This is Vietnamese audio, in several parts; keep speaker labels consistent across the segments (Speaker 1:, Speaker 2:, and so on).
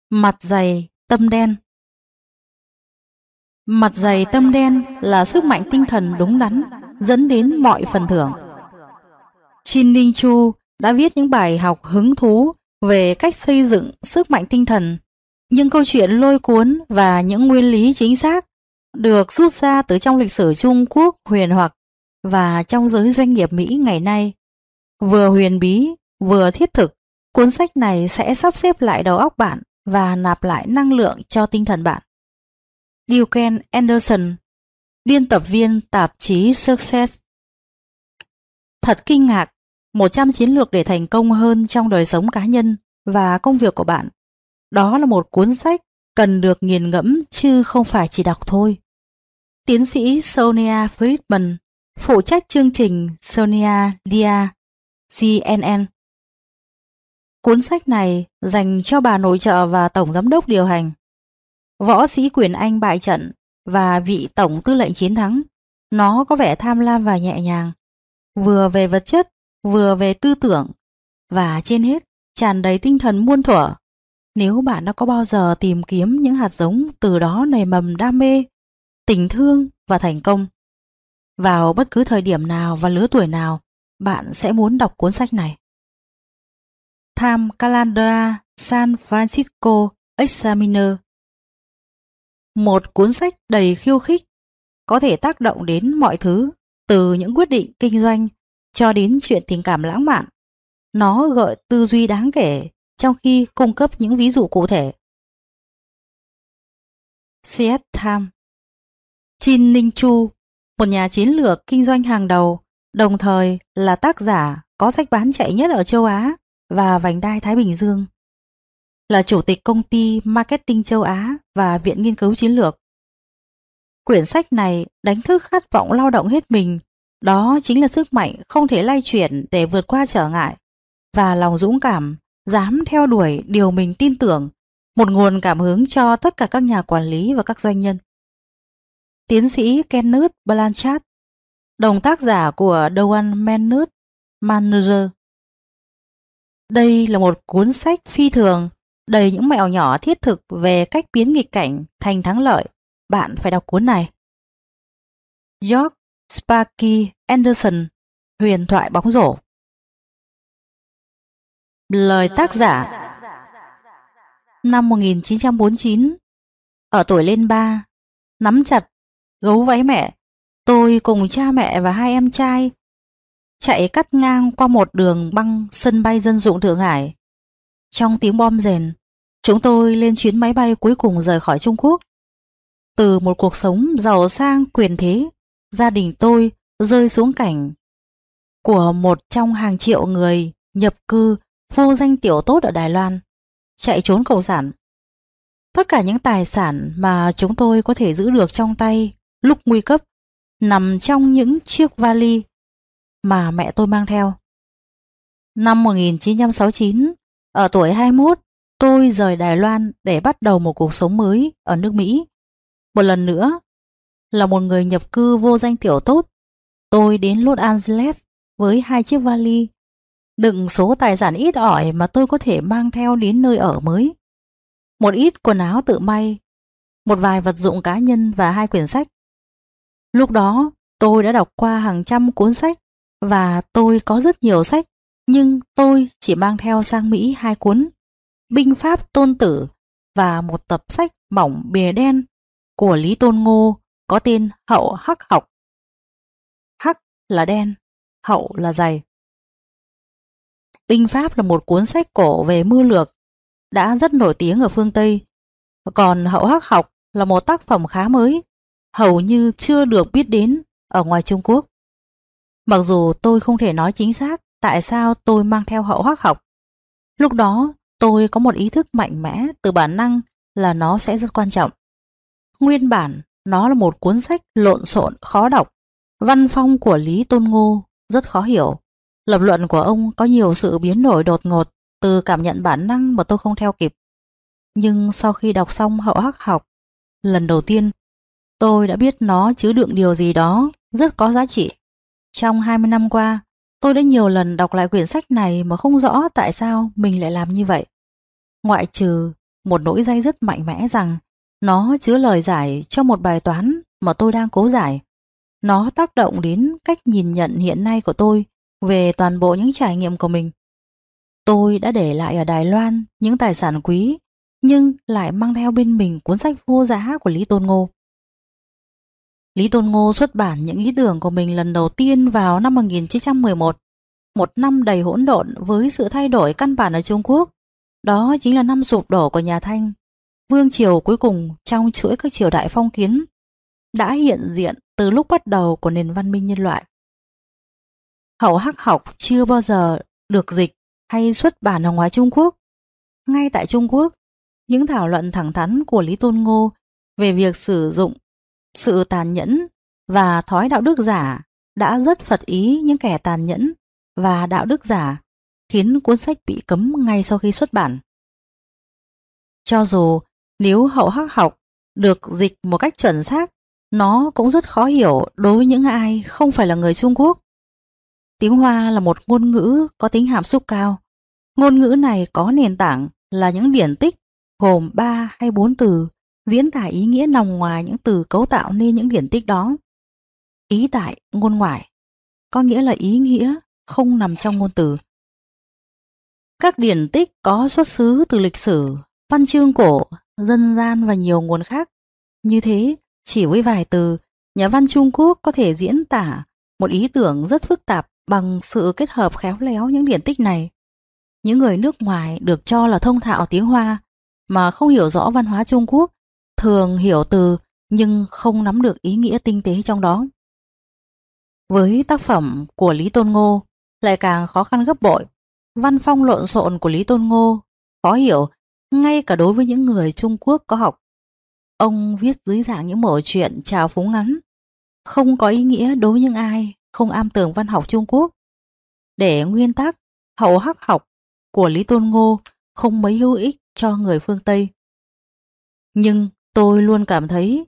Speaker 1: Mặt dày tâm đen. Mặt dày tâm đen là sức mạnh tinh thần đúng đắn dẫn đến mọi phần thưởng. Chin Ning Chu đã viết những bài học hứng thú về cách xây dựng sức mạnh tinh thần. Những câu chuyện lôi cuốn và những nguyên lý chính xác được rút ra từ trong lịch sử Trung Quốc huyền hoặc và trong giới doanh nghiệp Mỹ ngày nay. Vừa huyền bí, vừa thiết thực, cuốn sách này sẽ sắp xếp lại đầu óc bạn và nạp lại năng lượng cho tinh thần bạn. Duncan Anderson, biên tập viên tạp chí Success. Thật kinh ngạc, 100 chiến lược để thành công hơn trong đời sống cá nhân và công việc của bạn. Đó là một cuốn sách cần được nghiền ngẫm chứ không phải chỉ đọc thôi. Tiến sĩ Sonia Friedman, phụ trách chương trình Sonia Dia, CNN. Cuốn sách này dành cho bà nội trợ và tổng giám đốc điều hành. Võ sĩ quyền Anh bại trận và vị tổng tư lệnh chiến thắng. Nó có vẻ tham lam và nhẹ nhàng, vừa về vật chất, vừa về tư tưởng, và trên hết tràn đầy tinh thần muôn thuở. Nếu bạn đã có bao giờ tìm kiếm những hạt giống từ đó nảy mầm đam mê, tình thương và thành công, vào bất cứ thời điểm nào và lứa tuổi nào, bạn sẽ muốn đọc cuốn sách này. Tham Calandra San Francisco Examiner. Một cuốn sách đầy khiêu khích, có thể tác động đến mọi thứ, từ những quyết định kinh doanh cho đến chuyện tình cảm lãng mạn. Nó gợi tư duy đáng kể trong khi cung cấp những ví dụ cụ thể. C.S. Tham. Chin Ning Chu, một nhà chiến lược kinh doanh hàng đầu, đồng thời là tác giả có sách bán chạy nhất ở châu Á và vành đai Thái Bình Dương. Là chủ tịch công ty Marketing châu Á và Viện Nghiên cứu Chiến lược. Quyển sách này đánh thức khát vọng lao động hết mình, đó chính là sức mạnh không thể lay chuyển để vượt qua trở ngại, và lòng dũng cảm, dám theo đuổi điều mình tin tưởng, một nguồn cảm hứng cho tất cả các nhà quản lý và các doanh nhân. Tiến sĩ Kenneth Blanchard, đồng tác giả của The One Minute Manager. Đây là một cuốn sách phi thường, đầy những mẹo nhỏ thiết thực về cách biến nghịch cảnh thành thắng lợi. Bạn phải đọc cuốn này. George Sparky Anderson, huyền thoại bóng rổ. Lời tác giả. Năm 1949, ở tuổi lên 3, nắm chặt gấu váy mẹ, tôi cùng cha mẹ và hai em trai chạy cắt ngang qua một đường băng sân bay dân dụng Thượng Hải. Trong tiếng bom rền, chúng tôi lên chuyến máy bay cuối cùng rời khỏi Trung Quốc. Từ một cuộc sống giàu sang quyền thế, gia đình tôi rơi xuống cảnh của một trong hàng triệu người nhập cư vô danh tiểu tốt ở Đài Loan, chạy trốn cộng sản. Tất cả những tài sản mà chúng tôi có thể giữ được trong tay lúc nguy cấp nằm trong những chiếc vali mà mẹ tôi mang theo. Năm 1969, ở tuổi 21, tôi rời Đài Loan để bắt đầu một cuộc sống mới ở nước Mỹ. Một lần nữa, là một người nhập cư vô danh tiểu tốt, tôi đến Los Angeles với hai chiếc vali đựng số tài sản ít ỏi mà tôi có thể mang theo đến nơi ở mới. Một ít quần áo tự may, một vài vật dụng cá nhân và hai quyển sách. Lúc đó, tôi đã đọc qua hàng trăm cuốn sách và tôi có rất nhiều sách, nhưng tôi chỉ mang theo sang Mỹ hai cuốn Binh pháp Tôn Tử và một tập sách mỏng bìa đen của Lý Tôn Ngô có tên Hậu Hắc học. Hắc là đen, hậu là dày. Binh pháp là một cuốn sách cổ về mưu lược đã rất nổi tiếng ở phương Tây, còn Hậu Hắc học là một tác phẩm khá mới, hầu như chưa được biết đến ở ngoài Trung Quốc. Mặc dù tôi không thể nói chính xác tại sao tôi mang theo Hậu Hắc học. Lúc đó tôi có một ý thức mạnh mẽ từ bản năng là nó sẽ rất quan trọng. Nguyên bản nó là một cuốn sách lộn xộn khó đọc. Văn phong của Lý Tôn Ngô rất khó hiểu. Lập luận của ông có nhiều sự biến đổi đột ngột từ cảm nhận bản năng mà tôi không theo kịp. Nhưng sau khi đọc xong Hậu Hắc học, lần đầu tiên tôi đã biết nó chứa đựng điều gì đó rất có giá trị. Trong 20 năm qua, tôi đã nhiều lần đọc lại quyển sách này mà không rõ tại sao mình lại làm như vậy. Ngoại trừ một nỗi day dứt mạnh mẽ rằng nó chứa lời giải cho một bài toán mà tôi đang cố giải. Nó tác động đến cách nhìn nhận hiện nay của tôi về toàn bộ những trải nghiệm của mình. Tôi đã để lại ở Đài Loan những tài sản quý, nhưng lại mang theo bên mình cuốn sách vô giá của Lý Tôn Ngô. Lý Tôn Ngô xuất bản những ý tưởng của mình lần đầu tiên vào năm 1911, một năm đầy hỗn độn với sự thay đổi căn bản ở Trung Quốc. Đó chính là năm sụp đổ của nhà Thanh, vương triều cuối cùng trong chuỗi các triều đại phong kiến, đã hiện diện từ lúc bắt đầu của nền văn minh nhân loại. Hậu Hắc học chưa bao giờ được dịch hay xuất bản ở ngoài Trung Quốc. Ngay tại Trung Quốc, những thảo luận thẳng thắn của Lý Tôn Ngô về việc sử dụng sự tàn nhẫn và thói đạo đức giả đã rất phật ý những kẻ tàn nhẫn và đạo đức giả, khiến cuốn sách bị cấm ngay sau khi xuất bản. Cho dù nếu Hậu Hắc học được dịch một cách chuẩn xác, nó cũng rất khó hiểu đối với những ai không phải là người Trung Quốc. Tiếng Hoa là một ngôn ngữ có tính hàm xúc cao. Ngôn ngữ này có nền tảng là những điển tích gồm 3 hay 4 từ diễn tả ý nghĩa nằm ngoài những từ cấu tạo nên những điển tích đó. Ý tại ngôn ngoại có nghĩa là ý nghĩa không nằm trong ngôn từ. Các điển tích có xuất xứ từ lịch sử, văn chương cổ, dân gian và nhiều nguồn khác. Như thế, chỉ với vài từ, nhà văn Trung Quốc có thể diễn tả một ý tưởng rất phức tạp bằng sự kết hợp khéo léo những điển tích này. Những người nước ngoài được cho là thông thạo tiếng Hoa mà không hiểu rõ văn hóa Trung Quốc thường hiểu từ nhưng không nắm được ý nghĩa tinh tế trong đó. Với tác phẩm của Lý Tôn Ngô lại càng khó khăn gấp bội. Văn phong lộn xộn của Lý Tôn Ngô khó hiểu ngay cả đối với những người Trung Quốc có học. Ông viết dưới dạng những mẩu chuyện trào phúng ngắn, không có ý nghĩa đối với những ai không am tường văn học Trung Quốc. Để nguyên tắc Hậu Hắc học của Lý Tôn Ngô không mấy hữu ích cho người phương Tây. Nhưng tôi luôn cảm thấy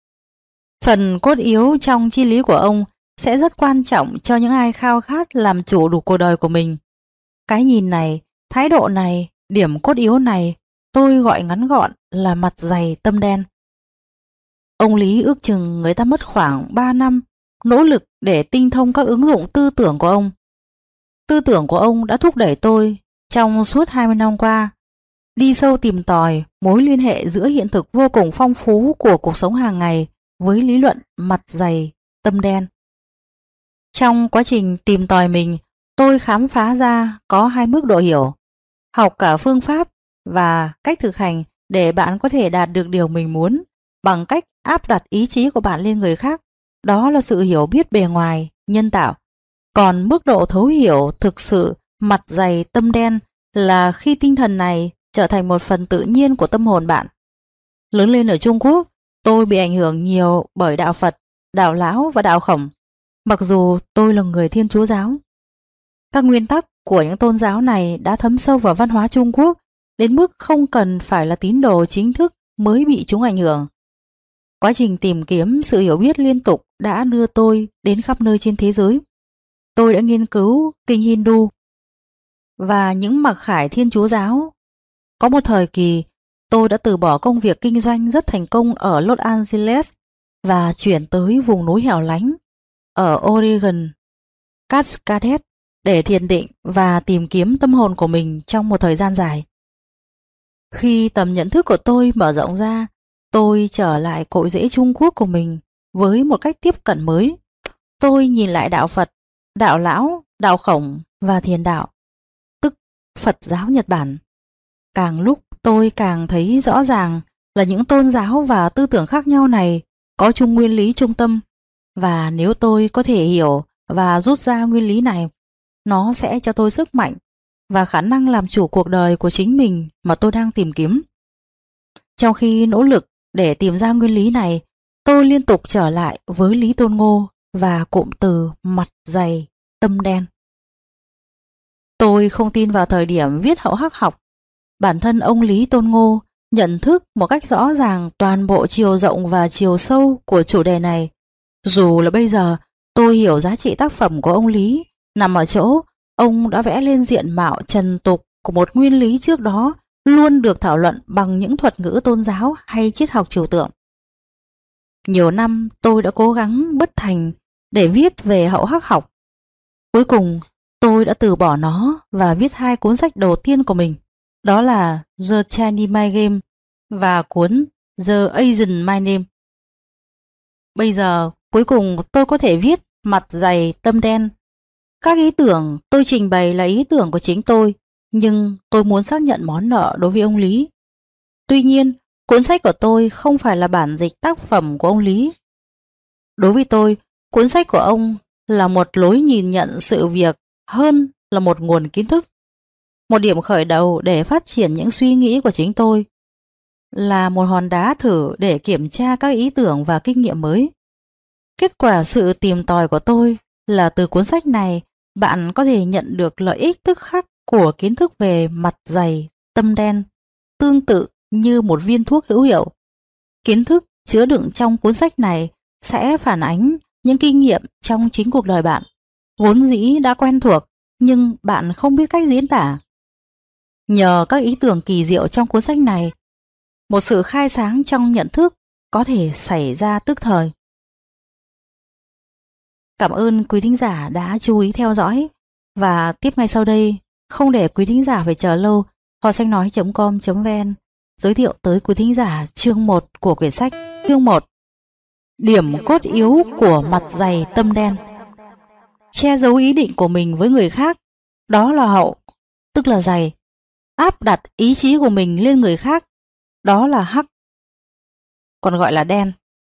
Speaker 1: phần cốt yếu trong triết lý của ông sẽ rất quan trọng cho những ai khao khát làm chủ đủ cuộc đời của mình. Cái nhìn này, thái độ này, điểm cốt yếu này tôi gọi ngắn gọn là mặt dày tâm đen. Ông Lý ước chừng người ta mất khoảng 3 năm nỗ lực để tinh thông các ứng dụng tư tưởng của ông. Tư tưởng của ông đã thúc đẩy tôi trong suốt 20 năm qua đi sâu tìm tòi mối liên hệ giữa hiện thực vô cùng phong phú của cuộc sống hàng ngày với lý luận mặt dày tâm đen. Trong quá trình tìm tòi mình, tôi khám phá ra có 2 mức độ hiểu: học cả phương pháp và cách thực hành để bạn có thể đạt được điều mình muốn bằng cách áp đặt ý chí của bạn lên người khác. Đó là sự hiểu biết bề ngoài, nhân tạo. Còn mức độ thấu hiểu thực sự mặt dày tâm đen là khi tinh thần này trở thành một phần tự nhiên của tâm hồn bạn. Lớn lên ở Trung Quốc, tôi bị ảnh hưởng nhiều bởi đạo Phật, đạo Lão và đạo Khổng, mặc dù tôi là người Thiên Chúa giáo. Các nguyên tắc của những tôn giáo này đã thấm sâu vào văn hóa Trung Quốc đến mức không cần phải là tín đồ chính thức mới bị chúng ảnh hưởng. Quá trình tìm kiếm sự hiểu biết liên tục đã đưa tôi đến khắp nơi trên thế giới. Tôi đã nghiên cứu kinh Hindu và những mặc khải Thiên Chúa giáo. Có một thời kỳ, tôi đã từ bỏ công việc kinh doanh rất thành công ở Los Angeles và chuyển tới vùng núi hẻo lánh ở Oregon, Cascades để thiền định và tìm kiếm tâm hồn của mình trong một thời gian dài. Khi tầm nhận thức của tôi mở rộng ra, tôi trở lại cội rễ Trung Quốc của mình với một cách tiếp cận mới. Tôi nhìn lại đạo Phật, đạo Lão, đạo Khổng và thiền đạo, tức Phật giáo Nhật Bản. Càng lúc tôi càng thấy rõ ràng là những tôn giáo và tư tưởng khác nhau này có chung nguyên lý trung tâm, và nếu tôi có thể hiểu và rút ra nguyên lý này, nó sẽ cho tôi sức mạnh và khả năng làm chủ cuộc đời của chính mình mà tôi đang tìm kiếm. Trong khi nỗ lực để tìm ra nguyên lý này, tôi liên tục trở lại với Lý Tôn Ngô và cụm từ mặt dày tâm đen. Tôi không tin vào thời điểm viết Hậu Hắc học. Bản thân ông Lý Tôn Ngô nhận thức một cách rõ ràng toàn bộ chiều rộng và chiều sâu của chủ đề này. Dù là bây giờ tôi hiểu giá trị tác phẩm của ông Lý nằm ở chỗ ông đã vẽ lên diện mạo trần tục của một nguyên lý trước đó luôn được thảo luận bằng những thuật ngữ tôn giáo hay triết học trừu tượng. Nhiều năm tôi đã cố gắng bất thành để viết về hậu hắc học. Cuối cùng tôi đã từ bỏ nó và viết 2 cuốn sách đầu tiên của mình. Đó là The Chinese Mind Game và cuốn The Asian Mind Name. Bây giờ cuối cùng tôi có thể viết Mặt dày tâm đen. Các ý tưởng tôi trình bày là ý tưởng của chính tôi, nhưng tôi muốn xác nhận món nợ đối với ông Lý. Tuy nhiên, cuốn sách của tôi không phải là bản dịch tác phẩm của ông Lý. Đối với tôi, cuốn sách của ông là một lối nhìn nhận sự việc hơn là một nguồn kiến thức. Một điểm khởi đầu để phát triển những suy nghĩ của chính tôi, là một hòn đá thử để kiểm tra các ý tưởng và kinh nghiệm mới. Kết quả sự tìm tòi của tôi là từ cuốn sách này bạn có thể nhận được lợi ích tức khắc của kiến thức về mặt dày, tâm đen, tương tự như một viên thuốc hữu hiệu. Kiến thức chứa đựng trong cuốn sách này sẽ phản ánh những kinh nghiệm trong chính cuộc đời bạn, vốn dĩ đã quen thuộc nhưng bạn không biết cách diễn tả. Nhờ các ý tưởng kỳ diệu trong cuốn sách này, một sự khai sáng trong nhận thức có thể xảy ra tức thời. Cảm ơn quý thính giả đã chú ý theo dõi, và tiếp ngay sau đây, không để quý thính giả phải chờ lâu, hoaxanhnói.com.vn giới thiệu tới quý thính giả chương 1 của quyển sách. Chương 1: Điểm cốt yếu của mặt dày tâm đen. Che giấu ý định của mình với người khác, đó là hậu, tức là dày. Áp đặt ý chí của mình lên người khác, đó là hắc, còn gọi là đen.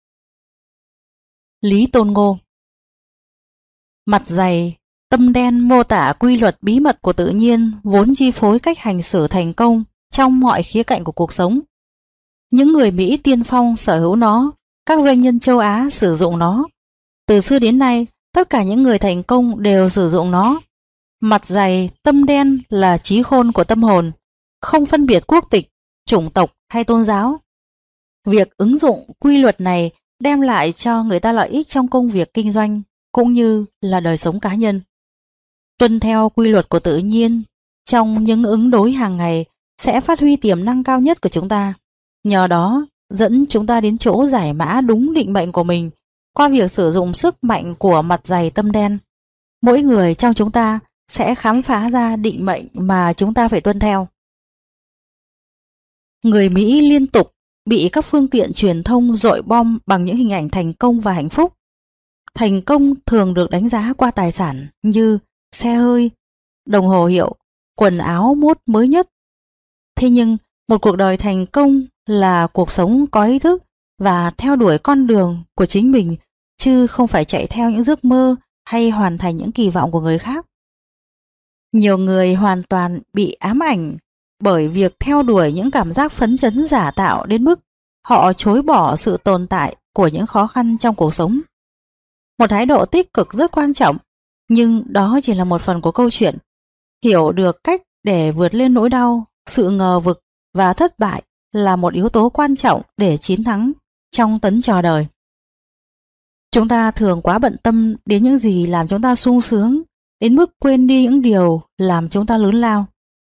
Speaker 1: Lý Tôn Ngô. Mặt dày, tâm đen mô tả quy luật bí mật của tự nhiên vốn chi phối cách hành xử thành công trong mọi khía cạnh của cuộc sống. Những người Mỹ tiên phong sở hữu nó, các doanh nhân châu Á sử dụng nó. Từ xưa đến nay, tất cả những người thành công đều sử dụng nó. Mặt dày, tâm đen là trí khôn của tâm hồn, không phân biệt quốc tịch, chủng tộc hay tôn giáo. Việc ứng dụng quy luật này đem lại cho người ta lợi ích trong công việc kinh doanh cũng như là đời sống cá nhân. Tuân theo quy luật của tự nhiên trong những ứng đối hàng ngày sẽ phát huy tiềm năng cao nhất của chúng ta. Nhờ đó dẫn chúng ta đến chỗ giải mã đúng định mệnh của mình qua việc sử dụng sức mạnh của mặt dày tâm đen. Mỗi người trong chúng ta sẽ khám phá ra định mệnh mà chúng ta phải tuân theo. Người Mỹ liên tục bị các phương tiện truyền thông dội bom bằng những hình ảnh thành công và hạnh phúc. Thành công thường được đánh giá qua tài sản như xe hơi, đồng hồ hiệu, quần áo mốt mới nhất. Thế nhưng, một cuộc đời thành công là cuộc sống có ý thức và theo đuổi con đường của chính mình, chứ không phải chạy theo những giấc mơ hay hoàn thành những kỳ vọng của người khác. Nhiều người hoàn toàn bị ám ảnh bởi việc theo đuổi những cảm giác phấn chấn giả tạo đến mức họ chối bỏ sự tồn tại của những khó khăn trong cuộc sống. Một thái độ tích cực rất quan trọng, nhưng đó chỉ là một phần của câu chuyện. Hiểu được cách để vượt lên nỗi đau, sự ngờ vực và thất bại là một yếu tố quan trọng để chiến thắng trong tấn trò đời. Chúng ta thường quá bận tâm đến những gì làm chúng ta sung sướng, đến mức quên đi những điều làm chúng ta lớn lao.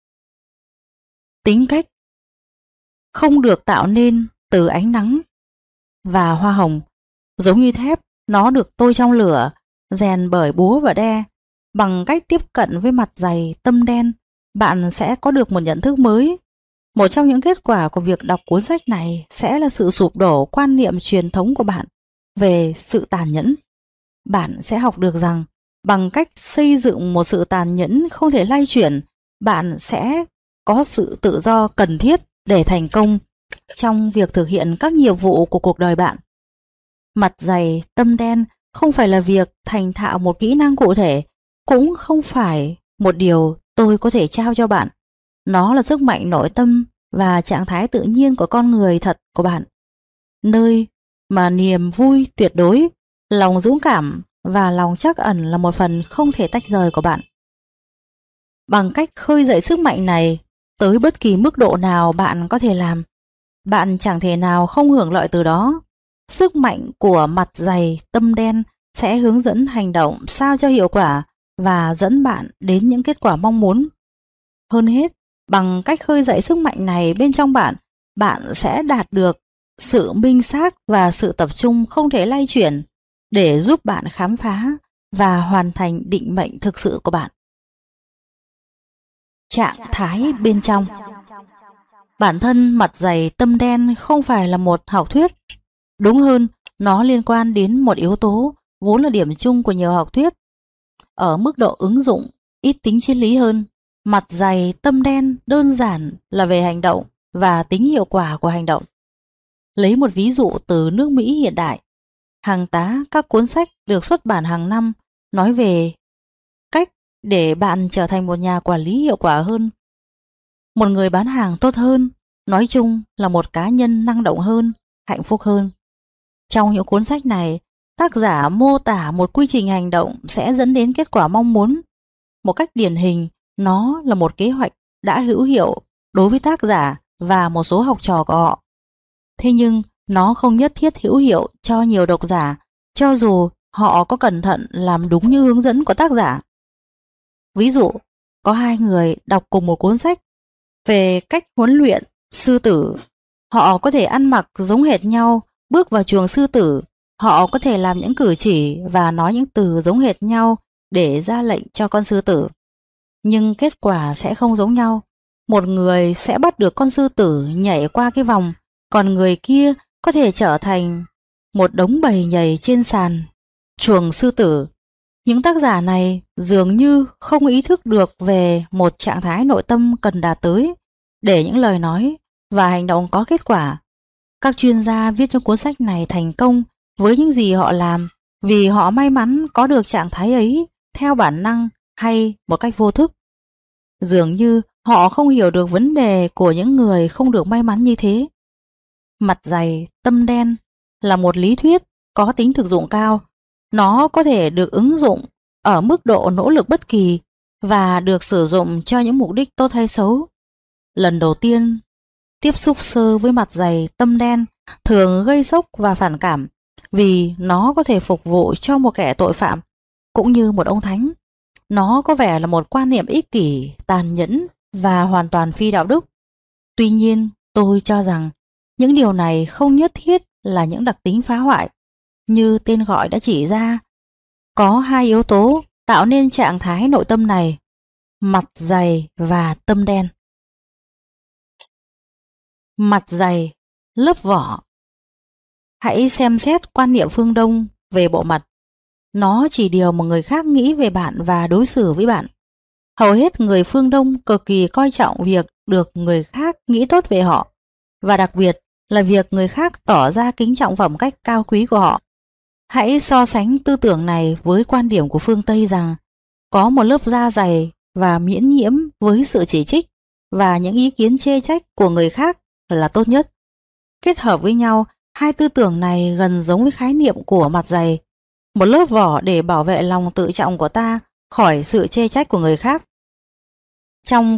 Speaker 1: Tính cách không được tạo nên từ ánh nắng và hoa hồng. Giống như thép, nó được tôi trong lửa, rèn bởi búa và đe. Bằng cách tiếp cận với mặt dày tâm đen, bạn sẽ có được một nhận thức mới. Một trong những kết quả của việc đọc cuốn sách này sẽ là sự sụp đổ quan niệm truyền thống của bạn về sự tàn nhẫn. Bạn sẽ học được rằng bằng cách xây dựng một sự tàn nhẫn không thể lay chuyển, bạn sẽ có sự tự do cần thiết để thành công trong việc thực hiện các nhiệm vụ của cuộc đời bạn. Mặt dày tâm đen không phải là việc thành thạo một kỹ năng cụ thể, cũng không phải một điều tôi có thể trao cho bạn. Nó là sức mạnh nội tâm và trạng thái tự nhiên của con người thật của bạn, nơi mà niềm vui tuyệt đối, lòng dũng cảm và lòng trắc ẩn là một phần không thể tách rời của bạn. Bằng cách khơi dậy sức mạnh này tới bất kỳ mức độ nào bạn có thể làm, bạn chẳng thể nào không hưởng lợi từ đó. Sức mạnh của mặt dày tâm đen sẽ hướng dẫn hành động sao cho hiệu quả và dẫn bạn đến những kết quả mong muốn. Hơn hết, Bằng cách khơi dậy sức mạnh này bên trong bạn, bạn sẽ đạt được sự minh xác và sự tập trung không thể lay chuyển để giúp bạn khám phá và hoàn thành định mệnh thực sự của bạn. Trạng thái bên trong. Bản thân mặt dày tâm đen không phải là một học thuyết. Đúng hơn, nó liên quan đến một yếu tố vốn là điểm chung của nhiều học thuyết. Ở mức độ ứng dụng, ít tính triết lý hơn, mặt dày tâm đen đơn giản là về hành động và tính hiệu quả của hành động. Lấy một ví dụ từ nước Mỹ hiện đại, hàng tá các cuốn sách được xuất bản hàng năm nói về cách để bạn trở thành một nhà quản lý hiệu quả hơn, một người bán hàng tốt hơn, nói chung là một cá nhân năng động hơn, hạnh phúc hơn. Trong những cuốn sách này, tác giả mô tả một quy trình hành động sẽ dẫn đến kết quả mong muốn. Một cách điển hình, nó là một kế hoạch đã hữu hiệu đối với tác giả và một số học trò của họ. Thế nhưng, nó không nhất thiết hữu hiệu cho nhiều độc giả, cho dù họ có cẩn thận làm đúng như hướng dẫn của tác giả. Ví dụ, có hai người đọc cùng một cuốn sách về cách huấn luyện sư tử. Họ có thể ăn mặc giống hệt nhau, bước vào chuồng sư tử. Họ có thể làm những cử chỉ và nói những từ giống hệt nhau để ra lệnh cho con sư tử. Nhưng kết quả sẽ không giống nhau. Một người sẽ bắt được con sư tử nhảy qua cái vòng, còn người kia có thể trở thành một đống bầy nhầy trên sàn chuồng sư tử. Những tác giả này dường như không ý thức được về một trạng thái nội tâm cần đạt tới để những lời nói và hành động có kết quả. Các chuyên gia viết trong cuốn sách này thành công với những gì họ làm vì họ may mắn có được trạng thái ấy theo bản năng hay một cách vô thức. Dường như họ không hiểu được vấn đề của những người không được may mắn như thế. Mặt dày, tâm đen là một lý thuyết có tính thực dụng cao. Nó có thể được ứng dụng ở mức độ nỗ lực bất kỳ và được sử dụng cho những mục đích tốt hay xấu. Lần đầu tiên, tiếp xúc sơ với mặt dày tâm đen thường gây sốc và phản cảm vì nó có thể phục vụ cho một kẻ tội phạm cũng như một ông thánh. Nó có vẻ là một quan niệm ích kỷ, tàn nhẫn và hoàn toàn phi đạo đức. Tuy nhiên, tôi cho rằng những điều này không nhất thiết là những đặc tính phá hoại. Như tên gọi đã chỉ ra, có hai yếu tố tạo nên trạng thái nội tâm này: mặt dày và tâm đen. Mặt dày, lớp vỏ. Hãy xem xét quan niệm phương Đông về bộ mặt. Nó chỉ điều mà người khác nghĩ về bạn và đối xử với bạn. Hầu hết người phương Đông cực kỳ coi trọng việc được người khác nghĩ tốt về họ, và đặc biệt là việc người khác tỏ ra kính trọng phẩm cách cao quý của họ. Hãy so sánh tư tưởng này với quan điểm của phương Tây rằng có một lớp da dày và miễn nhiễm với sự chỉ trích và những ý kiến chê trách của người khác là tốt nhất. Kết hợp với nhau, hai tư tưởng này gần giống với khái niệm của mặt dày, một lớp vỏ để bảo vệ lòng tự trọng của ta khỏi sự chê trách của người khác. Trong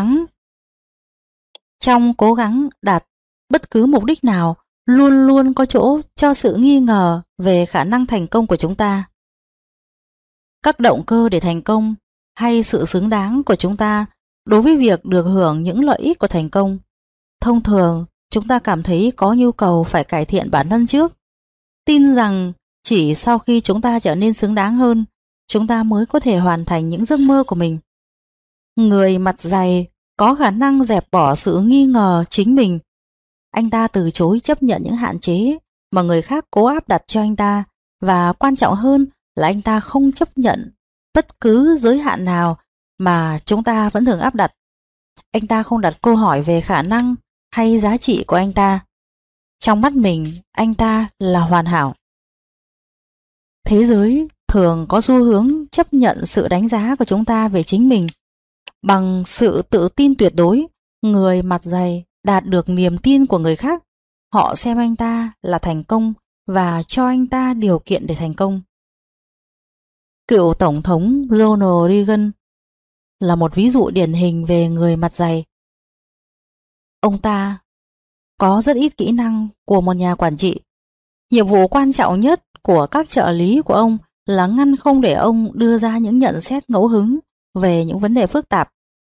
Speaker 1: cố gắng đạt bất cứ mục đích nào, luôn luôn có chỗ cho sự nghi ngờ về khả năng thành công của chúng ta. Các động cơ để thành công hay sự xứng đáng của chúng ta đối với việc được hưởng những lợi ích của thành công. Thông thường, chúng ta cảm thấy có nhu cầu phải cải thiện bản thân trước, tin rằng chỉ sau khi chúng ta trở nên xứng đáng hơn, chúng ta mới có thể hoàn thành những giấc mơ của mình. Người mặt dày có khả năng dẹp bỏ sự nghi ngờ chính mình. Anh ta từ chối chấp nhận những hạn chế mà người khác cố áp đặt cho anh ta, và quan trọng hơn là anh ta không chấp nhận bất cứ giới hạn nào mà chúng ta vẫn thường áp đặt. Anh ta không đặt câu hỏi về khả năng hay giá trị của anh ta. Trong mắt mình, anh ta là hoàn hảo. Thế giới thường có xu hướng chấp nhận sự đánh giá của chúng ta về chính mình. Bằng sự tự tin tuyệt đối, người mặt dày đạt được niềm tin của người khác. Họ xem anh ta là thành công và cho anh ta điều kiện để thành công. Cựu Tổng thống Ronald Reagan là một ví dụ điển hình về người mặt dày. Ông ta có rất ít kỹ năng của một nhà quản trị. Nhiệm vụ quan trọng nhất của các trợ lý của ông là ngăn không để ông đưa ra những nhận xét ngẫu hứng về những vấn đề phức tạp.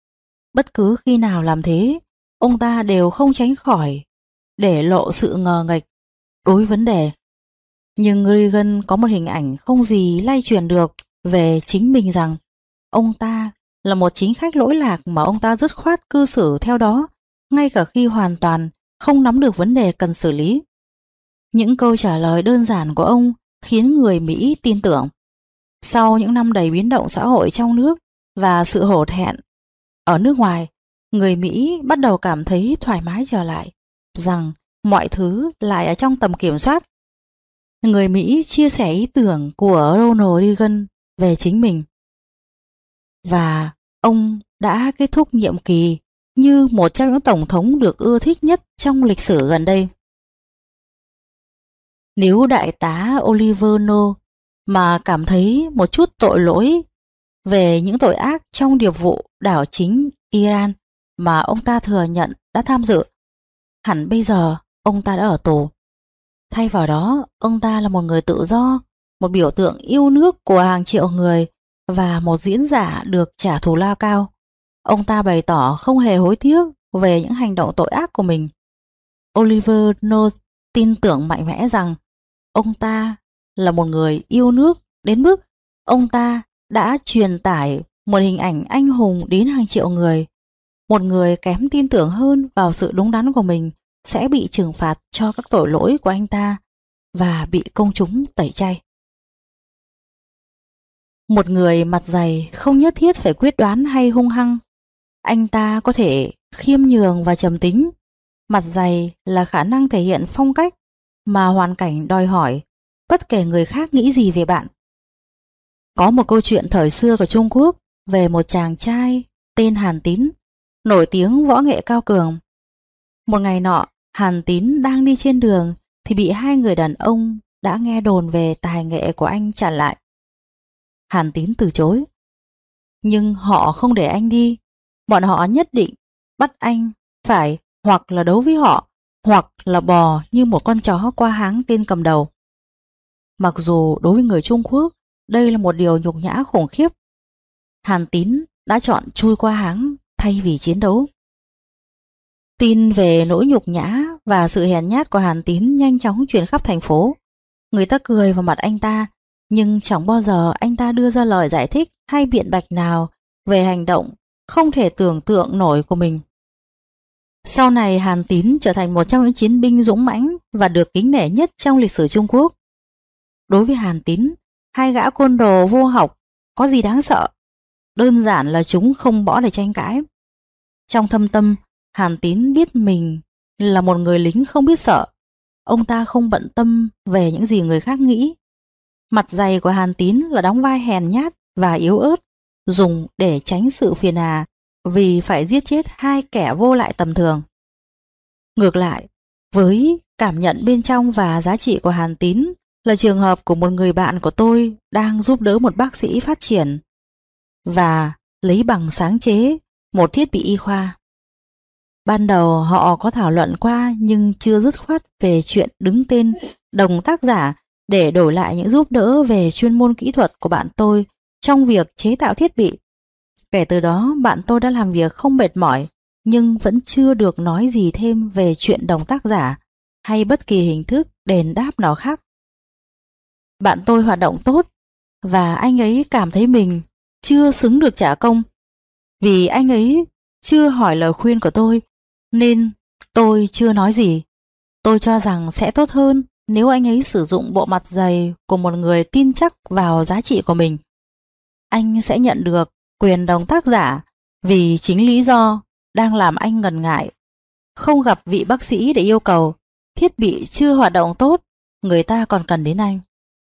Speaker 1: Bất cứ khi nào làm thế, ông ta đều không tránh khỏi để lộ sự ngờ nghệch đối vấn đề. Nhưng Reagan có một hình ảnh không gì lay truyền được về chính mình rằng ông ta là một chính khách lỗi lạc mà ông ta dứt khoát cư xử theo đó, ngay cả khi hoàn toàn không nắm được vấn đề cần xử lý. Những câu trả lời đơn giản của ông khiến người Mỹ tin tưởng. Sau những năm đầy biến động xã hội trong nước và sự hổ thẹn ở nước ngoài, người Mỹ bắt đầu cảm thấy thoải mái trở lại, rằng mọi thứ lại ở trong tầm kiểm soát. Người Mỹ chia sẻ ý tưởng của Ronald Reagan về chính mình. Và ông đã kết thúc nhiệm kỳ như một trong những tổng thống được ưa thích nhất trong lịch sử gần đây. Nếu đại tá Oliver North mà cảm thấy một chút tội lỗi về những tội ác trong điệp vụ đảo chính Iran mà ông ta thừa nhận đã tham dự, hẳn bây giờ ông ta đã ở tù. Thay vào đó, ông ta là một người tự do, một biểu tượng yêu nước của hàng triệu người và một diễn giả được trả thù lao cao. Ông ta bày tỏ không hề hối tiếc về những hành động tội ác của mình. Oliver North tin tưởng mạnh mẽ rằng ông ta là một người yêu nước đến mức ông ta đã truyền tải một hình ảnh anh hùng đến hàng triệu người. Một người kém tin tưởng hơn vào sự đúng đắn của mình sẽ bị trừng phạt cho các tội lỗi của anh ta và bị công chúng tẩy chay. Một người mặt dày không nhất thiết phải quyết đoán hay hung hăng. Anh ta có thể khiêm nhường và trầm tính. Mặt dày là khả năng thể hiện phong cách mà hoàn cảnh đòi hỏi, bất kể người khác nghĩ gì về bạn. Có một câu chuyện thời xưa của Trung Quốc về một chàng trai tên Hàn Tín, nổi tiếng võ nghệ cao cường. Một ngày nọ, Hàn Tín đang đi trên đường thì bị hai người đàn ông đã nghe đồn về tài nghệ của anh chặn lại. Hàn Tín từ chối, nhưng họ không để anh đi. Bọn họ nhất định bắt anh phải hoặc là đấu với họ, hoặc là bò như một con chó qua háng tên cầm đầu. Mặc dù đối với người Trung Quốc, đây là một điều nhục nhã khủng khiếp, Hàn Tín đã chọn chui qua háng thay vì chiến đấu. Tin về nỗi nhục nhã và sự hèn nhát của Hàn Tín nhanh chóng truyền khắp thành phố. Người ta cười vào mặt anh ta, nhưng chẳng bao giờ anh ta đưa ra lời giải thích hay biện bạch nào về hành động không thể tưởng tượng nổi của mình. Sau này Hàn Tín trở thành một trong những chiến binh dũng mãnh và được kính nể nhất trong lịch sử Trung Quốc. Đối với Hàn Tín, hai gã côn đồ vô học có gì đáng sợ? Đơn giản là chúng không bỏ để tranh cãi. Trong thâm tâm, Hàn Tín biết mình là một người lính không biết sợ. Ông ta không bận tâm về những gì người khác nghĩ. Mặt dày của Hàn Tín là đóng vai hèn nhát và yếu ớt, dùng để tránh sự phiền hà vì phải giết chết hai kẻ vô lại tầm thường. Ngược lại, với cảm nhận bên trong và giá trị của Hàn Tín là trường hợp của một người bạn của tôi đang giúp đỡ một bác sĩ phát triển và lấy bằng sáng chế một thiết bị y khoa. Ban đầu họ có thảo luận qua nhưng chưa dứt khoát về chuyện đứng tên đồng tác giả để đổi lại những giúp đỡ về chuyên môn kỹ thuật của bạn tôi trong việc chế tạo thiết bị. Kể từ đó, bạn tôi đã làm việc không mệt mỏi nhưng vẫn chưa được nói gì thêm về chuyện đồng tác giả hay bất kỳ hình thức đền đáp nào khác. Bạn tôi hoạt động tốt và anh ấy cảm thấy mình chưa xứng được trả công. Vì anh ấy chưa hỏi lời khuyên của tôi nên tôi chưa nói gì. Tôi cho rằng sẽ tốt hơn nếu anh ấy sử dụng bộ mặt dày của một người tin chắc vào giá trị của mình. Anh sẽ nhận được quyền đồng tác giả vì chính lý do đang làm anh ngần ngại không gặp vị bác sĩ để yêu cầu thiết bị chưa hoạt động tốt, người ta còn cần đến anh.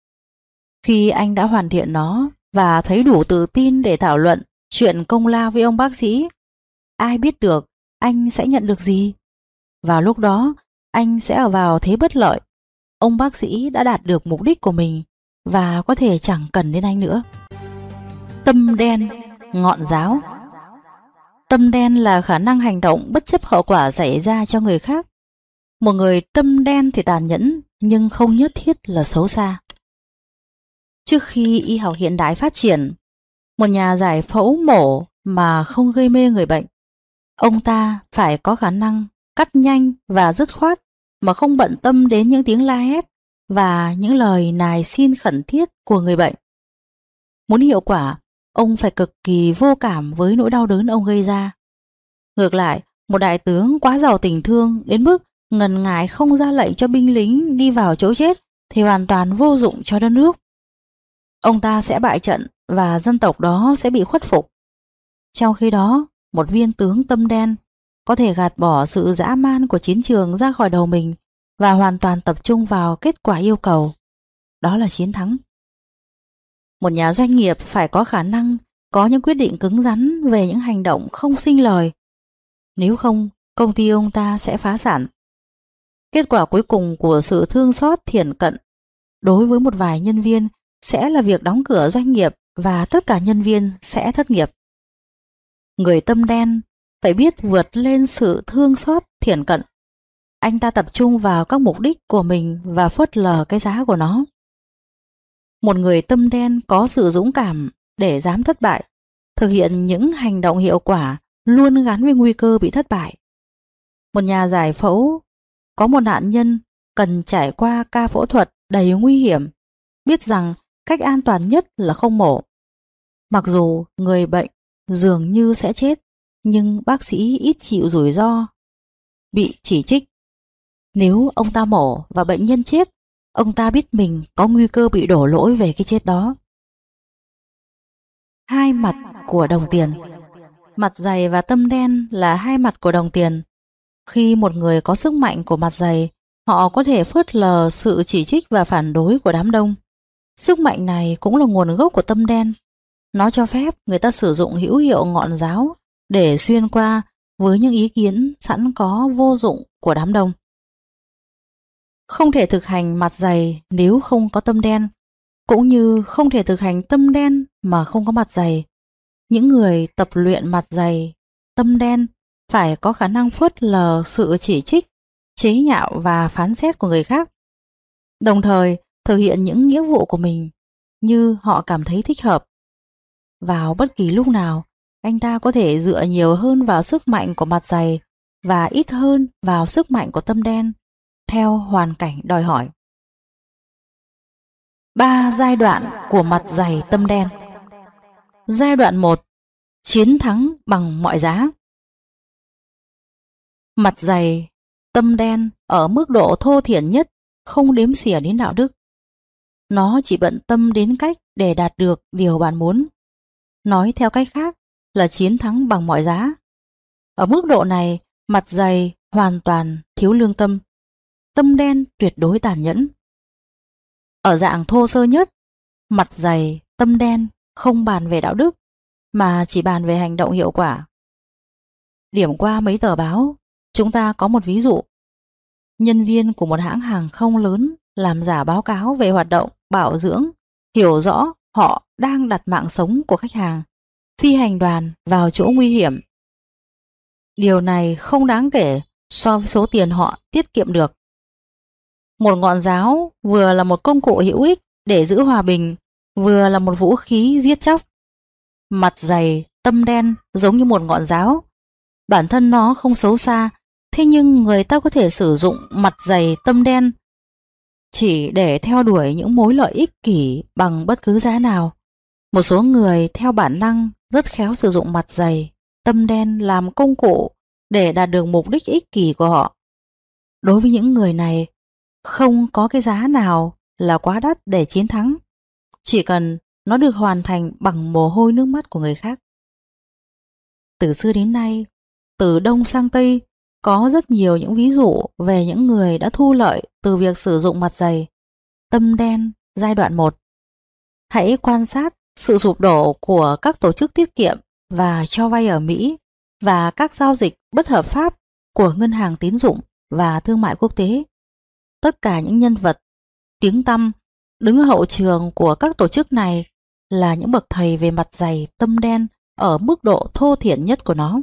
Speaker 1: Khi anh đã hoàn thiện nó và thấy đủ tự tin để thảo luận chuyện công lao với ông bác sĩ, ai biết được anh sẽ nhận được gì? Vào lúc đó, anh sẽ ở vào thế bất lợi. Ông bác sĩ đã đạt được mục đích của mình và có thể chẳng cần đến anh nữa. Tâm đen, ngọn giáo. Tâm đen là khả năng hành động bất chấp hậu quả xảy ra cho người khác. Một người tâm đen thì tàn nhẫn nhưng không nhất thiết là xấu xa. Trước khi y học hiện đại phát triển, một nhà giải phẫu mổ mà không gây mê người bệnh Ông ta phải có khả năng cắt nhanh và dứt khoát mà không bận tâm đến những tiếng la hét và những lời nài xin khẩn thiết của người bệnh. Muốn hiệu quả, ông phải cực kỳ vô cảm với nỗi đau đớn ông gây ra. Ngược lại, một đại tướng quá giàu tình thương đến mức ngần ngại không ra lệnh cho binh lính đi vào chỗ chết thì hoàn toàn vô dụng cho đất nước. Ông ta sẽ bại trận và dân tộc đó sẽ bị khuất phục. Trong khi đó, một viên tướng tâm đen có thể gạt bỏ sự dã man của chiến trường ra khỏi đầu mình và hoàn toàn tập trung vào kết quả yêu cầu. Đó là chiến thắng. Một nhà doanh nghiệp phải có khả năng có những quyết định cứng rắn về những hành động không sinh lời. Nếu không, công ty ông ta sẽ phá sản. Kết quả cuối cùng của sự thương xót thiển cận đối với một vài nhân viên sẽ là việc đóng cửa doanh nghiệp và tất cả nhân viên sẽ thất nghiệp. Người tâm đen phải biết vượt lên sự thương xót thiển cận. Anh ta tập trung vào các mục đích của mình và phớt lờ cái giá của nó. Một người tâm đen có sự dũng cảm để dám thất bại, thực hiện những hành động hiệu quả luôn gắn với nguy cơ bị thất bại. Một nhà giải phẫu có một nạn nhân cần trải qua ca phẫu thuật đầy nguy hiểm, biết rằng cách an toàn nhất là không mổ. Mặc dù người bệnh dường như sẽ chết, nhưng bác sĩ ít chịu rủi ro bị chỉ trích. Nếu ông ta mổ và bệnh nhân chết, ông ta biết mình có nguy cơ bị đổ lỗi về cái chết đó. Hai mặt của đồng tiền. Mặt dày và tâm đen là hai mặt của đồng tiền. Khi một người có sức mạnh của mặt dày, họ có thể phớt lờ sự chỉ trích và phản đối của đám đông. Sức mạnh này cũng là nguồn gốc của tâm đen. Nó cho phép người ta sử dụng hữu hiệu ngọn giáo để xuyên qua với những ý kiến sẵn có vô dụng của đám đông. Không thể thực hành mặt dày nếu không có tâm đen, cũng như không thể thực hành tâm đen mà không có mặt dày. Những người tập luyện mặt dày, tâm đen phải có khả năng phớt lờ sự chỉ trích, chế nhạo và phán xét của người khác, đồng thời thực hiện những nghĩa vụ của mình như họ cảm thấy thích hợp. Vào bất kỳ lúc nào, anh ta có thể dựa nhiều hơn vào sức mạnh của mặt dày và ít hơn vào sức mạnh của tâm đen, theo hoàn cảnh đòi hỏi. 3 giai đoạn của mặt dày tâm đen. Giai đoạn 1. Chiến thắng bằng mọi giá. Mặt dày, tâm đen ở mức độ thô thiển nhất không đếm xỉa đến đạo đức. Nó chỉ bận tâm đến cách để đạt được điều bạn muốn. Nói theo cách khác là chiến thắng bằng mọi giá. Ở mức độ này, mặt dày hoàn toàn thiếu lương tâm, tâm đen tuyệt đối tàn nhẫn. Ở dạng thô sơ nhất, mặt dày, tâm đen không bàn về đạo đức, mà chỉ bàn về hành động hiệu quả. Điểm qua mấy tờ báo, chúng ta có một ví dụ. Nhân viên của một hãng hàng không lớn làm giả báo cáo về hoạt động bảo dưỡng, hiểu rõ họ đang đặt mạng sống của khách hàng, phi hành đoàn vào chỗ nguy hiểm. Điều này không đáng kể so với số tiền họ tiết kiệm được. Một ngọn giáo vừa là một công cụ hữu ích để giữ hòa bình, vừa là một vũ khí giết chóc. Mặt dày, tâm đen giống như một ngọn giáo. Bản thân nó không xấu xa, thế nhưng người ta có thể sử dụng mặt dày tâm đen chỉ để theo đuổi những mối lợi ích kỷ bằng bất cứ giá nào. Một số người theo bản năng rất khéo sử dụng mặt dày, tâm đen làm công cụ để đạt được mục đích ích kỷ của họ. Đối với những người này, không có cái giá nào là quá đắt để chiến thắng, chỉ cần nó được hoàn thành bằng mồ hôi nước mắt của người khác. Từ xưa đến nay, từ Đông sang Tây, có rất nhiều những ví dụ về những người đã thu lợi từ việc sử dụng mặt dày, tâm đen giai đoạn 1. Hãy quan sát sự sụp đổ của các tổ chức tiết kiệm và cho vay ở Mỹ và các giao dịch bất hợp pháp của ngân hàng tín dụng và thương mại quốc tế. Tất cả những nhân vật tiếng tăm đứng ở hậu trường của các tổ chức này là những bậc thầy về mặt dày tâm đen ở mức độ thô thiển nhất của nó.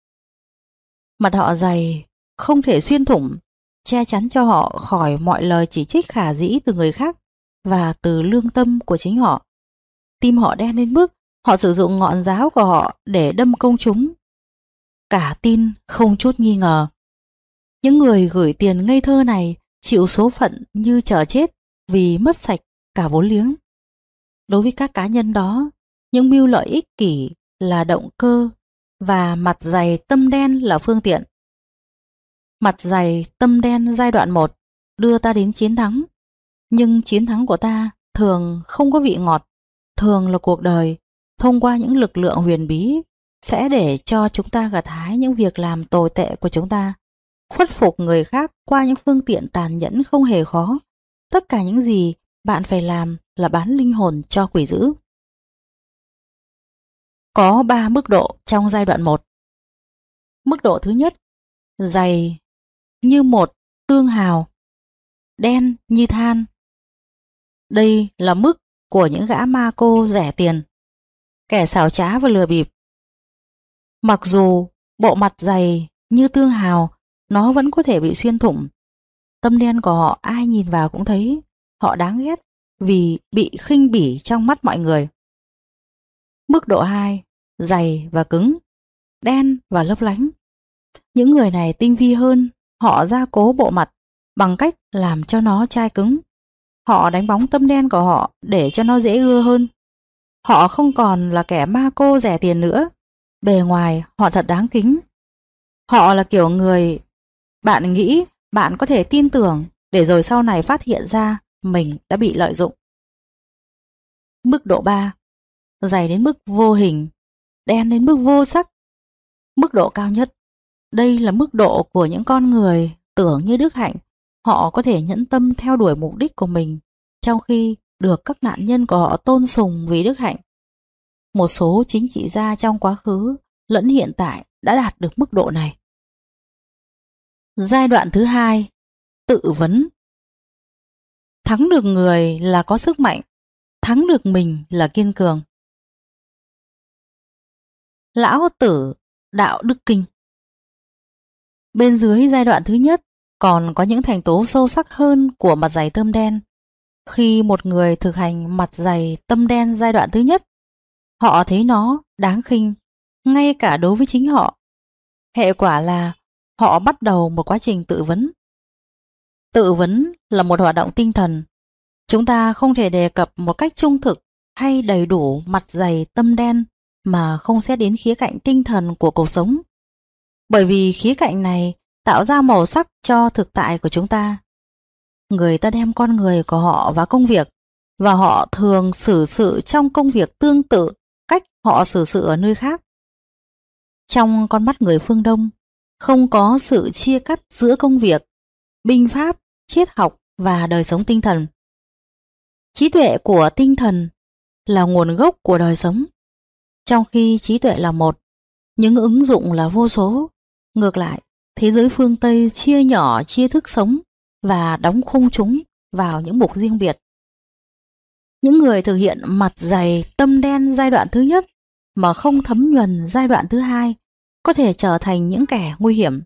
Speaker 1: Mặt họ dày không thể xuyên thủng, che chắn cho họ khỏi mọi lời chỉ trích khả dĩ từ người khác và từ lương tâm của chính họ. Tim họ đen đến mức họ sử dụng ngọn giáo của họ để đâm công chúng. cả tin không chút nghi ngờ. Những người gửi tiền ngây thơ này chịu số phận như chờ chết vì mất sạch cả vốn liếng. Đối với các cá nhân đó, những mưu lợi ích kỷ là động cơ và mặt dày tâm đen là phương tiện. Mặt dày tâm đen giai đoạn 1 đưa ta đến chiến thắng, nhưng chiến thắng của ta thường không có vị ngọt, thường là cuộc đời thông qua những lực lượng huyền bí sẽ để cho chúng ta gặt hái những việc làm tồi tệ của chúng ta, khuất phục người khác qua những phương tiện tàn nhẫn không hề khó. Tất cả những gì bạn phải làm là bán linh hồn cho quỷ dữ. Có 3 mức độ trong giai đoạn 1. Mức độ thứ nhất, dày như một tương hào, đen như than. Đây là mức của những gã ma cô rẻ tiền, kẻ xảo trá và lừa bịp. Mặc dù bộ mặt dày như tương hào, nó vẫn có thể bị xuyên thủng. Tâm đen của họ ai nhìn vào cũng thấy họ đáng ghét vì bị khinh bỉ trong mắt mọi người. Mức độ 2, dày và cứng, đen và lấp lánh. Những người này tinh vi hơn, họ gia cố bộ mặt bằng cách làm cho nó chai cứng. Họ đánh bóng tâm đen của họ để cho nó dễ ưa hơn. Họ không còn là kẻ ma cô rẻ tiền nữa. Bề ngoài họ thật đáng kính. Họ là kiểu người bạn nghĩ bạn có thể tin tưởng để rồi sau này phát hiện ra mình đã bị lợi dụng. Mức độ 3, dày đến mức vô hình, đen đến mức vô sắc. Mức độ cao nhất, đây là mức độ của những con người tưởng như đức hạnh. Họ có thể nhẫn tâm theo đuổi mục đích của mình trong khi được các nạn nhân của họ tôn sùng vì đức hạnh. Một số chính trị gia trong quá khứ lẫn hiện tại đã đạt được mức độ này. Giai đoạn thứ 2, tự vấn. Thắng được người là có sức mạnh, thắng được mình là kiên cường. Lão Tử Đạo Đức Kinh. Bên dưới giai đoạn thứ nhất còn có những thành tố sâu sắc hơn của mặt dày tâm đen. Khi một người thực hành mặt dày tâm đen giai đoạn thứ nhất, họ thấy nó đáng khinh, ngay cả đối với chính họ. Hệ quả là họ bắt đầu một quá trình tự vấn. Tự vấn là một hoạt động tinh thần. Chúng ta không thể đề cập một cách trung thực hay đầy đủ mặt dày tâm đen mà không xét đến khía cạnh tinh thần của cuộc sống. Bởi vì khía cạnh này tạo ra màu sắc cho thực tại của chúng ta. Người ta đem con người của họ vào công việc, và họ thường xử sự trong công việc tương tự cách họ xử sự ở nơi khác. Trong con mắt người phương Đông, không có sự chia cắt giữa công việc, binh pháp, triết học và đời sống tinh thần. Trí tuệ của tinh thần là nguồn gốc của đời sống, trong khi trí tuệ là một, những ứng dụng là vô số. Ngược lại, thế giới phương Tây chia nhỏ chia thức sống và đóng khung chúng vào những mục riêng biệt. Những người thực hiện mặt dày tâm đen giai đoạn thứ nhất mà không thấm nhuần giai đoạn thứ hai có thể trở thành những kẻ nguy hiểm.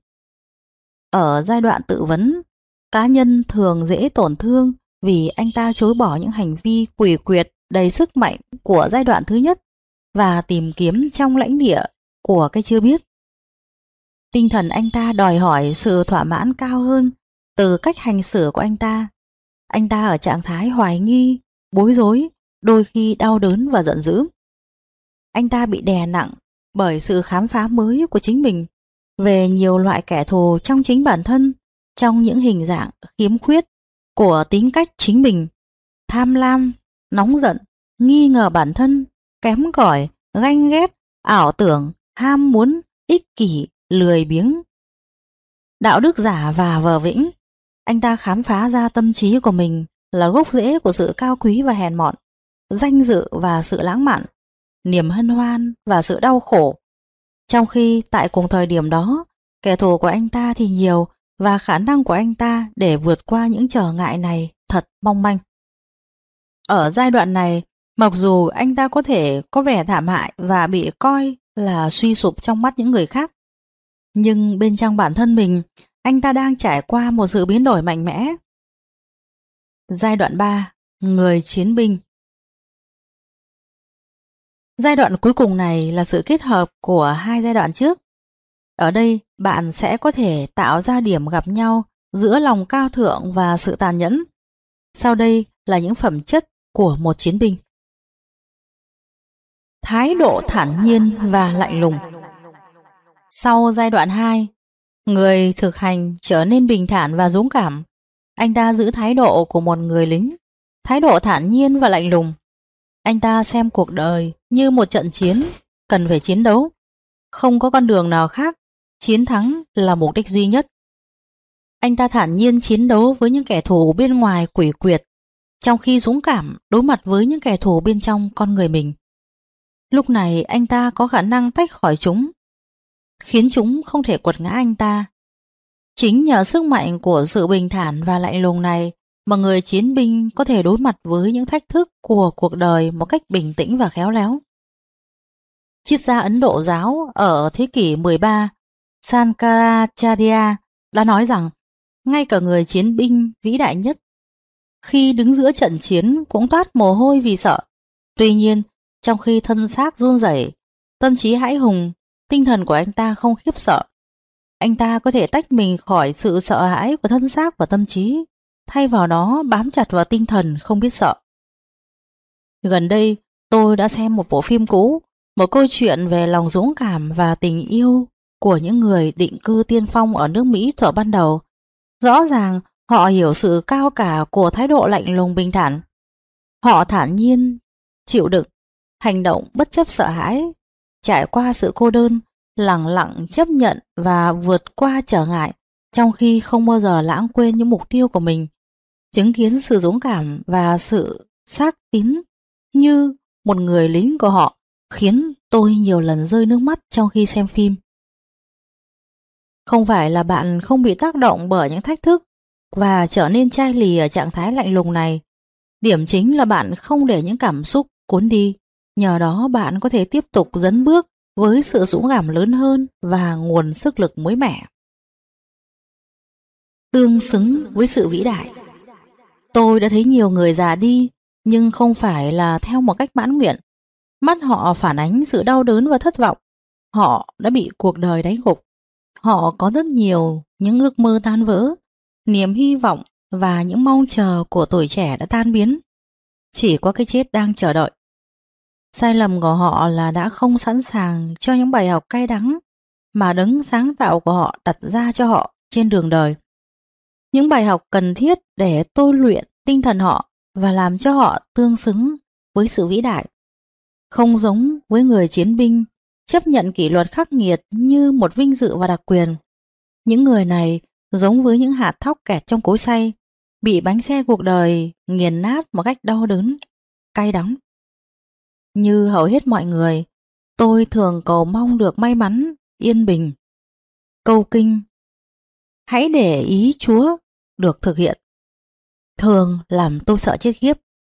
Speaker 1: Ở giai đoạn tự vấn, cá nhân thường dễ tổn thương vì anh ta chối bỏ những hành vi quỷ quyệt đầy sức mạnh của giai đoạn thứ nhất và tìm kiếm trong lãnh địa của cái chưa biết. Tinh thần anh ta đòi hỏi sự thỏa mãn cao hơn từ cách hành xử của anh ta. Anh ta ở trạng thái hoài nghi, bối rối, đôi khi đau đớn và giận dữ. Anh ta bị đè nặng bởi sự khám phá mới của chính mình về nhiều loại kẻ thù trong chính bản thân, trong những hình dạng khiếm khuyết của tính cách chính mình: tham lam, nóng giận, nghi ngờ bản thân, kém cỏi, ganh ghét, ảo tưởng, ham muốn, ích kỷ, lười biếng. Đạo đức giả và vờ vĩnh, anh ta khám phá ra tâm trí của mình là gốc rễ của sự cao quý và hèn mọn, danh dự và sự lãng mạn, niềm hân hoan và sự đau khổ. Trong khi tại cùng thời điểm đó, kẻ thù của anh ta thì nhiều và khả năng của anh ta để vượt qua những trở ngại này thật mong manh. Ở giai đoạn này, mặc dù anh ta có thể có vẻ thảm hại và bị coi là suy sụp trong mắt những người khác, nhưng bên trong bản thân mình, anh ta đang trải qua một sự biến đổi mạnh mẽ. Giai đoạn 3, người chiến binh. Giai đoạn cuối cùng này là sự kết hợp của hai giai đoạn trước. Ở đây bạn sẽ có thể tạo ra điểm gặp nhau giữa lòng cao thượng và sự tàn nhẫn. Sau đây là những phẩm chất của một chiến binh. Thái độ thản nhiên và lạnh lùng. Sau giai đoạn 2, người thực hành trở nên bình thản và dũng cảm. Anh ta giữ thái độ của một người lính, thái độ thản nhiên và lạnh lùng. Anh ta xem cuộc đời như một trận chiến, cần phải chiến đấu. Không có con đường nào khác, chiến thắng là mục đích duy nhất. Anh ta thản nhiên chiến đấu với những kẻ thù bên ngoài quỷ quyệt, trong khi dũng cảm đối mặt với những kẻ thù bên trong con người mình. Lúc này anh ta có khả năng tách khỏi chúng, khiến chúng không thể quật ngã anh ta. Chính nhờ sức mạnh của sự bình thản và lạnh lùng này mà người chiến binh có thể đối mặt với những thách thức của cuộc đời một cách bình tĩnh và khéo léo. Triết gia Ấn Độ giáo ở thế kỷ 13, Shankaracharya đã nói rằng ngay cả người chiến binh vĩ đại nhất khi đứng giữa trận chiến cũng toát mồ hôi vì sợ. Tuy nhiên, trong khi thân xác run rẩy, tâm trí hãi hùng, tinh thần của anh ta không khiếp sợ. Anh ta có thể tách mình khỏi sự sợ hãi của thân xác và tâm trí, thay vào đó bám chặt vào tinh thần không biết sợ. Gần đây, tôi đã xem một bộ phim cũ, một câu chuyện về lòng dũng cảm và tình yêu của những người định cư tiên phong ở nước Mỹ thuở ban đầu. Rõ ràng, họ hiểu sự cao cả của thái độ lạnh lùng bình thản. Họ thản nhiên, chịu đựng, hành động bất chấp sợ hãi, trải qua sự cô đơn, lặng lặng chấp nhận và vượt qua trở ngại, trong khi không bao giờ lãng quên những mục tiêu của mình. Chứng kiến sự dũng cảm và sự xác tín như một người lính của họ khiến tôi nhiều lần rơi nước mắt trong khi xem phim. Không phải là bạn không bị tác động bởi những thách thức và trở nên chai lì ở trạng thái lạnh lùng này. Điểm chính là bạn không để những cảm xúc cuốn đi. Nhờ đó bạn có thể tiếp tục dấn bước với sự dũng cảm lớn hơn và nguồn sức lực mới mẻ. Tương xứng với sự vĩ đại. Tôi đã thấy nhiều người già đi, nhưng không phải là theo một cách mãn nguyện. Mắt họ phản ánh sự đau đớn và thất vọng. Họ đã bị cuộc đời đánh gục. Họ có rất nhiều những ước mơ tan vỡ, niềm hy vọng và những mong chờ của tuổi trẻ đã tan biến. Chỉ có cái chết đang chờ đợi. Sai lầm của họ là đã không sẵn sàng cho những bài học cay đắng mà đấng sáng tạo của họ đặt ra cho họ trên đường đời. Những bài học cần thiết để tôi luyện tinh thần họ và làm cho họ tương xứng với sự vĩ đại. Không giống với người chiến binh chấp nhận kỷ luật khắc nghiệt như một vinh dự và đặc quyền. Những người này giống với những hạt thóc kẹt trong cối xay, bị bánh xe cuộc đời nghiền nát một cách đau đớn, cay đắng. Như hầu hết mọi người, tôi thường cầu mong được may mắn, yên bình. Câu kinh hãy để ý Chúa được thực hiện thường làm tôi sợ chết khiếp.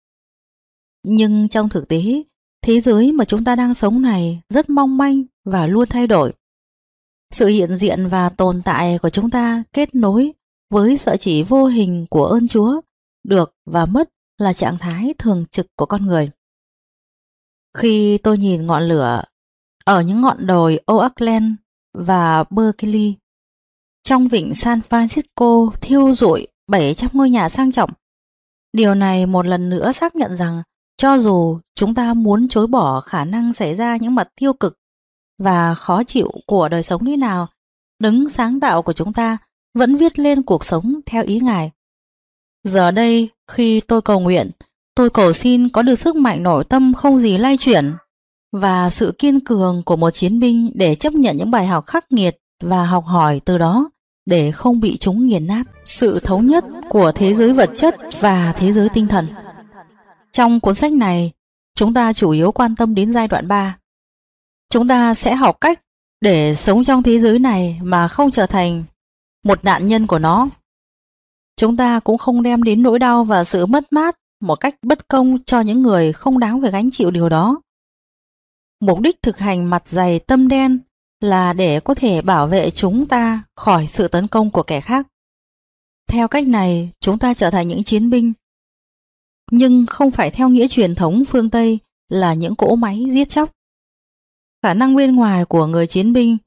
Speaker 1: Nhưng trong thực tế, thế giới mà chúng ta đang sống này rất mong manh và luôn thay đổi. Sự hiện diện và tồn tại của chúng ta kết nối với sợi chỉ vô hình của ơn Chúa, được và mất là trạng thái thường trực của con người. Khi tôi nhìn ngọn lửa ở những ngọn đồi Oakland và Berkeley, trong vịnh San Francisco thiêu rụi 700 ngôi nhà sang trọng, điều này một lần nữa xác nhận rằng cho dù chúng ta muốn chối bỏ khả năng xảy ra những mặt tiêu cực và khó chịu của đời sống thế nào, đấng sáng tạo của chúng ta vẫn viết lên cuộc sống theo ý Ngài. Giờ đây, khi tôi cầu nguyện, tôi cầu xin có được sức mạnh nội tâm không gì lay chuyển và sự kiên cường của một chiến binh để chấp nhận những bài học khắc nghiệt và học hỏi từ đó để không bị chúng nghiền nát. Sự thống nhất của thế giới vật chất và thế giới tinh thần. Trong cuốn sách này, chúng ta chủ yếu quan tâm đến giai đoạn 3. Chúng ta sẽ học cách để sống trong thế giới này mà không trở thành một nạn nhân của nó. Chúng ta cũng không đem đến nỗi đau và sự mất mát một cách bất công cho những người không đáng phải gánh chịu điều đó. Mục đích thực hành mặt dày tâm đen là để có thể bảo vệ chúng ta khỏi sự tấn công của kẻ khác. Theo cách này, chúng ta trở thành những chiến binh, nhưng không phải theo nghĩa truyền thống phương Tây là những cỗ máy giết chóc. Khả năng bên ngoài của người chiến binh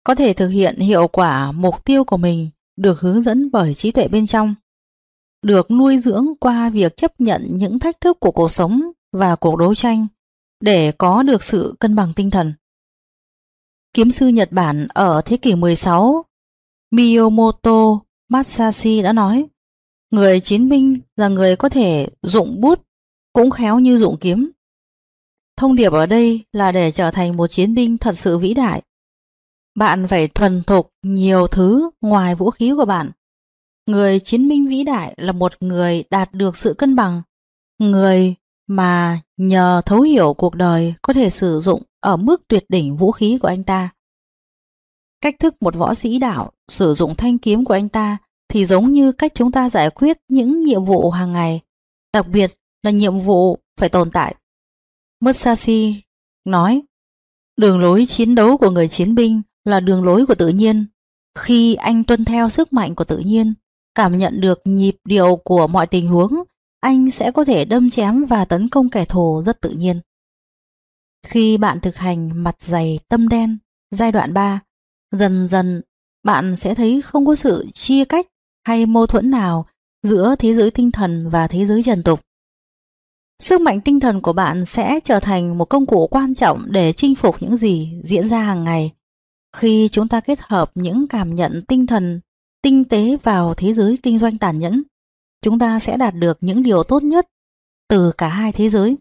Speaker 1: có thể thực hiện hiệu quả mục tiêu của mình được hướng dẫn bởi trí tuệ bên trong, được nuôi dưỡng qua việc chấp nhận những thách thức của cuộc sống và cuộc đấu tranh để có được sự cân bằng tinh thần. Kiếm sư Nhật Bản ở thế kỷ 16, Miyamoto Musashi đã nói, người chiến binh là người có thể dụng bút cũng khéo như dụng kiếm. Thông điệp ở đây là để trở thành một chiến binh thật sự vĩ đại, bạn phải thuần thục nhiều thứ ngoài vũ khí của bạn. Người chiến binh vĩ đại là một người đạt được sự cân bằng, người mà nhờ thấu hiểu cuộc đời có thể sử dụng ở mức tuyệt đỉnh vũ khí của anh ta. Cách thức một võ sĩ đạo sử dụng thanh kiếm của anh ta thì giống như cách chúng ta giải quyết những nhiệm vụ hàng ngày, đặc biệt là nhiệm vụ phải tồn tại. Musashi nói, đường lối chiến đấu của người chiến binh là đường lối của tự nhiên. Khi anh tuân theo sức mạnh của tự nhiên, cảm nhận được nhịp điệu của mọi tình huống, anh sẽ có thể đâm chém và tấn công kẻ thù rất tự nhiên. Khi bạn thực hành mặt dày tâm đen giai đoạn 3, dần dần bạn sẽ thấy không có sự chia cách hay mâu thuẫn nào giữa thế giới tinh thần và thế giới trần tục. Sức mạnh tinh thần của bạn sẽ trở thành một công cụ quan trọng để chinh phục những gì diễn ra hàng ngày. Khi chúng ta kết hợp những cảm nhận tinh thần tinh tế vào thế giới kinh doanh tàn nhẫn, chúng ta sẽ đạt được những điều tốt nhất từ cả hai thế giới.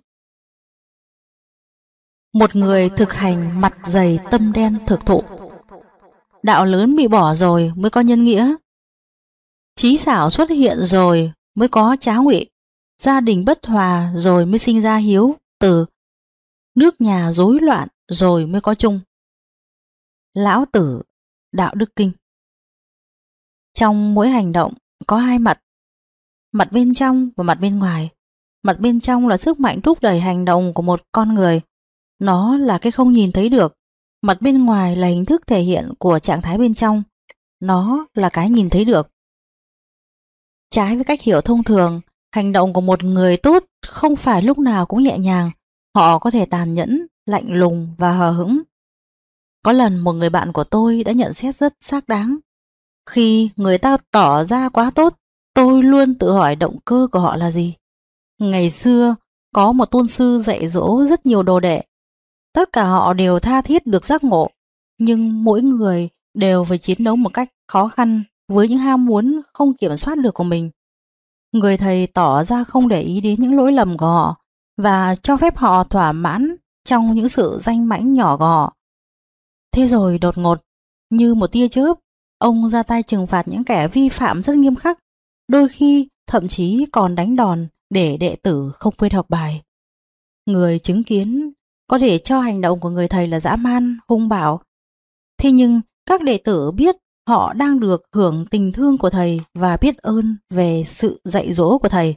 Speaker 1: Một người thực hành mặt dày tâm đen thực thụ. Đạo lớn bị bỏ rồi mới có nhân nghĩa. Chí xảo xuất hiện rồi mới có trá ngụy. Gia đình bất hòa rồi mới sinh ra hiếu từ. Nước nhà rối loạn rồi mới có chung. Lão Tử, Đạo Đức Kinh. Trong mỗi hành động có hai mặt, mặt bên trong và mặt bên ngoài. Mặt bên trong là sức mạnh thúc đẩy hành động của một con người. Nó là cái không nhìn thấy được. Mặt bên ngoài là hình thức thể hiện của trạng thái bên trong. Nó là cái nhìn thấy được. Trái với cách hiểu thông thường, hành động của một người tốt không phải lúc nào cũng nhẹ nhàng. Họ có thể tàn nhẫn, lạnh lùng và hờ hững. Có lần một người bạn của tôi đã nhận xét rất xác đáng. Khi người ta tỏ ra quá tốt, tôi luôn tự hỏi động cơ của họ là gì. Ngày xưa, có một tôn sư dạy dỗ rất nhiều đồ đệ. Tất cả họ đều tha thiết được giác ngộ, nhưng mỗi người đều phải chiến đấu một cách khó khăn với những ham muốn không kiểm soát được của mình. Người thầy tỏ ra không để ý đến những lỗi lầm của họ và cho phép họ thỏa mãn trong những sự danh mãnh nhỏ của họ. Thế rồi đột ngột, như một tia chớp, ông ra tay trừng phạt những kẻ vi phạm rất nghiêm khắc, đôi khi thậm chí còn đánh đòn để đệ tử không quên học bài. Người chứng kiến có thể cho hành động của người thầy là dã man, hung bạo. Thế nhưng các đệ tử biết họ đang được hưởng tình thương của thầy và biết ơn về sự dạy dỗ của thầy.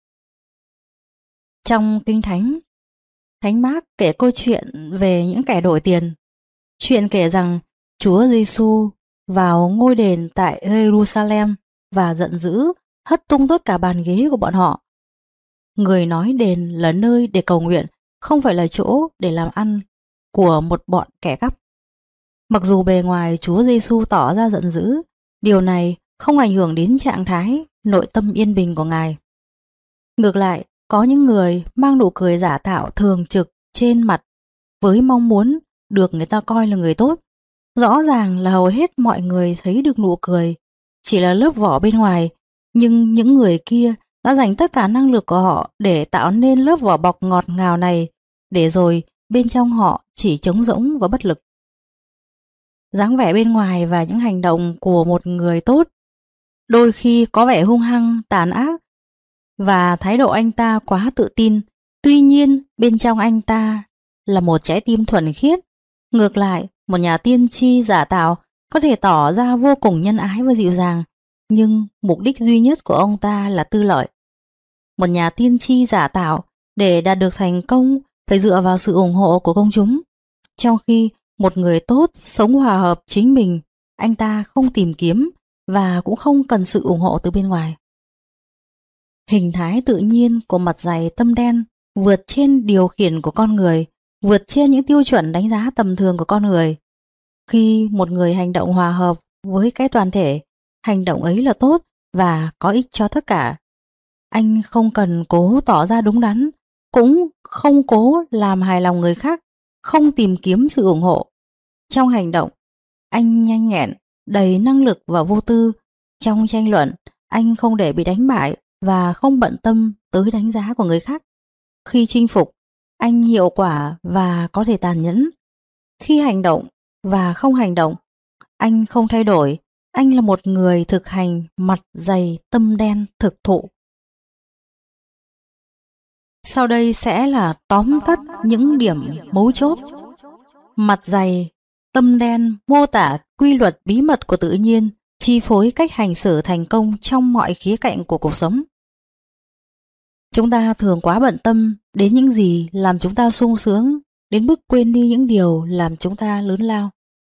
Speaker 1: Trong Kinh Thánh, Thánh Mác kể câu chuyện về những kẻ đổi tiền. Chuyện kể rằng Chúa Giêsu vào ngôi đền tại Jerusalem và giận dữ hất tung tất cả bàn ghế của bọn họ. Người nói đền là nơi để cầu nguyện, không phải là chỗ để làm ăn của một bọn kẻ cắp. Mặc dù bề ngoài Chúa Giêsu tỏ ra giận dữ, điều này không ảnh hưởng đến trạng thái nội tâm yên bình của Ngài. Ngược lại, có những người mang nụ cười giả tạo thường trực trên mặt với mong muốn được người ta coi là người tốt. Rõ ràng là hầu hết mọi người thấy được nụ cười chỉ là lớp vỏ bên ngoài, nhưng những người kia đã dành tất cả năng lực của họ để tạo nên lớp vỏ bọc ngọt ngào này, để rồi bên trong họ chỉ trống rỗng và bất lực. Dáng vẻ bên ngoài và những hành động của một người tốt đôi khi có vẻ hung hăng, tàn ác, và thái độ anh ta quá tự tin. Tuy nhiên bên trong anh ta là một trái tim thuần khiết. Ngược lại, một nhà tiên tri giả tạo có thể tỏ ra vô cùng nhân ái và dịu dàng, nhưng mục đích duy nhất của ông ta là tư lợi. Một nhà tiên tri giả tạo để đạt được thành công phải dựa vào sự ủng hộ của công chúng, trong khi một người tốt sống hòa hợp chính mình, anh ta không tìm kiếm và cũng không cần sự ủng hộ từ bên ngoài. Hình thái tự nhiên của mặt dày tâm đen vượt trên điều khiển của con người, vượt trên những tiêu chuẩn đánh giá tầm thường của con người. Khi một người hành động hòa hợp với cái toàn thể, hành động ấy là tốt và có ích cho tất cả. Anh không cần cố tỏ ra đúng đắn, cũng không cố làm hài lòng người khác, không tìm kiếm sự ủng hộ. Trong hành động, anh nhanh nhẹn, đầy năng lực và vô tư. Trong tranh luận, anh không để bị đánh bại và không bận tâm tới đánh giá của người khác. Khi chinh phục, anh hiệu quả và có thể tàn nhẫn. Khi hành động và không hành động, anh không thay đổi. Anh là một người thực hành mặt dày tâm đen thực thụ. Sau đây sẽ là tóm tắt những điểm mấu chốt. Mặt dày, tâm đen mô tả quy luật bí mật của tự nhiên, chi phối cách hành xử thành công trong mọi khía cạnh của cuộc sống. Chúng ta thường quá bận tâm đến những gì làm chúng ta sung sướng, đến mức quên đi những điều làm chúng ta lớn lao.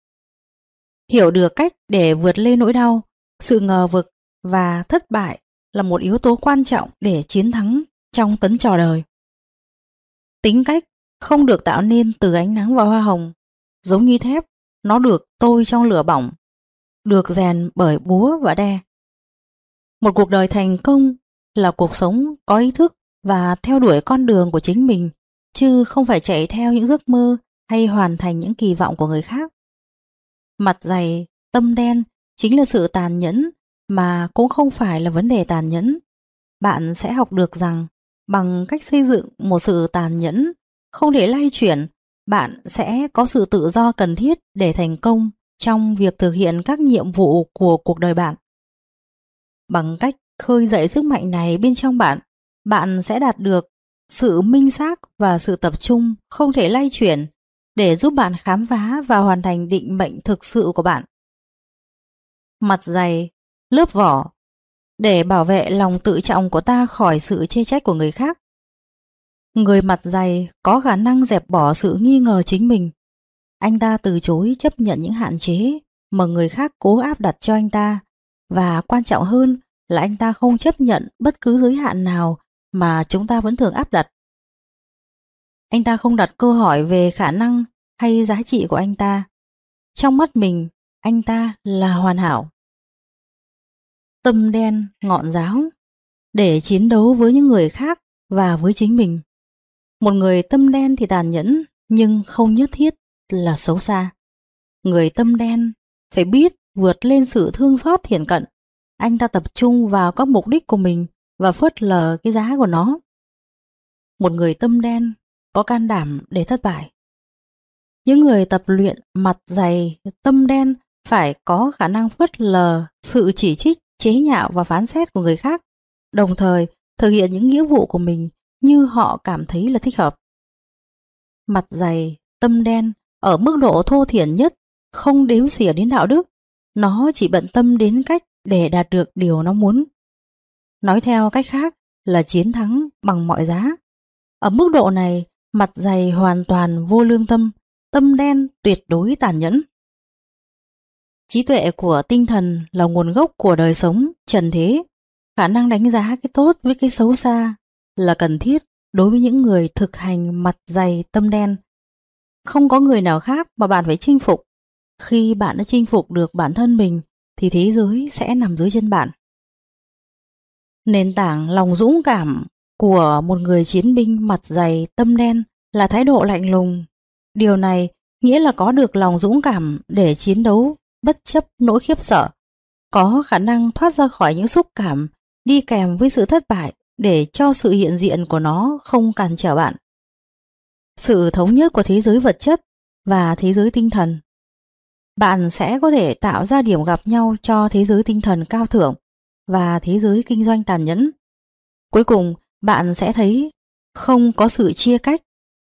Speaker 1: Hiểu được cách để vượt lên nỗi đau, sự ngờ vực và thất bại là một yếu tố quan trọng để chiến thắng trong tấn trò đời. Tính cách không được tạo nên từ ánh nắng và hoa hồng, giống như thép, nó được tôi trong lửa bỏng, được rèn bởi búa và đe. Một cuộc đời thành công là cuộc sống có ý thức và theo đuổi con đường của chính mình, chứ không phải chạy theo những giấc mơ hay hoàn thành những kỳ vọng của người khác. Mặt dày, tâm đen chính là sự tàn nhẫn, mà cũng không phải là vấn đề tàn nhẫn. Bạn sẽ học được rằng bằng cách xây dựng một sự tàn nhẫn không thể lay chuyển, bạn sẽ có sự tự do cần thiết để thành công trong việc thực hiện các nhiệm vụ của cuộc đời bạn. Bằng cách khơi dậy sức mạnh này bên trong bạn, bạn sẽ đạt được sự minh xác và sự tập trung không thể lay chuyển để giúp bạn khám phá và hoàn thành định mệnh thực sự của bạn. Mặt dày, lớp vỏ, để bảo vệ lòng tự trọng của ta khỏi sự chê trách của người khác. Người mặt dày có khả năng dẹp bỏ sự nghi ngờ chính mình. Anh ta từ chối chấp nhận những hạn chế mà người khác cố áp đặt cho anh ta, và quan trọng hơn là anh ta không chấp nhận bất cứ giới hạn nào mà chúng ta vẫn thường áp đặt. Anh ta không đặt câu hỏi về khả năng hay giá trị của anh ta. Trong mắt mình, anh ta là hoàn hảo. Tâm đen ngọn giáo, để chiến đấu với những người khác và với chính mình. Một người tâm đen thì tàn nhẫn, nhưng không nhất thiết là xấu xa. Người tâm đen phải biết vượt lên sự thương xót thiển cận. Anh ta tập trung vào các mục đích của mình và phớt lờ cái giá của nó. Một người tâm đen có can đảm để thất bại. Những người tập luyện mặt dày tâm đen phải có khả năng phớt lờ sự chỉ trích, chế nhạo và phán xét của người khác, đồng thời thực hiện những nghĩa vụ của mình như họ cảm thấy là thích hợp. Mặt dày tâm đen ở mức độ thô thiển nhất không đếm xỉa đến đạo đức, nó chỉ bận tâm đến cách để đạt được điều nó muốn. Nói theo cách khác là chiến thắng bằng mọi giá. Ở mức độ này, mặt dày hoàn toàn vô lương tâm, tâm đen tuyệt đối tàn nhẫn. Trí tuệ của tinh thần là nguồn gốc của đời sống trần thế. Khả năng đánh giá cái tốt với cái xấu xa là cần thiết đối với những người thực hành mặt dày tâm đen. Không có người nào khác mà bạn phải chinh phục. Khi bạn đã chinh phục được bản thân mình thì thế giới sẽ nằm dưới chân bạn. Nền tảng lòng dũng cảm của một người chiến binh mặt dày tâm đen là thái độ lạnh lùng. Điều này nghĩa là có được lòng dũng cảm để chiến đấu bất chấp nỗi khiếp sợ, có khả năng thoát ra khỏi những xúc cảm đi kèm với sự thất bại để cho sự hiện diện của nó không cản trở bạn. Sự thống nhất của thế giới vật chất và thế giới tinh thần. Bạn sẽ có thể tạo ra điểm gặp nhau cho thế giới tinh thần cao thượng và thế giới kinh doanh tàn nhẫn. Cuối cùng, bạn sẽ thấy không có sự chia cách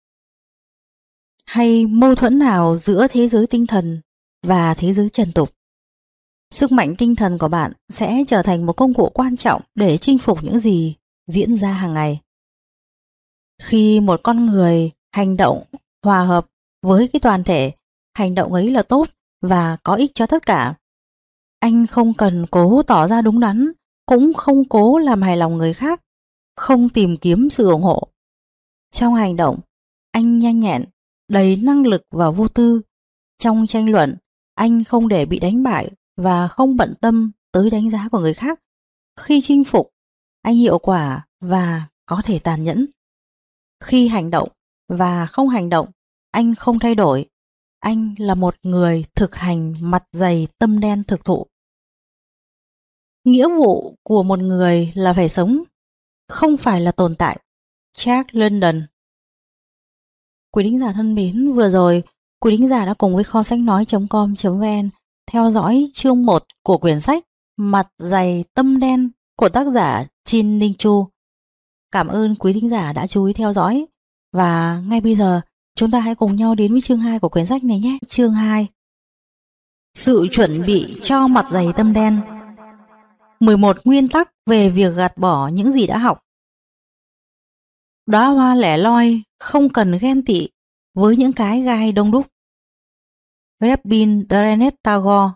Speaker 1: hay mâu thuẫn nào giữa thế giới tinh thần và thế giới trần tục. Sức mạnh tinh thần của bạn sẽ trở thành một công cụ quan trọng để chinh phục những gì diễn ra hàng ngày. Khi một con người hành động hòa hợp với cái toàn thể, hành động ấy là tốt và có ích cho tất cả. Anh không cần cố tỏ ra đúng đắn, cũng không cố làm hài lòng người khác, không tìm kiếm sự ủng hộ. Trong hành động, anh nhanh nhẹn, đầy năng lực và vô tư. Trong tranh luận, Anh không để bị đánh bại và không bận tâm tới đánh giá của người khác. Khi chinh phục, anh hiệu quả và có thể tàn nhẫn. Khi hành động và không hành động, anh không thay đổi. Anh là một người thực hành mặt dày tâm đen thực thụ. Nghĩa vụ của một người là phải sống, không phải là tồn tại. Jack London. Quý thính giả thân mến, vừa rồi quý thính giả đã cùng với kho sách nói.com.vn theo dõi chương 1 của quyển sách Mặt dày tâm đen của tác giả Chin Ning Chu. Cảm ơn quý thính giả đã chú ý theo dõi. Và ngay bây giờ chúng ta hãy cùng nhau đến với chương 2 của quyển sách này nhé. Chương 2. Sự chuẩn bị cho mặt dày tâm đen. 11 nguyên tắc về việc gạt bỏ những gì đã học. Đóa hoa lẻ loi không cần ghen tị với những cái gai đông đúc. Rabindranath Tagore.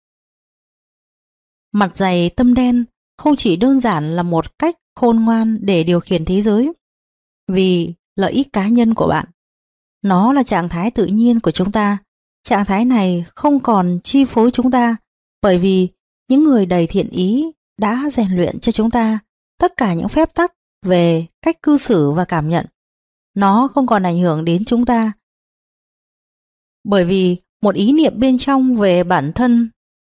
Speaker 1: Mặt dày tâm đen không chỉ đơn giản là một cách khôn ngoan để điều khiển thế giới vì lợi ích cá nhân của bạn. Nó là trạng thái tự nhiên của chúng ta. Trạng thái này không còn chi phối chúng ta bởi vì những người đầy thiện ý đã rèn luyện cho chúng ta tất cả những phép tắc về cách cư xử và cảm nhận. Nó không còn ảnh hưởng đến chúng ta bởi vì một ý niệm bên trong về bản thân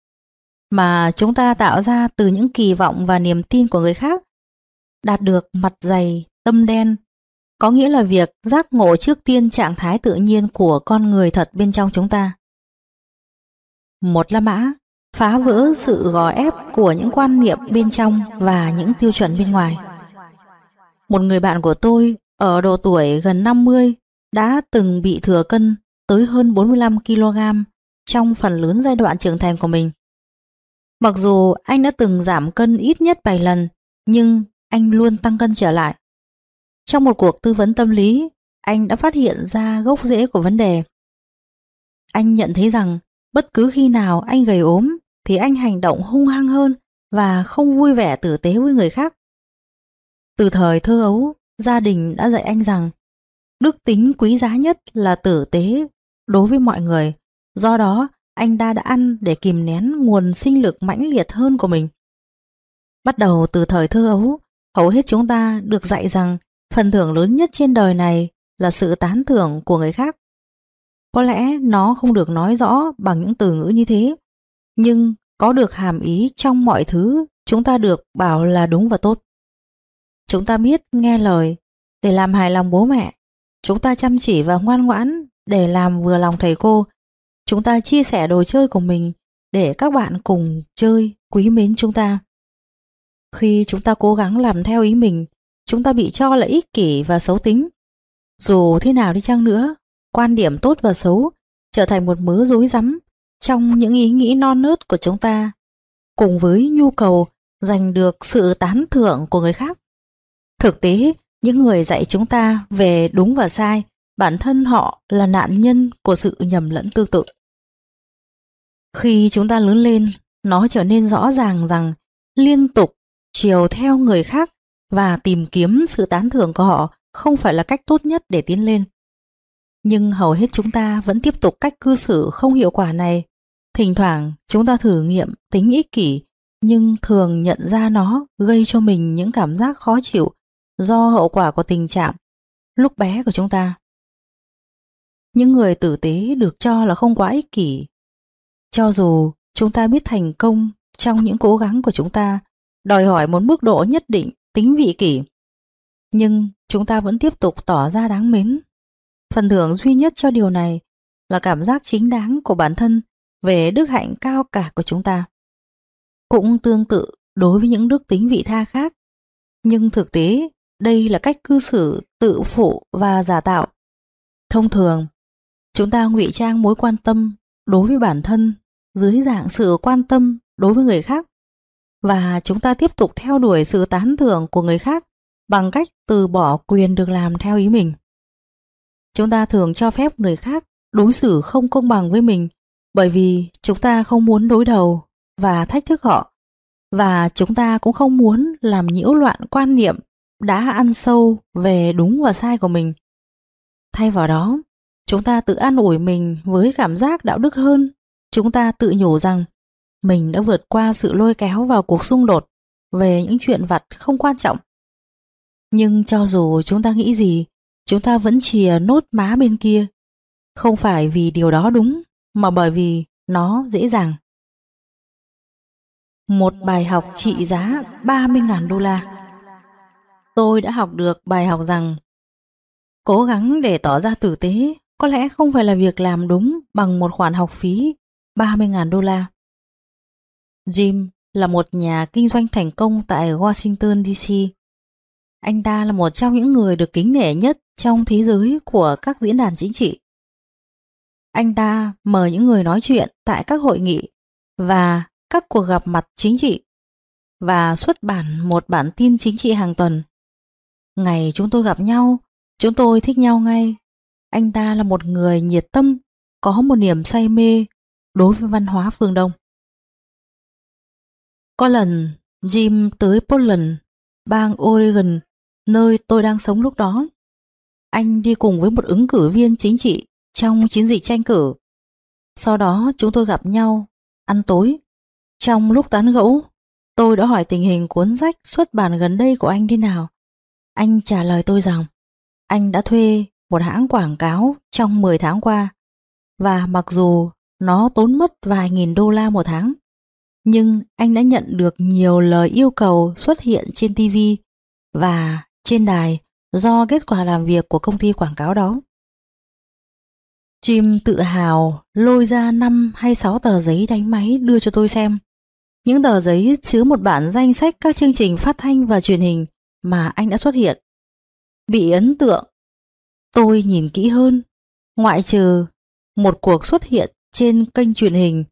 Speaker 1: mà chúng ta tạo ra từ những kỳ vọng và niềm tin của người khác. Đạt được mặt dày tâm đen có nghĩa là việc giác ngộ trước tiên trạng thái tự nhiên của con người thật bên trong chúng ta. Một La Mã phá vỡ sự gò ép của những quan niệm bên trong và những tiêu chuẩn bên ngoài. Một người bạn của tôi ở độ tuổi gần 50 đã từng bị thừa cân tới hơn 45 kg trong phần lớn giai đoạn trưởng thành của mình. Mặc dù anh đã từng giảm cân ít nhất 7 lần, nhưng anh luôn tăng cân trở lại. Trong một cuộc tư vấn tâm lý, anh đã phát hiện ra gốc rễ của vấn đề. Anh nhận thấy rằng bất cứ khi nào anh gầy ốm thì anh hành động hung hăng hơn và không vui vẻ tử tế với người khác. Từ thời thơ ấu, gia đình đã dạy anh rằng đức tính quý giá nhất là tử tế đối với mọi người. Do đó, anh đã ăn để kìm nén nguồn sinh lực mãnh liệt hơn của mình. Bắt đầu từ thời thơ ấu, hầu hết chúng ta được dạy rằng phần thưởng lớn nhất trên đời này là sự tán thưởng của người khác. Có lẽ nó không được nói rõ bằng những từ ngữ như thế, nhưng có được hàm ý trong mọi thứ chúng ta được bảo là đúng và tốt. Chúng ta biết nghe lời để làm hài lòng bố mẹ. Chúng ta chăm chỉ và ngoan ngoãn để làm vừa lòng thầy cô. Chúng ta chia sẻ đồ chơi của mình để các bạn cùng chơi, quý mến chúng ta. Khi chúng ta cố gắng làm theo ý mình, chúng ta bị cho là ích kỷ và xấu tính. Dù thế nào đi chăng nữa, quan điểm tốt và xấu trở thành một mớ rối rắm trong những ý nghĩ non nớt của chúng ta, cùng với nhu cầu giành được sự tán thưởng của người khác. Thực tế, những người dạy chúng ta về đúng và sai, bản thân họ là nạn nhân của sự nhầm lẫn tương tự. Khi chúng ta lớn lên, nó trở nên rõ ràng rằng liên tục chiều theo người khác và tìm kiếm sự tán thưởng của họ không phải là cách tốt nhất để tiến lên. Nhưng hầu hết chúng ta vẫn tiếp tục cách cư xử không hiệu quả này. Thỉnh thoảng chúng ta thử nghiệm tính ích kỷ, nhưng thường nhận ra nó gây cho mình những cảm giác khó chịu do hậu quả của tình trạng lúc bé của chúng ta. Những người tử tế được cho là không quá ích kỷ. Cho dù chúng ta biết thành công trong những cố gắng của chúng ta đòi hỏi một mức độ nhất định tính vị kỷ, nhưng chúng ta vẫn tiếp tục tỏ ra đáng mến. Phần thưởng duy nhất cho điều này là cảm giác chính đáng của bản thân về đức hạnh cao cả của chúng ta. Cũng tương tự đối với những đức tính vị tha khác, nhưng thực tế đây là cách cư xử tự phụ và giả tạo. Thông thường, chúng ta ngụy trang mối quan tâm đối với bản thân dưới dạng sự quan tâm đối với người khác, và chúng ta tiếp tục theo đuổi sự tán thưởng của người khác bằng cách từ bỏ quyền được làm theo ý mình. Chúng ta thường cho phép người khác đối xử không công bằng với mình bởi vì chúng ta không muốn đối đầu và thách thức họ, và chúng ta cũng không muốn làm nhiễu loạn quan niệm đã ăn sâu về đúng và sai của mình. Thay vào đó, chúng ta tự an ủi mình với cảm giác đạo đức hơn chúng ta tự nhủ rằng mình đã vượt qua sự lôi kéo vào cuộc xung đột về những chuyện vặt không quan trọng. Nhưng cho dù chúng ta nghĩ gì, chúng ta vẫn chìa nốt má bên kia, không phải vì điều đó đúng, mà bởi vì nó dễ dàng. Một bài học trị giá 30.000 đô la. Tôi đã học được bài học rằng cố gắng để tỏ ra tử tế có lẽ không phải là việc làm đúng bằng một khoản học phí 30.000 đô la. Jim là một nhà kinh doanh thành công tại Washington DC. Anh ta là một trong những người được kính nể nhất trong thế giới của các diễn đàn chính trị. Anh ta mời những người nói chuyện tại các hội nghị và các cuộc gặp mặt chính trị và xuất bản một bản tin chính trị hàng tuần. Ngày chúng tôi gặp nhau, chúng tôi thích nhau ngay. Anh ta là một người nhiệt tâm, có một niềm say mê đối với văn hóa phương Đông. Có lần Jim tới Portland, bang Oregon, nơi tôi đang sống lúc đó. Anh đi cùng với một ứng cử viên chính trị trong chiến dịch tranh cử. Sau đó chúng tôi gặp nhau, ăn tối. Trong lúc tán gẫu, tôi đã hỏi tình hình cuốn sách xuất bản gần đây của anh thế nào. Anh trả lời tôi rằng anh đã thuê một hãng quảng cáo trong 10 tháng qua, và mặc dù nó tốn mất vài nghìn đô la một tháng, nhưng anh đã nhận được nhiều lời yêu cầu xuất hiện trên TV và trên đài do kết quả làm việc của công ty quảng cáo đó. Jim tự hào lôi ra 5 hay 6 tờ giấy đánh máy đưa cho tôi xem. Những tờ giấy chứa một bản danh sách các chương trình phát thanh và truyền hình mà anh đã xuất hiện. Bị ấn tượng, tôi nhìn kỹ hơn, ngoại trừ một cuộc xuất hiện trên kênh truyền hình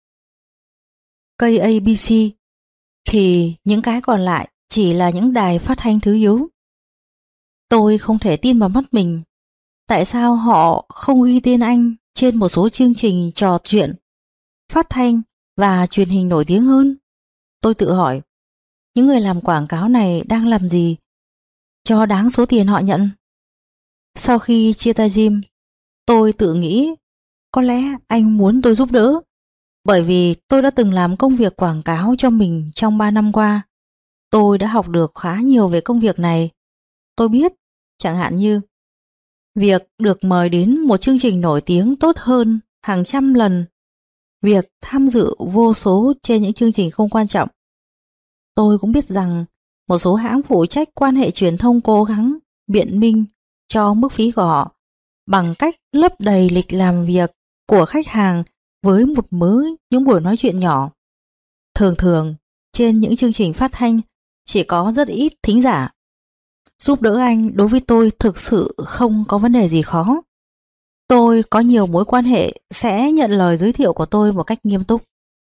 Speaker 1: KABC, thì những cái còn lại chỉ là những đài phát thanh thứ yếu. Tôi không thể tin vào mắt mình. Tại sao họ không ghi tên anh trên một số chương trình trò chuyện, phát thanh và truyền hình nổi tiếng hơn? Tôi tự hỏi, những người làm quảng cáo này đang làm gì cho đáng số tiền họ nhận? Sau khi chia tay Jim, tôi tự nghĩ có lẽ anh muốn tôi giúp đỡ, bởi vì tôi đã từng làm công việc quảng cáo cho mình trong 3 năm qua. Tôi đã học được khá nhiều về công việc này. Tôi biết, chẳng hạn như việc được mời đến một chương trình nổi tiếng tốt hơn hàng trăm lần việc tham dự vô số trên những chương trình không quan trọng. Tôi cũng biết rằng một số hãng phụ trách quan hệ truyền thông cố gắng biện minh cho mức phí của họ bằng cách lấp đầy lịch làm việc của khách hàng với một mớ những buổi nói chuyện nhỏ. Thường thường, trên những chương trình phát thanh chỉ có rất ít thính giả. Giúp đỡ anh đối với tôi thực sự không có vấn đề gì khó. Tôi có nhiều mối quan hệ sẽ nhận lời giới thiệu của tôi một cách nghiêm túc.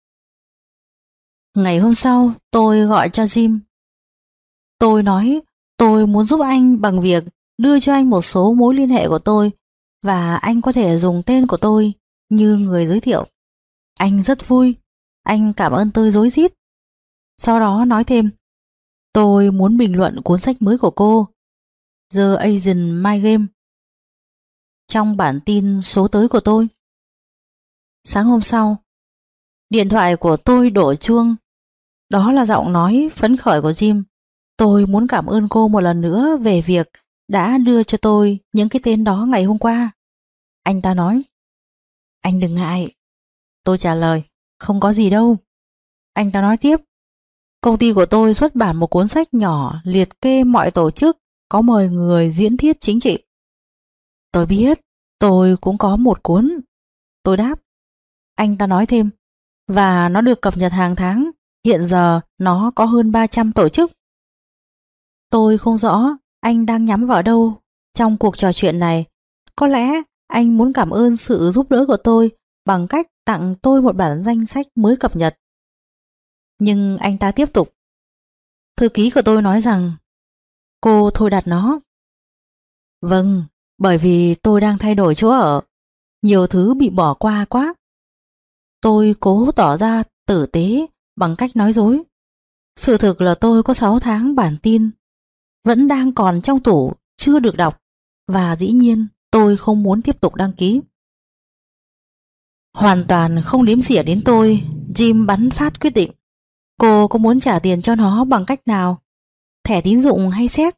Speaker 1: Ngày hôm sau, tôi gọi cho Jim. Tôi nói tôi muốn giúp anh bằng việc đưa cho anh một số mối liên hệ của tôi và anh có thể dùng tên của tôi như người giới thiệu. Anh rất vui. Anh cảm ơn tôi rối rít. Sau đó nói thêm, tôi muốn bình luận cuốn sách mới của cô, The Asian My Game, trong bản tin số tới của tôi. Sáng hôm sau, điện thoại của tôi đổ chuông. Đó là giọng nói phấn khởi của Jim. Tôi muốn cảm ơn cô một lần nữa về việc đã đưa cho tôi những cái tên đó ngày hôm qua. Anh ta nói. Anh đừng ngại. Tôi trả lời, không có gì đâu. Anh ta nói tiếp, công ty của tôi xuất bản một cuốn sách nhỏ liệt kê mọi tổ chức có mời người diễn thuyết chính trị. Tôi biết, tôi cũng có một cuốn. Tôi đáp. Anh ta nói thêm, và nó được cập nhật hàng tháng. Hiện giờ nó có hơn 300 tổ chức. Tôi không rõ anh đang nhắm vào đâu trong cuộc trò chuyện này. Có lẽ anh muốn cảm ơn sự giúp đỡ của tôi bằng cách tặng tôi một bản danh sách mới cập nhật. Nhưng anh ta tiếp tục. Thư ký của tôi nói rằng cô thôi đặt nó. Vâng, bởi vì tôi đang thay đổi chỗ ở. Nhiều thứ bị bỏ qua quá. Tôi cố tỏ ra tử tế bằng cách nói dối. Sự thực là tôi có 6 tháng bản tin vẫn đang còn trong tủ, chưa được đọc, và dĩ nhiên tôi không muốn tiếp tục đăng ký. Hoàn toàn không đếm xỉa đến tôi, Jim bắn phát quyết định. Cô có muốn trả tiền cho nó bằng cách nào? Thẻ tín dụng hay séc?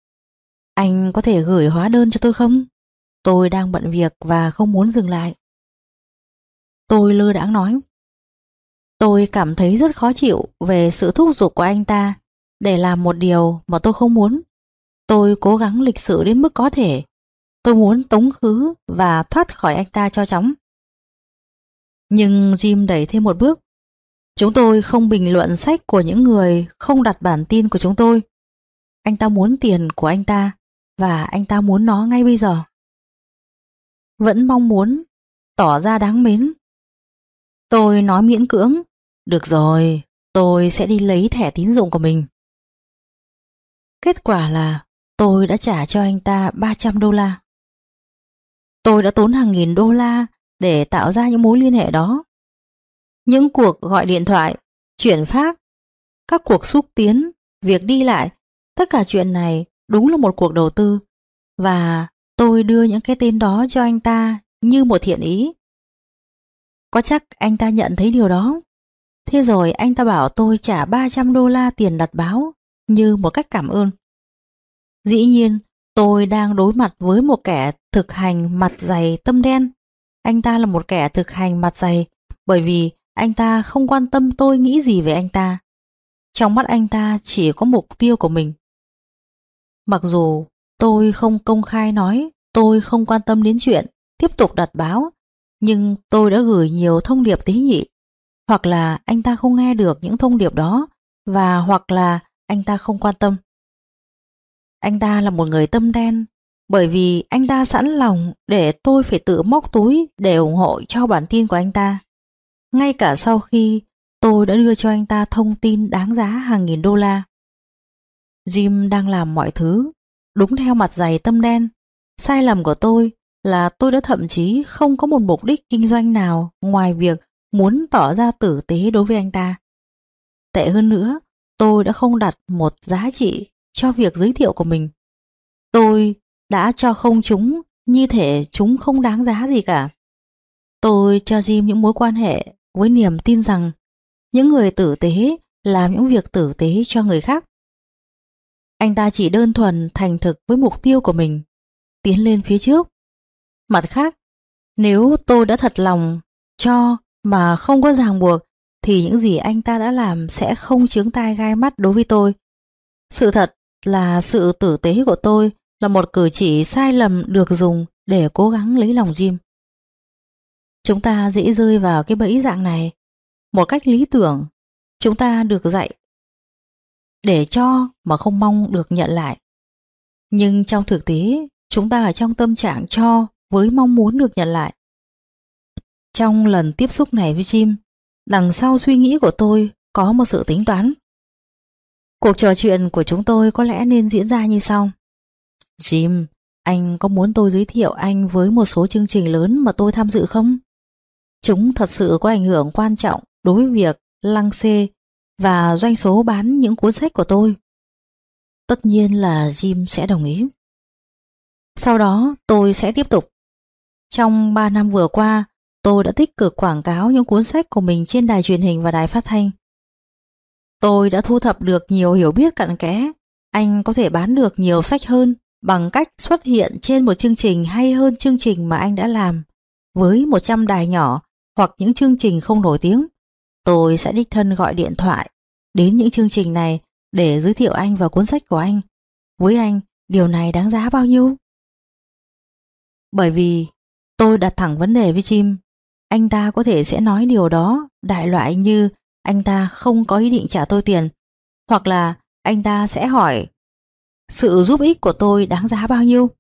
Speaker 1: Anh có thể gửi hóa đơn cho tôi không? Tôi đang bận việc và không muốn dừng lại. Tôi lơ đãng nói. Tôi cảm thấy rất khó chịu về sự thúc giục của anh ta để làm một điều mà tôi không muốn. Tôi cố gắng lịch sự đến mức có thể. Tôi muốn tống khứ và thoát khỏi anh ta cho chóng. Nhưng Jim đẩy thêm một bước. Chúng tôi không bình luận sách của những người không đặt bản tin của chúng tôi. Anh ta muốn tiền của anh ta và anh ta muốn nó ngay bây giờ. Vẫn mong muốn tỏ ra đáng mến. Tôi nói miễn cưỡng. Được rồi, tôi sẽ đi lấy thẻ tín dụng của mình. Kết quả là tôi đã trả cho anh ta $300. Tôi đã tốn hàng nghìn đô la để tạo ra những mối liên hệ đó. Những cuộc gọi điện thoại, chuyển phát, các cuộc xúc tiến, việc đi lại, tất cả chuyện này đúng là một cuộc đầu tư. Và tôi đưa những cái tên đó cho anh ta như một thiện ý. Có chắc anh ta nhận thấy điều đó. Thế rồi anh ta bảo tôi trả $300 tiền đặt báo như một cách cảm ơn. Dĩ nhiên, tôi đang đối mặt với một kẻ thực hành mặt dày tâm đen. Anh ta là một kẻ thực hành mặt dày bởi vì anh ta không quan tâm tôi nghĩ gì về anh ta. Trong mắt anh ta chỉ có mục tiêu của mình. Mặc dù tôi không công khai nói tôi không quan tâm đến chuyện tiếp tục đặt báo, nhưng tôi đã gửi nhiều thông điệp tế nhị. Hoặc là anh ta không nghe được những thông điệp đó, và hoặc là anh ta không quan tâm. Anh ta là một người tâm đen, bởi vì anh ta sẵn lòng để tôi phải tự móc túi để ủng hộ cho bản tin của anh ta. Ngay cả sau khi tôi đã đưa cho anh ta thông tin đáng giá hàng nghìn đô la. Jim đang làm mọi thứ đúng theo mặt dày tâm đen. Sai lầm của tôi là tôi đã thậm chí không có một mục đích kinh doanh nào ngoài việc muốn tỏ ra tử tế đối với anh ta. Tệ hơn nữa, tôi đã không đặt một giá trị cho việc giới thiệu của mình. Tôi đã cho không chúng như thể chúng không đáng giá gì cả. Tôi cho Jim những mối quan hệ với niềm tin rằng những người tử tế làm những việc tử tế cho người khác. Anh ta chỉ đơn thuần thành thực với mục tiêu của mình, tiến lên phía trước. Mặt khác, nếu tôi đã thật lòng cho mà không có ràng buộc, thì những gì anh ta đã làm sẽ không chướng tai gai mắt đối với tôi. Sự thật là sự tử tế của tôi là một cử chỉ sai lầm được dùng để cố gắng lấy lòng Jim. Chúng ta dễ rơi vào cái bẫy dạng này. Một cách lý tưởng, chúng ta được dạy để cho mà không mong được nhận lại. Nhưng trong thực tế, chúng ta ở trong tâm trạng cho với mong muốn được nhận lại. Trong lần tiếp xúc này với Jim, đằng sau suy nghĩ của tôi có một sự tính toán. Cuộc trò chuyện của chúng tôi có lẽ nên diễn ra như sau. Jim, anh có muốn tôi giới thiệu anh với một số chương trình lớn mà tôi tham dự không? Chúng thật sự có ảnh hưởng quan trọng đối với việc lăng xê và doanh số bán những cuốn sách của tôi. Tất nhiên là Jim sẽ đồng ý. Sau đó tôi sẽ tiếp tục. Trong 3 năm vừa qua, tôi đã tích cực quảng cáo những cuốn sách của mình trên đài truyền hình và đài phát thanh. Tôi đã thu thập được nhiều hiểu biết cặn kẽ. Anh có thể bán được nhiều sách hơn bằng cách xuất hiện trên một chương trình hay hơn chương trình mà anh đã làm với 100 đài nhỏ hoặc những chương trình không nổi tiếng. Tôi sẽ đích thân gọi điện thoại đến những chương trình này để giới thiệu anh và cuốn sách của anh. Với anh, điều này đáng giá bao nhiêu? Bởi vì tôi đặt thẳng vấn đề với Jim. Anh ta có thể sẽ nói điều đó đại loại như anh ta không có ý định trả tôi tiền, hoặc là anh ta sẽ hỏi sự giúp ích của tôi đáng giá bao nhiêu.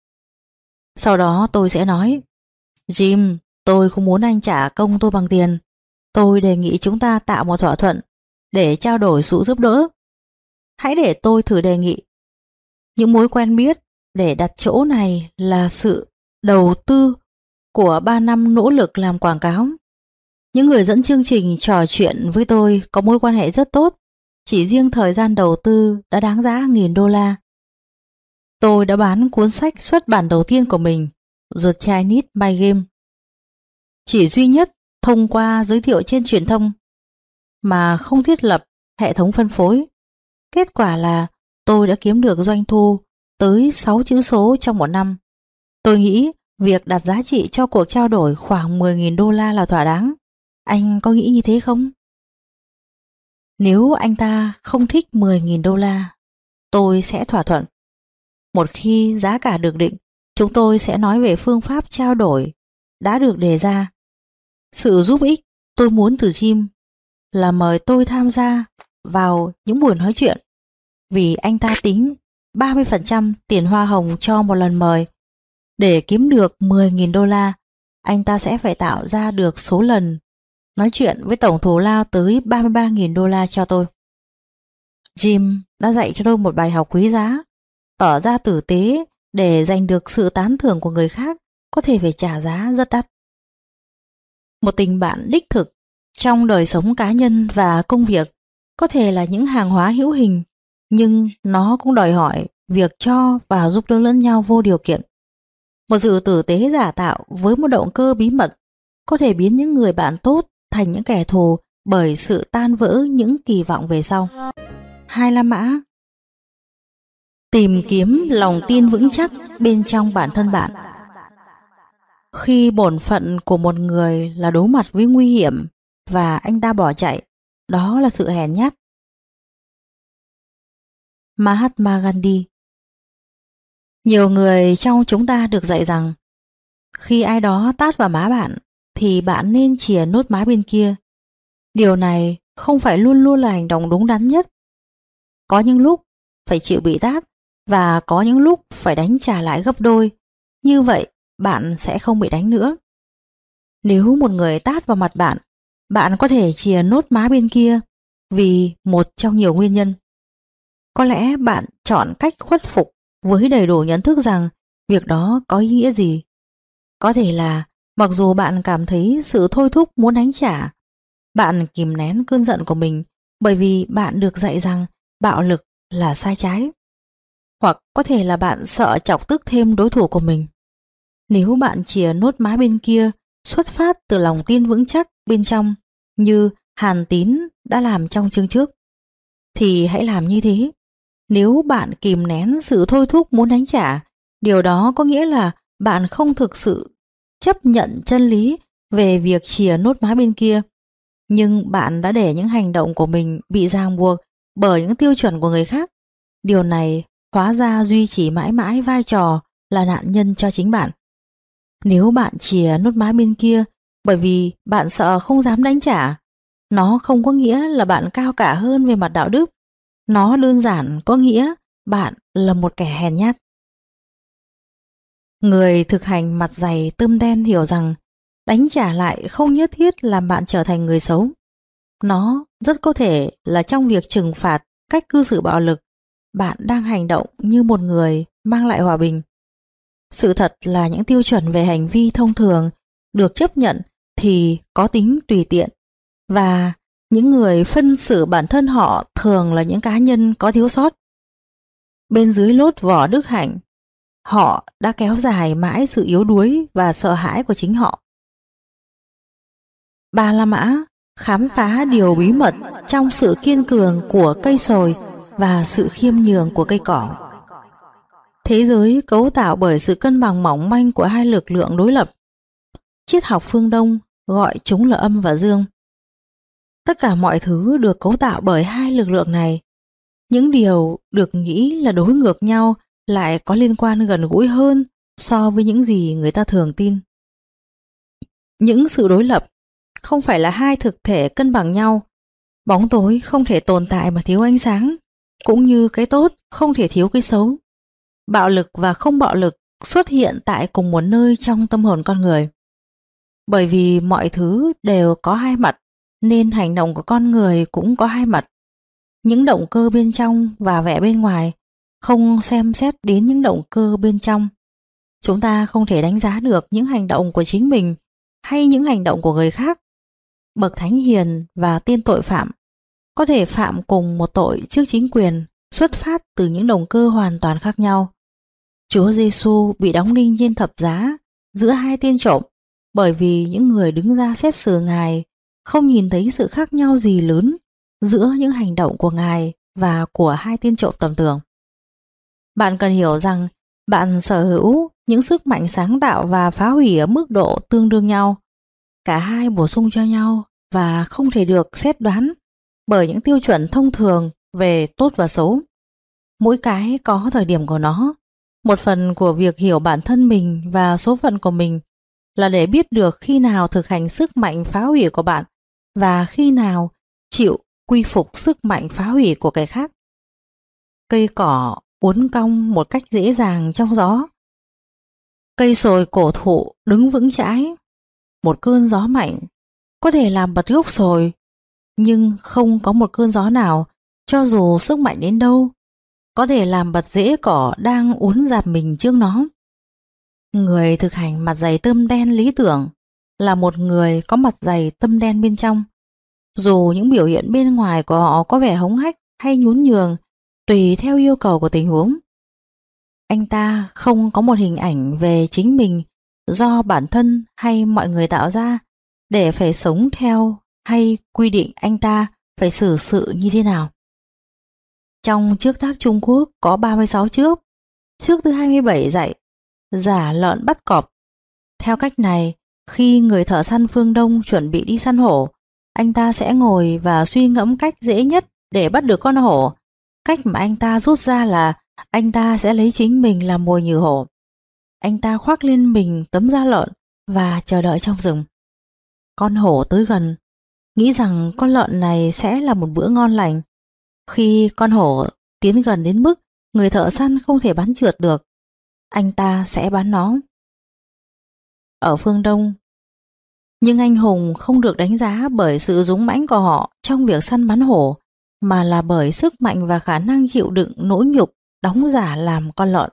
Speaker 1: Sau đó tôi sẽ nói, Jim, tôi không muốn anh trả công tôi bằng tiền. Tôi đề nghị chúng ta tạo một thỏa thuận để trao đổi sự giúp đỡ. Hãy để tôi thử đề nghị. Những mối quen biết để đặt chỗ này là sự đầu tư của 3 năm nỗ lực làm quảng cáo. Những người dẫn chương trình trò chuyện với tôi có mối quan hệ rất tốt. Chỉ riêng thời gian đầu tư đã đáng giá nghìn đô la. Tôi đã bán cuốn sách xuất bản đầu tiên của mình, The Chinese Mind Game. chỉ duy nhất thông qua giới thiệu trên truyền thông mà không thiết lập hệ thống phân phối. Kết quả là tôi đã kiếm được doanh thu tới 6 chữ số trong một năm. Tôi nghĩ việc đặt giá trị cho cuộc trao đổi khoảng 10.000 đô la là thỏa đáng. Anh có nghĩ như thế không? Nếu anh ta không thích 10.000 đô la, tôi sẽ thỏa thuận. Một khi giá cả được định, chúng tôi sẽ nói về phương pháp trao đổi đã được đề ra. Sự giúp ích tôi muốn từ Jim là mời tôi tham gia vào những buổi nói chuyện, vì anh ta tính 30% tiền hoa hồng cho một lần mời. Để kiếm được 10.000 đô la, anh ta sẽ phải tạo ra được số lần nói chuyện với tổng thù lao tới 33.000 đô la cho tôi. Jim đã dạy cho tôi một bài học quý giá: tỏ ra tử tế để giành được sự tán thưởng của người khác có thể phải trả giá rất đắt. Một tình bạn đích thực trong đời sống cá nhân và công việc có thể là những hàng hóa hữu hình, nhưng nó cũng đòi hỏi việc cho và giúp đỡ lẫn nhau vô điều kiện. Một sự tử tế giả tạo với một động cơ bí mật có thể biến những người bạn tốt thành những kẻ thù bởi sự tan vỡ những kỳ vọng về sau. 2 La Mã. Tìm kiếm lòng tin vững chắc bên trong bản thân bạn. Khi bổn phận của một người là đối mặt với nguy hiểm và anh ta bỏ chạy, đó là sự hèn nhát. Mahatma Gandhi. Nhiều người trong chúng ta được dạy rằng khi ai đó tát vào má bạn thì bạn nên chìa nốt má bên kia. Điều này không phải luôn luôn là hành động đúng đắn nhất. Có những lúc phải chịu bị tát và có những lúc phải đánh trả lại gấp đôi. Như vậy bạn sẽ không bị đánh nữa. Nếu một người tát vào mặt bạn, bạn có thể chìa nốt má bên kia vì một trong nhiều nguyên nhân. Có lẽ bạn chọn cách khuất phục với đầy đủ nhận thức rằng việc đó có ý nghĩa gì. Có thể là mặc dù bạn cảm thấy sự thôi thúc muốn đánh trả, bạn kìm nén cơn giận của mình bởi vì bạn được dạy rằng bạo lực là sai trái. Hoặc có thể là bạn sợ chọc tức thêm đối thủ của mình. Nếu bạn chìa nốt má bên kia xuất phát từ lòng tin vững chắc bên trong như Hàn Tín đã làm trong chương trước, thì hãy làm như thế. Nếu bạn kìm nén sự thôi thúc muốn đánh trả, điều đó có nghĩa là bạn không thực sự chấp nhận chân lý về việc chìa nốt má bên kia, nhưng bạn đã để những hành động của mình bị ràng buộc bởi những tiêu chuẩn của người khác. Điều này hóa ra duy trì mãi mãi vai trò là nạn nhân cho chính bạn. Nếu bạn chìa nốt má bên kia bởi vì bạn sợ không dám đánh trả, nó không có nghĩa là bạn cao cả hơn về mặt đạo đức. Nó đơn giản có nghĩa bạn là một kẻ hèn nhát. Người thực hành mặt dày tươm đen hiểu rằng đánh trả lại không nhất thiết làm bạn trở thành người xấu. Nó rất có thể là trong việc trừng phạt cách cư xử bạo lực, bạn đang hành động như một người mang lại hòa bình. Sự thật là những tiêu chuẩn về hành vi thông thường được chấp nhận thì có tính tùy tiện, và những người phân xử bản thân họ thường là những cá nhân có thiếu sót. Bên dưới lốt vỏ đức hạnh, họ đã kéo dài mãi sự yếu đuối và sợ hãi của chính họ. 3 La Mã khám phá điều bí mật trong sự kiên cường của cây sồi và sự khiêm nhường của cây cỏ. Thế giới cấu tạo bởi sự cân bằng mỏng manh của hai lực lượng đối lập. Triết học phương Đông gọi chúng là âm và dương. Tất cả mọi thứ được cấu tạo bởi hai lực lượng này. Những điều được nghĩ là đối ngược nhau lại có liên quan gần gũi hơn so với những gì người ta thường tin. Những sự đối lập không phải là hai thực thể cân bằng nhau. Bóng tối không thể tồn tại mà thiếu ánh sáng, cũng như cái tốt không thể thiếu cái xấu. Bạo lực và không bạo lực xuất hiện tại cùng một nơi trong tâm hồn con người. Bởi vì mọi thứ đều có hai mặt, nên hành động của con người cũng có hai mặt. Những động cơ bên trong và vẻ bên ngoài không xem xét đến những động cơ bên trong. Chúng ta không thể đánh giá được những hành động của chính mình hay những hành động của người khác. Bậc thánh hiền và tên tội phạm có thể phạm cùng một tội trước chính quyền xuất phát từ những động cơ hoàn toàn khác nhau. Chúa Giêsu bị đóng đinh trên thập giá giữa hai tên trộm, bởi vì những người đứng ra xét xử Ngài không nhìn thấy sự khác nhau gì lớn giữa những hành động của Ngài và của hai tên trộm tầm thường. Bạn cần hiểu rằng bạn sở hữu những sức mạnh sáng tạo và phá hủy ở mức độ tương đương nhau. Cả hai bổ sung cho nhau và không thể được xét đoán bởi những tiêu chuẩn thông thường về tốt và xấu. Mỗi cái có thời điểm của nó. Một phần của việc hiểu bản thân mình và số phận của mình là để biết được khi nào thực hành sức mạnh phá hủy của bạn và khi nào chịu quy phục sức mạnh phá hủy của kẻ khác. Cây cỏ uốn cong một cách dễ dàng trong gió. Cây sồi cổ thụ đứng vững chãi. Một cơn gió mạnh có thể làm bật gốc sồi, nhưng không có một cơn gió nào, cho dù sức mạnh đến đâu, có thể làm bật rễ cỏ đang uốn dạp mình trước nó. Người thực hành mặt dày tâm đen lý tưởng là một người có mặt dày tâm đen bên trong. Dù những biểu hiện bên ngoài của họ có vẻ hống hách hay nhún nhường tùy theo yêu cầu của tình huống. Anh ta không có một hình ảnh về chính mình do bản thân hay mọi người tạo ra để phải sống theo hay quy định anh ta phải xử sự như thế nào. Trong trước tác Trung Quốc có 36 trước. Trước thứ 27 dạy giả lợn bắt cọp. Theo cách này, khi người thợ săn phương Đông chuẩn bị đi săn hổ, anh ta sẽ ngồi và suy ngẫm cách dễ nhất để bắt được con hổ. Cách mà anh ta rút ra là anh ta sẽ lấy chính mình làm mồi nhử hổ. Anh ta khoác lên mình tấm da lợn và chờ đợi trong rừng. Con hổ tới gần, nghĩ rằng con lợn này sẽ là một bữa ngon lành. Khi con hổ tiến gần đến mức người thợ săn không thể bắn trượt được, anh ta sẽ bắn nó. Ở phương Đông, nhưng anh hùng không được đánh giá bởi sự dũng mãnh của họ trong việc săn bắn hổ, mà là bởi sức mạnh và khả năng chịu đựng nỗi nhục đóng giả làm con lợn.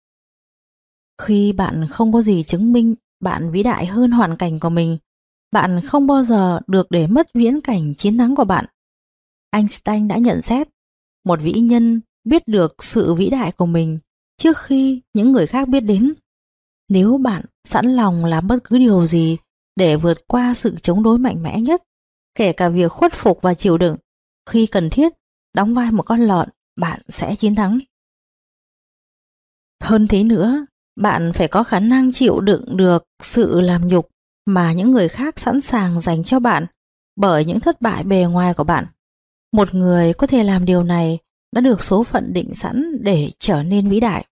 Speaker 1: Khi bạn không có gì chứng minh bạn vĩ đại hơn hoàn cảnh của mình, bạn không bao giờ được để mất viễn cảnh chiến thắng của bạn. Einstein đã nhận xét, một vĩ nhân biết được sự vĩ đại của mình trước khi những người khác biết đến. Nếu bạn sẵn lòng làm bất cứ điều gì để vượt qua sự chống đối mạnh mẽ nhất, kể cả việc khuất phục và chịu đựng, khi cần thiết, đóng vai một con lợn, bạn sẽ chiến thắng. Hơn thế nữa, bạn phải có khả năng chịu đựng được sự làm nhục mà những người khác sẵn sàng dành cho bạn bởi những thất bại bề ngoài của bạn. Một người có thể làm điều này đã được số phận định sẵn để trở nên vĩ đại.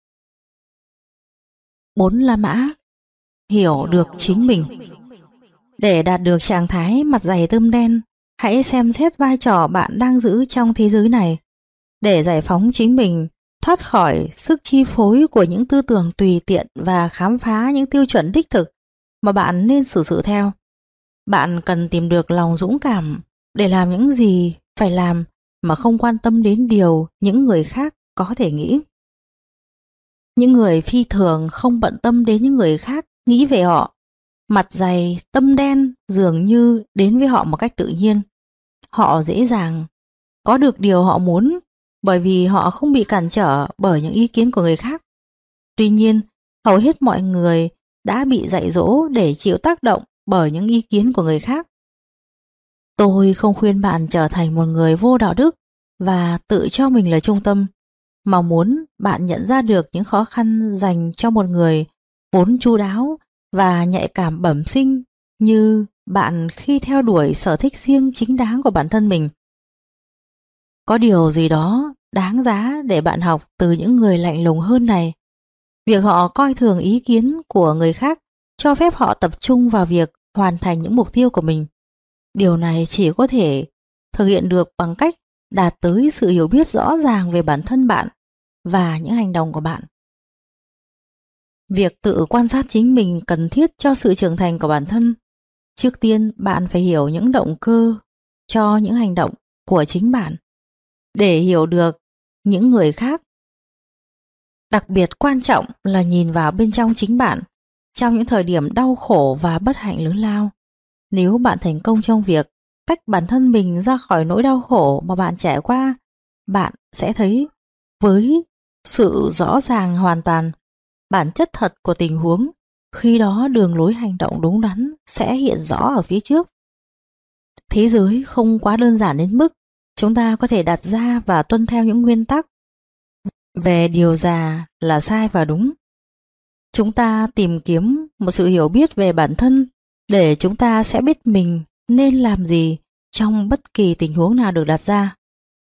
Speaker 1: 4 La Mã. Hiểu được chính mình. Để đạt được trạng thái mặt dày tươm đen, hãy xem xét vai trò bạn đang giữ trong thế giới này. Để giải phóng chính mình, thoát khỏi sức chi phối của những tư tưởng tùy tiện và khám phá những tiêu chuẩn đích thực mà bạn nên xử sự theo, bạn cần tìm được lòng dũng cảm để làm những gì phải làm mà không quan tâm đến điều những người khác có thể nghĩ. Những người phi thường không bận tâm đến những người khác nghĩ về họ. Mặt dày, tâm đen dường như đến với họ một cách tự nhiên. Họ dễ dàng có được điều họ muốn bởi vì họ không bị cản trở bởi những ý kiến của người khác. Tuy nhiên, hầu hết mọi người đã bị dạy dỗ để chịu tác động bởi những ý kiến của người khác. Tôi không khuyên bạn trở thành một người vô đạo đức và tự cho mình là trung tâm, mà muốn bạn nhận ra được những khó khăn dành cho một người vốn chu đáo và nhạy cảm bẩm sinh như bạn khi theo đuổi sở thích riêng chính đáng của bản thân mình. Có điều gì đó đáng giá để bạn học từ những người lạnh lùng hơn này. Việc họ coi thường ý kiến của người khác cho phép họ tập trung vào việc hoàn thành những mục tiêu của mình. Điều này chỉ có thể thực hiện được bằng cách đạt tới sự hiểu biết rõ ràng về bản thân bạn và những hành động của bạn. Việc tự quan sát chính mình cần thiết cho sự trưởng thành của bản thân. Trước tiên, bạn phải hiểu những động cơ cho những hành động của chính bạn. Để hiểu được những người khác, đặc biệt quan trọng là nhìn vào bên trong chính bạn trong những thời điểm đau khổ và bất hạnh lớn lao. Nếu bạn thành công trong việc tách bản thân mình ra khỏi nỗi đau khổ mà bạn trải qua, bạn sẽ thấy với sự rõ ràng hoàn toàn bản chất thật của tình huống Khi đó đường lối hành động đúng đắn sẽ hiện rõ ở phía trước. Thế giới không quá đơn giản đến mức chúng ta có thể đặt ra và tuân theo những nguyên tắc về điều già là sai và đúng. Chúng ta tìm kiếm một sự hiểu biết về bản thân để chúng ta sẽ biết mình nên làm gì trong bất kỳ tình huống nào được đặt ra.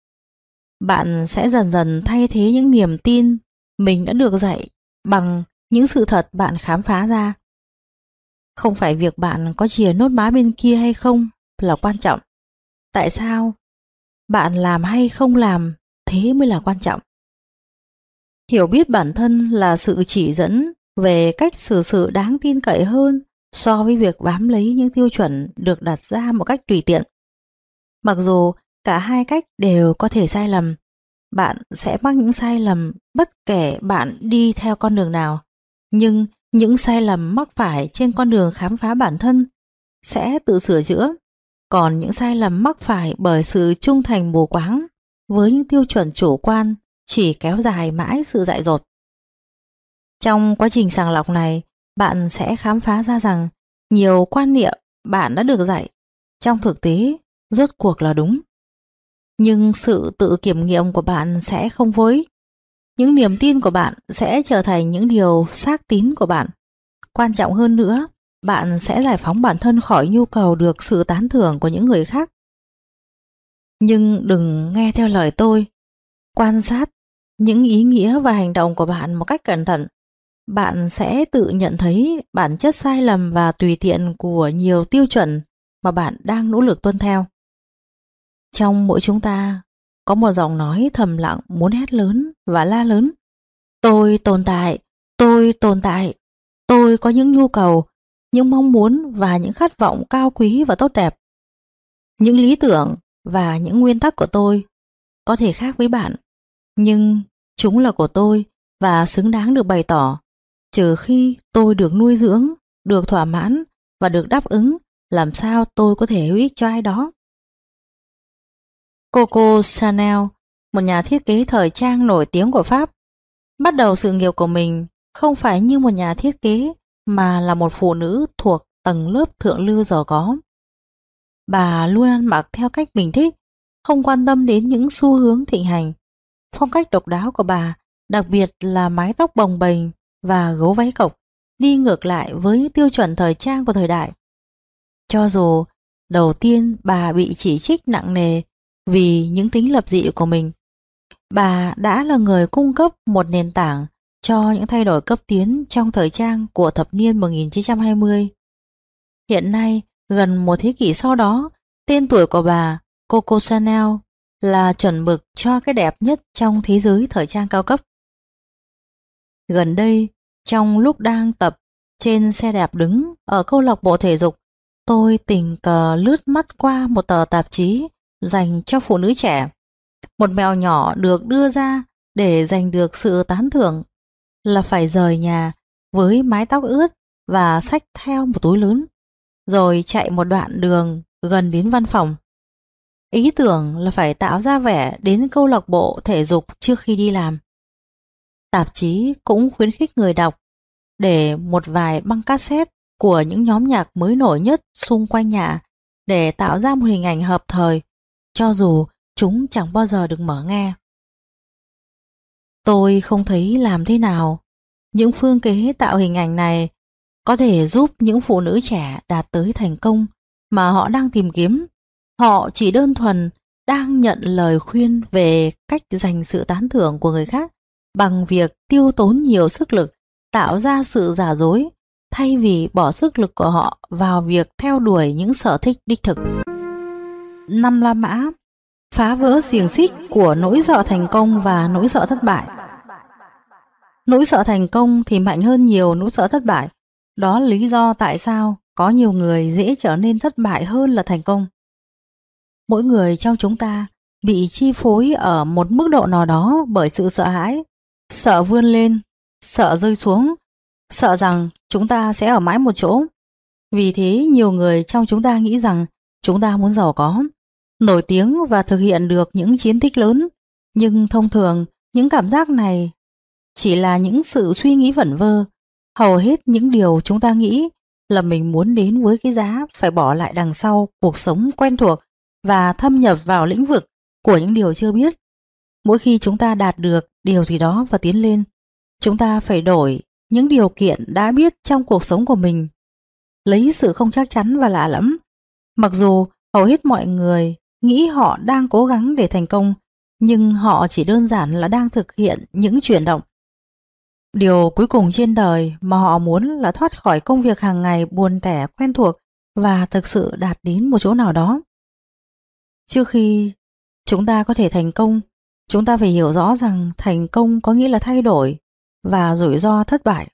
Speaker 1: Bạn sẽ dần dần thay thế những niềm tin mình đã được dạy bằng những sự thật bạn khám phá ra. Không phải việc bạn có chìa nốt má bên kia hay không là quan trọng. Tại sao bạn làm hay không làm, thế mới là quan trọng. Hiểu biết bản thân là sự chỉ dẫn về cách xử sự đáng tin cậy hơn so với việc bám lấy những tiêu chuẩn được đặt ra một cách tùy tiện. Mặc dù cả hai cách đều có thể sai lầm, bạn sẽ mắc những sai lầm bất kể bạn đi theo con đường nào, nhưng những sai lầm mắc phải trên con đường khám phá bản thân sẽ tự sửa chữa, còn những sai lầm mắc phải bởi sự trung thành mù quáng với những tiêu chuẩn chủ quan chỉ kéo dài mãi sự dại dột. Trong quá trình sàng lọc này, bạn sẽ khám phá ra rằng nhiều quan niệm bạn đã được dạy trong thực tế rốt cuộc là đúng. Nhưng sự tự kiểm nghiệm của bạn sẽ không với. Những niềm tin của bạn sẽ trở thành những điều xác tín của bạn. Quan trọng hơn nữa, bạn sẽ giải phóng bản thân khỏi nhu cầu được sự tán thưởng của những người khác. Nhưng đừng nghe theo lời tôi. Quan sát những ý nghĩa và hành động của bạn một cách cẩn thận. Bạn sẽ tự nhận thấy bản chất sai lầm và tùy tiện của nhiều tiêu chuẩn mà bạn đang nỗ lực tuân theo. Trong mỗi chúng ta có một giọng nói thầm lặng muốn hét lớn và la lớn. Tôi tồn tại, tôi tồn tại, tôi có những nhu cầu, những mong muốn và những khát vọng cao quý và tốt đẹp. Những lý tưởng và những nguyên tắc của tôi có thể khác với bạn, nhưng chúng là của tôi và xứng đáng được bày tỏ, trừ khi tôi được nuôi dưỡng, được thỏa mãn và được đáp ứng, làm sao tôi có thể hữu ích cho ai đó. Coco Chanel, một nhà thiết kế thời trang nổi tiếng của Pháp, bắt đầu sự nghiệp của mình không phải như một nhà thiết kế mà là một phụ nữ thuộc tầng lớp thượng lưu giàu có. Bà luôn ăn mặc theo cách mình thích, không quan tâm đến những xu hướng thịnh hành. Phong cách độc đáo của bà, đặc biệt là mái tóc bồng bềnh và gấu váy cộc, đi ngược lại với những tiêu chuẩn thời trang của thời đại. Cho dù đầu tiên bà bị chỉ trích nặng nề vì những tính lập dị của mình, bà đã là người cung cấp một nền tảng cho những thay đổi cấp tiến trong thời trang của thập niên 1920. Hiện nay, gần một thế kỷ sau đó, tên tuổi của bà, Coco Chanel, là chuẩn mực cho cái đẹp nhất trong thế giới thời trang cao cấp. Gần đây, trong lúc đang tập trên xe đạp đứng ở câu lạc bộ thể dục, tôi tình cờ lướt mắt qua một tờ tạp chí dành cho phụ nữ trẻ. Một mèo nhỏ được đưa ra để giành được sự tán thưởng là phải rời nhà với mái tóc ướt và xách theo một túi lớn, rồi chạy một đoạn đường gần đến văn phòng. Ý tưởng là phải tạo ra vẻ đến câu lạc bộ thể dục trước khi đi làm. Tạp chí cũng khuyến khích người đọc để một vài băng cassette của những nhóm nhạc mới nổi nhất xung quanh nhà để tạo ra một hình ảnh hợp thời, cho dù chúng chẳng bao giờ được mở nghe. Tôi không thấy làm thế nào những phương kế tạo hình ảnh này có thể giúp những phụ nữ trẻ đạt tới thành công mà họ đang tìm kiếm. Họ chỉ đơn thuần đang nhận lời khuyên về cách giành sự tán thưởng của người khác bằng việc tiêu tốn nhiều sức lực tạo ra sự giả dối thay vì bỏ sức lực của họ vào việc theo đuổi những sở thích đích thực. 5 La Mã phá vỡ xiềng xích của nỗi sợ thành công và nỗi sợ thất bại. Nỗi sợ thành công thì mạnh hơn nhiều nỗi sợ thất bại. Đó là lý do tại sao có nhiều người dễ trở nên thất bại hơn là thành công. Mỗi người trong chúng ta bị chi phối ở một mức độ nào đó bởi sự sợ hãi, sợ vươn lên, sợ rơi xuống, sợ rằng chúng ta sẽ ở mãi một chỗ. Vì thế nhiều người trong chúng ta nghĩ rằng chúng ta muốn giàu có, nổi tiếng và thực hiện được những chiến tích lớn. Nhưng thông thường những cảm giác này chỉ là những sự suy nghĩ vẩn vơ. Hầu hết những điều chúng ta nghĩ là mình muốn đến với cái giá phải bỏ lại đằng sau cuộc sống quen thuộc và thâm nhập vào lĩnh vực của những điều chưa biết. Mỗi khi chúng ta đạt được điều gì đó và tiến lên, chúng ta phải đổi những điều kiện đã biết trong cuộc sống của mình, lấy sự không chắc chắn và lạ lẫm. Mặc dù hầu hết mọi người nghĩ họ đang cố gắng để thành công, nhưng họ chỉ đơn giản là đang thực hiện những chuyển động. Điều cuối cùng trên đời mà họ muốn là thoát khỏi công việc hàng ngày buồn tẻ quen thuộc và thực sự đạt đến một chỗ nào đó. Trước khi chúng ta có thể thành công, chúng ta phải hiểu rõ rằng thành công có nghĩa là thay đổi và rủi ro thất bại.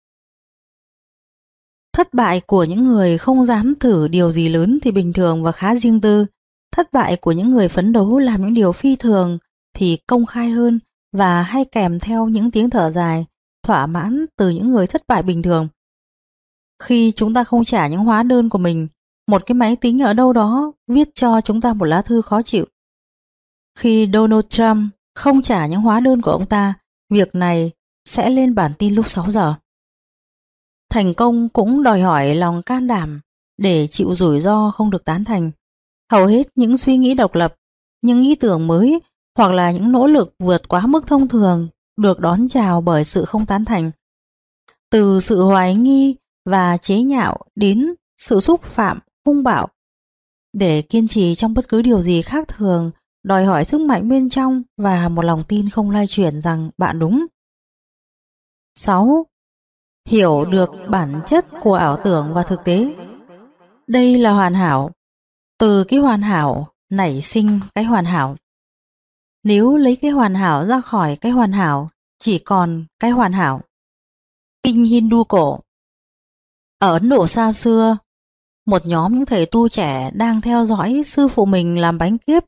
Speaker 1: Thất bại của những người không dám thử điều gì lớn thì bình thường và khá riêng tư. Thất bại của những người phấn đấu làm những điều phi thường thì công khai hơn và hay kèm theo những tiếng thở dài, thỏa mãn từ những người thất bại bình thường. Khi chúng ta không trả những hóa đơn của mình, một cái máy tính ở đâu đó viết cho chúng ta một lá thư khó chịu. Khi Donald Trump không trả những hóa đơn của ông ta, việc này sẽ lên bản tin lúc 6 giờ. Thành công cũng đòi hỏi lòng can đảm để chịu rủi ro không được tán thành. Hầu hết những suy nghĩ độc lập, những ý tưởng mới hoặc là những nỗ lực vượt quá mức thông thường được đón chào bởi sự không tán thành. Từ sự hoài nghi và chế nhạo đến sự xúc phạm, hung bạo. Để kiên trì trong bất cứ điều gì khác thường đòi hỏi sức mạnh bên trong và một lòng tin không lay chuyển rằng bạn đúng. 6. Hiểu được bản chất của ảo tưởng và thực tế. Đây là hoàn hảo. Từ cái hoàn hảo nảy sinh cái hoàn hảo. Nếu lấy cái hoàn hảo ra khỏi cái hoàn hảo, chỉ còn cái hoàn hảo. Kinh Hindu cổ. Ở Ấn Độ xa xưa, một nhóm những thầy tu trẻ đang theo dõi sư phụ mình làm bánh kiếp.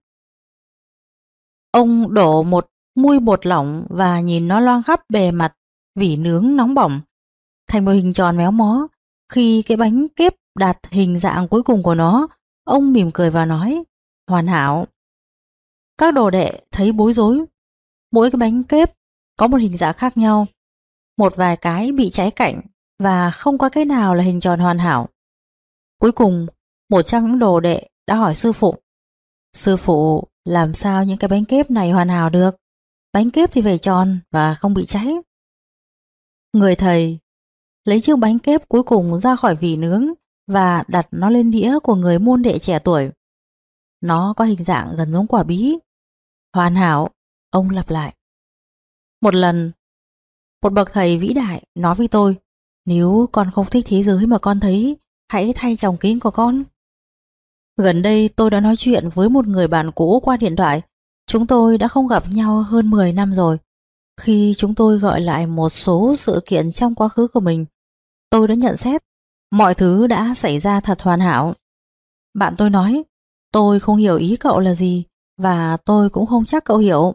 Speaker 1: Ông đổ một muôi bột lỏng và nhìn nó loang khắp bề mặt vỉ nướng nóng bỏng thành một hình tròn méo mó. Khi cái bánh kếp đạt hình dạng cuối cùng của nó, ông mỉm cười và nói, hoàn hảo. Các đồ đệ thấy bối rối. Mỗi cái bánh kếp có một hình dạng khác nhau. Một vài cái bị cháy cạnh và không có cái nào là hình tròn hoàn hảo. Cuối cùng, một trong những đồ đệ đã hỏi sư phụ, sư phụ, làm sao những cái bánh kếp này hoàn hảo được? Bánh kếp thì phải tròn và không bị cháy. Người thầy lấy chiếc bánh kếp cuối cùng ra khỏi vỉ nướng và đặt nó lên đĩa của người môn đệ trẻ tuổi. Nó có hình dạng gần giống quả bí. Hoàn hảo, ông lặp lại. Một lần, một bậc thầy vĩ đại nói với tôi, nếu con không thích thế giới mà con thấy, hãy thay tròng kính của con. Gần đây tôi đã nói chuyện với một người bạn cũ qua điện thoại. Chúng tôi đã không gặp nhau hơn 10 năm rồi. Khi chúng tôi gọi lại một số sự kiện trong quá khứ của mình, tôi đã nhận xét mọi thứ đã xảy ra thật hoàn hảo. Bạn tôi nói, tôi không hiểu ý cậu là gì và tôi cũng không chắc cậu hiểu.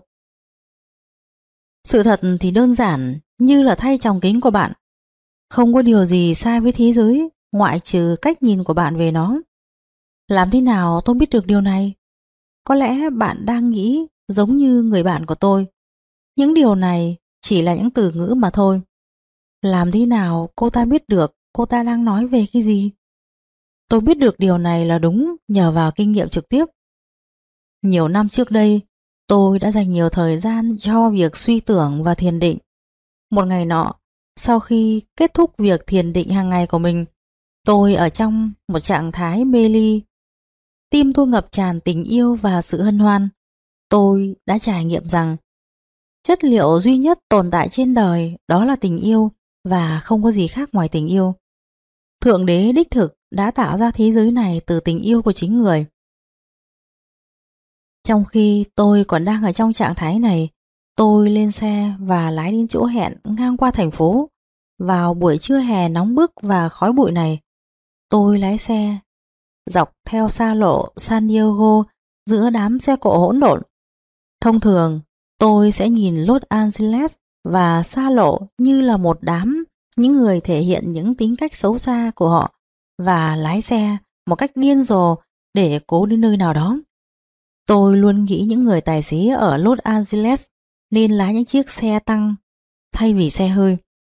Speaker 1: Sự thật thì đơn giản như là thay tròng kính của bạn. Không có điều gì sai với thế giới ngoại trừ cách nhìn của bạn về nó. Làm thế nào tôi biết được điều này? Có lẽ bạn đang nghĩ giống như người bạn của tôi. Những điều này chỉ là những từ ngữ mà thôi. Làm thế nào cô ta biết được cô ta đang nói về cái gì? Tôi biết được điều này là đúng nhờ vào kinh nghiệm trực tiếp. Nhiều năm trước đây, tôi đã dành nhiều thời gian cho việc suy tưởng và thiền định. Một ngày nọ, sau khi kết thúc việc thiền định hàng ngày của mình, tôi ở trong một trạng thái mê ly. Tim tôi ngập tràn tình yêu và sự hân hoan. Tôi đã trải nghiệm rằng chất liệu duy nhất tồn tại trên đời đó là tình yêu và không có gì khác ngoài tình yêu. Thượng đế đích thực đã tạo ra thế giới này từ tình yêu của chính người. Trong khi tôi còn đang ở trong trạng thái này, tôi lên xe và lái đến chỗ hẹn ngang qua thành phố. Vào buổi trưa hè nóng bức và khói bụi này, tôi lái xe dọc theo xa lộ San Diego giữa đám xe cộ hỗn độn. Thông thường, tôi sẽ nhìn Los Angeles và xa lộ như là một đám những người thể hiện những tính cách xấu xa của họ và lái xe một cách điên rồ để cố đến nơi nào đó. Tôi luôn nghĩ những người tài xế ở Los Angeles nên lái những chiếc xe tăng thay vì xe hơi.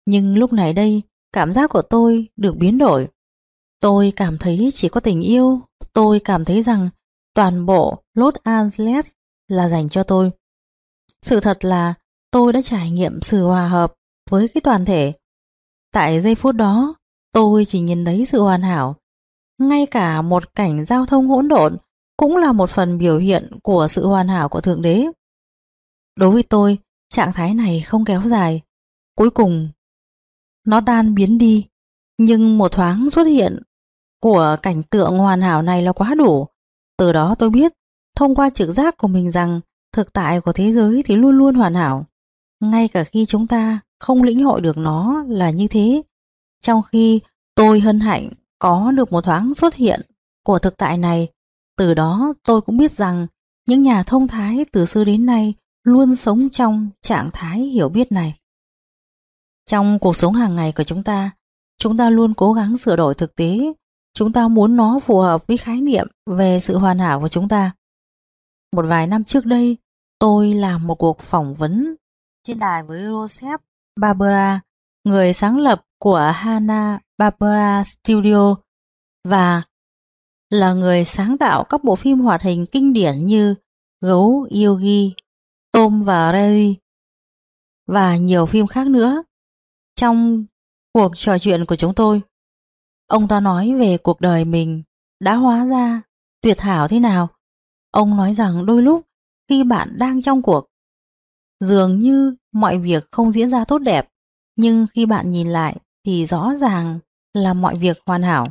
Speaker 1: Nhưng lúc này đây, cảm giác của tôi được biến đổi. Tôi cảm thấy chỉ có tình yêu. Tôi cảm thấy rằng toàn bộ Los Angeles là dành cho tôi. Sự thật là tôi đã trải nghiệm sự hòa hợp với cái toàn thể. Tại giây phút đó, tôi chỉ nhìn thấy sự hoàn hảo. Ngay cả một cảnh giao thông hỗn độn cũng là một phần biểu hiện của sự hoàn hảo của Thượng Đế. Đối với tôi, trạng thái này không kéo dài. Cuối cùng, nó tan biến đi. Nhưng một thoáng xuất hiện của cảnh tượng hoàn hảo này là quá đủ. Từ đó tôi biết, thông qua trực giác của mình rằng thực tại của thế giới thì luôn luôn hoàn hảo. Ngay cả khi chúng ta không lĩnh hội được nó là như thế. Trong khi tôi hân hạnh có được một thoáng xuất hiện của thực tại này, từ đó tôi cũng biết rằng những nhà thông thái từ xưa đến nay luôn sống trong trạng thái hiểu biết này. Trong cuộc sống hàng ngày của chúng ta luôn cố gắng sửa đổi thực tế. Chúng ta muốn nó phù hợp với khái niệm về sự hoàn hảo của chúng ta. Một vài năm trước đây, tôi làm một cuộc phỏng vấn trên đài với Joseph Barbera, người sáng lập của Hanna-Barbera Studio và là người sáng tạo các bộ phim hoạt hình kinh điển như Gấu, Yogi, Tom và Jerry và nhiều phim khác nữa. Trong cuộc trò chuyện của chúng tôi, ông ta nói về cuộc đời mình đã hóa ra tuyệt hảo thế nào. Ông nói rằng đôi lúc khi bạn đang trong cuộc, dường như mọi việc không diễn ra tốt đẹp, nhưng khi bạn nhìn lại thì rõ ràng là mọi việc hoàn hảo.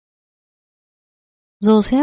Speaker 1: Joseph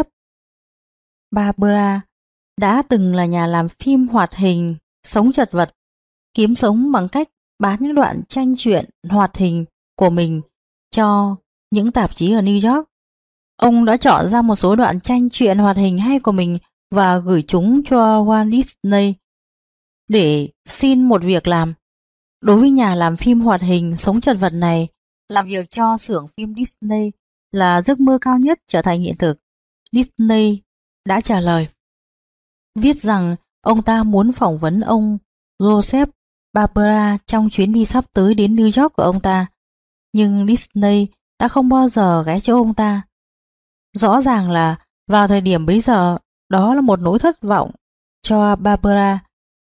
Speaker 1: Barbera đã từng là nhà làm phim hoạt hình sống chật vật, kiếm sống bằng cách bán những đoạn tranh truyện hoạt hình của mình cho những tạp chí ở New York. Ông đã chọn ra một số đoạn tranh truyện hoạt hình hay của mình và gửi chúng cho Walt Disney để xin một việc làm. Đối với nhà làm phim hoạt hình sống chật vật này, làm việc cho xưởng phim Disney là giấc mơ cao nhất trở thành hiện thực. Disney đã trả lời, viết rằng ông ta muốn phỏng vấn ông Joseph Barbera trong chuyến đi sắp tới đến New York của ông ta, nhưng Disney đã không bao giờ ghé chỗ ông ta. Rõ ràng là vào thời điểm bấy giờ, đó là một nỗi thất vọng cho Barbera.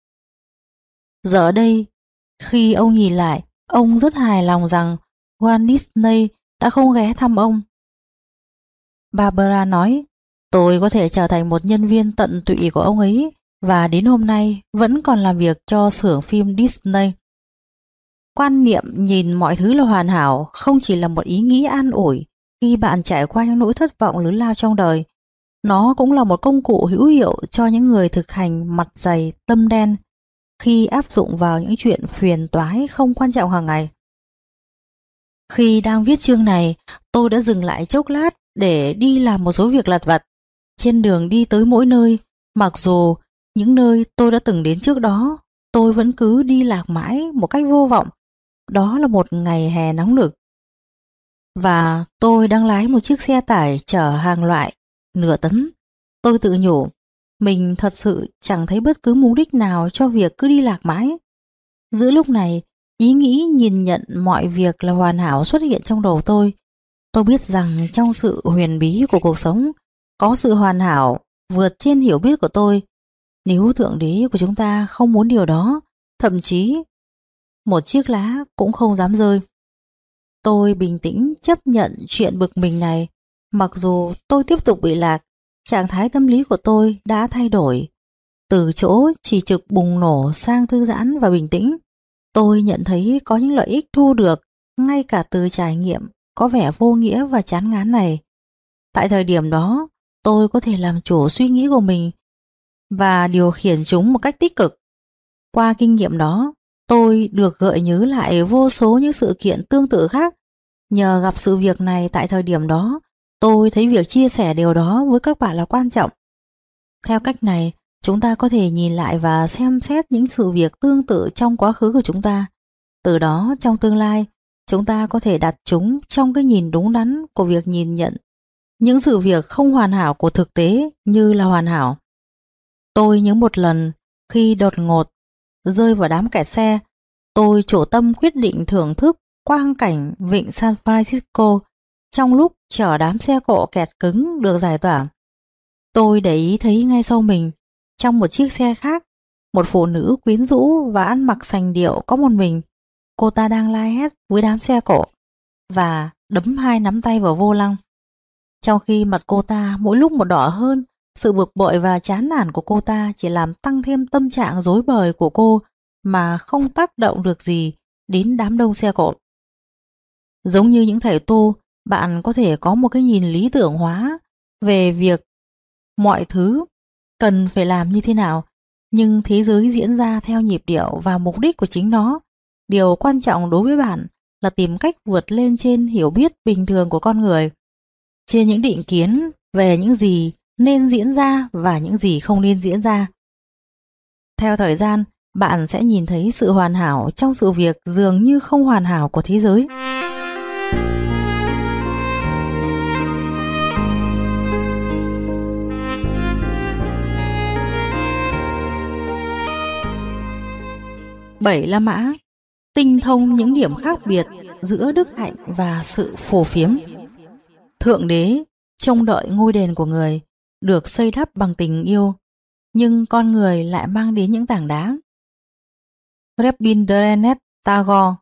Speaker 1: Giờ đây, khi ông nhìn lại, ông rất hài lòng rằng Walt Disney đã không ghé thăm ông. Barbera nói, tôi có thể trở thành một nhân viên tận tụy của ông ấy và đến hôm nay vẫn còn làm việc cho xưởng phim Disney. Quan niệm nhìn mọi thứ là hoàn hảo không chỉ là một ý nghĩ an ủi khi bạn trải qua những nỗi thất vọng lớn lao trong đời. Nó cũng là một công cụ hữu hiệu cho những người thực hành mặt dày tâm đen khi áp dụng vào những chuyện phiền toái không quan trọng hàng ngày. Khi đang viết chương này, tôi đã dừng lại chốc lát để đi làm một số việc lặt vặt. Trên đường đi tới mỗi nơi, mặc dù những nơi tôi đã từng đến trước đó, tôi vẫn cứ đi lạc mãi một cách vô vọng. Đó là một ngày hè nóng nực. Và tôi đang lái một chiếc xe tải chở hàng loại nửa tấn. Tôi tự nhủ, mình thật sự chẳng thấy bất cứ mục đích nào cho việc cứ đi lạc mãi. Giữa lúc này, ý nghĩ nhìn nhận mọi việc là hoàn hảo xuất hiện trong đầu tôi. Tôi biết rằng trong sự huyền bí của cuộc sống có sự hoàn hảo vượt trên hiểu biết của tôi. Nếu Thượng Đế của chúng ta không muốn điều đó, thậm chí một chiếc lá cũng không dám rơi. Tôi bình tĩnh chấp nhận chuyện bực mình này. Mặc dù tôi tiếp tục bị lạc, trạng thái tâm lý của tôi đã thay đổi. Từ chỗ chỉ trực bùng nổ sang thư giãn và bình tĩnh. Tôi nhận thấy có những lợi ích thu được ngay cả từ trải nghiệm có vẻ vô nghĩa và chán ngán này. Tại thời điểm đó, tôi có thể làm chủ suy nghĩ của mình và điều khiển chúng một cách tích cực. Qua kinh nghiệm đó, tôi được gợi nhớ lại vô số những sự kiện tương tự khác. Nhờ gặp sự việc này tại thời điểm đó, tôi thấy việc chia sẻ điều đó với các bạn là quan trọng. Theo cách này, chúng ta có thể nhìn lại và xem xét những sự việc tương tự trong quá khứ của chúng ta. Từ đó, trong tương lai, chúng ta có thể đặt chúng trong cái nhìn đúng đắn của việc nhìn nhận những sự việc không hoàn hảo của thực tế như là hoàn hảo. Tôi nhớ một lần khi đột ngột rơi vào đám kẹt xe, tôi chủ tâm quyết định thưởng thức quang cảnh vịnh San Francisco trong lúc chở đám xe cộ kẹt cứng được giải tỏa. Tôi để ý thấy ngay sau mình, trong một chiếc xe khác, một phụ nữ quyến rũ và ăn mặc sành điệu có một mình. Cô ta đang la hét với đám xe cộ và đấm hai nắm tay vào vô lăng. Trong khi mặt cô ta mỗi lúc một đỏ hơn, sự bực bội và chán nản của cô ta chỉ làm tăng thêm tâm trạng rối bời của cô mà không tác động được gì đến đám đông xe cộ. Giống như những thầy tu, bạn có thể có một cái nhìn lý tưởng hóa về việc mọi thứ cần phải làm như thế nào, nhưng thế giới diễn ra theo nhịp điệu và mục đích của chính nó. Điều quan trọng đối với bạn là tìm cách vượt lên trên hiểu biết bình thường của con người, trên những định kiến về những gì nên diễn ra và những gì không nên diễn ra. Theo thời gian, bạn sẽ nhìn thấy sự hoàn hảo trong sự việc dường như không hoàn hảo của thế giới. Bảy La Mã tinh thông những điểm khác biệt giữa đức hạnh và sự phù phiếm. Thượng đế trông đợi ngôi đền của người được xây đắp bằng tình yêu, nhưng con người lại mang đến những tảng đá. Rabindranath Tagore.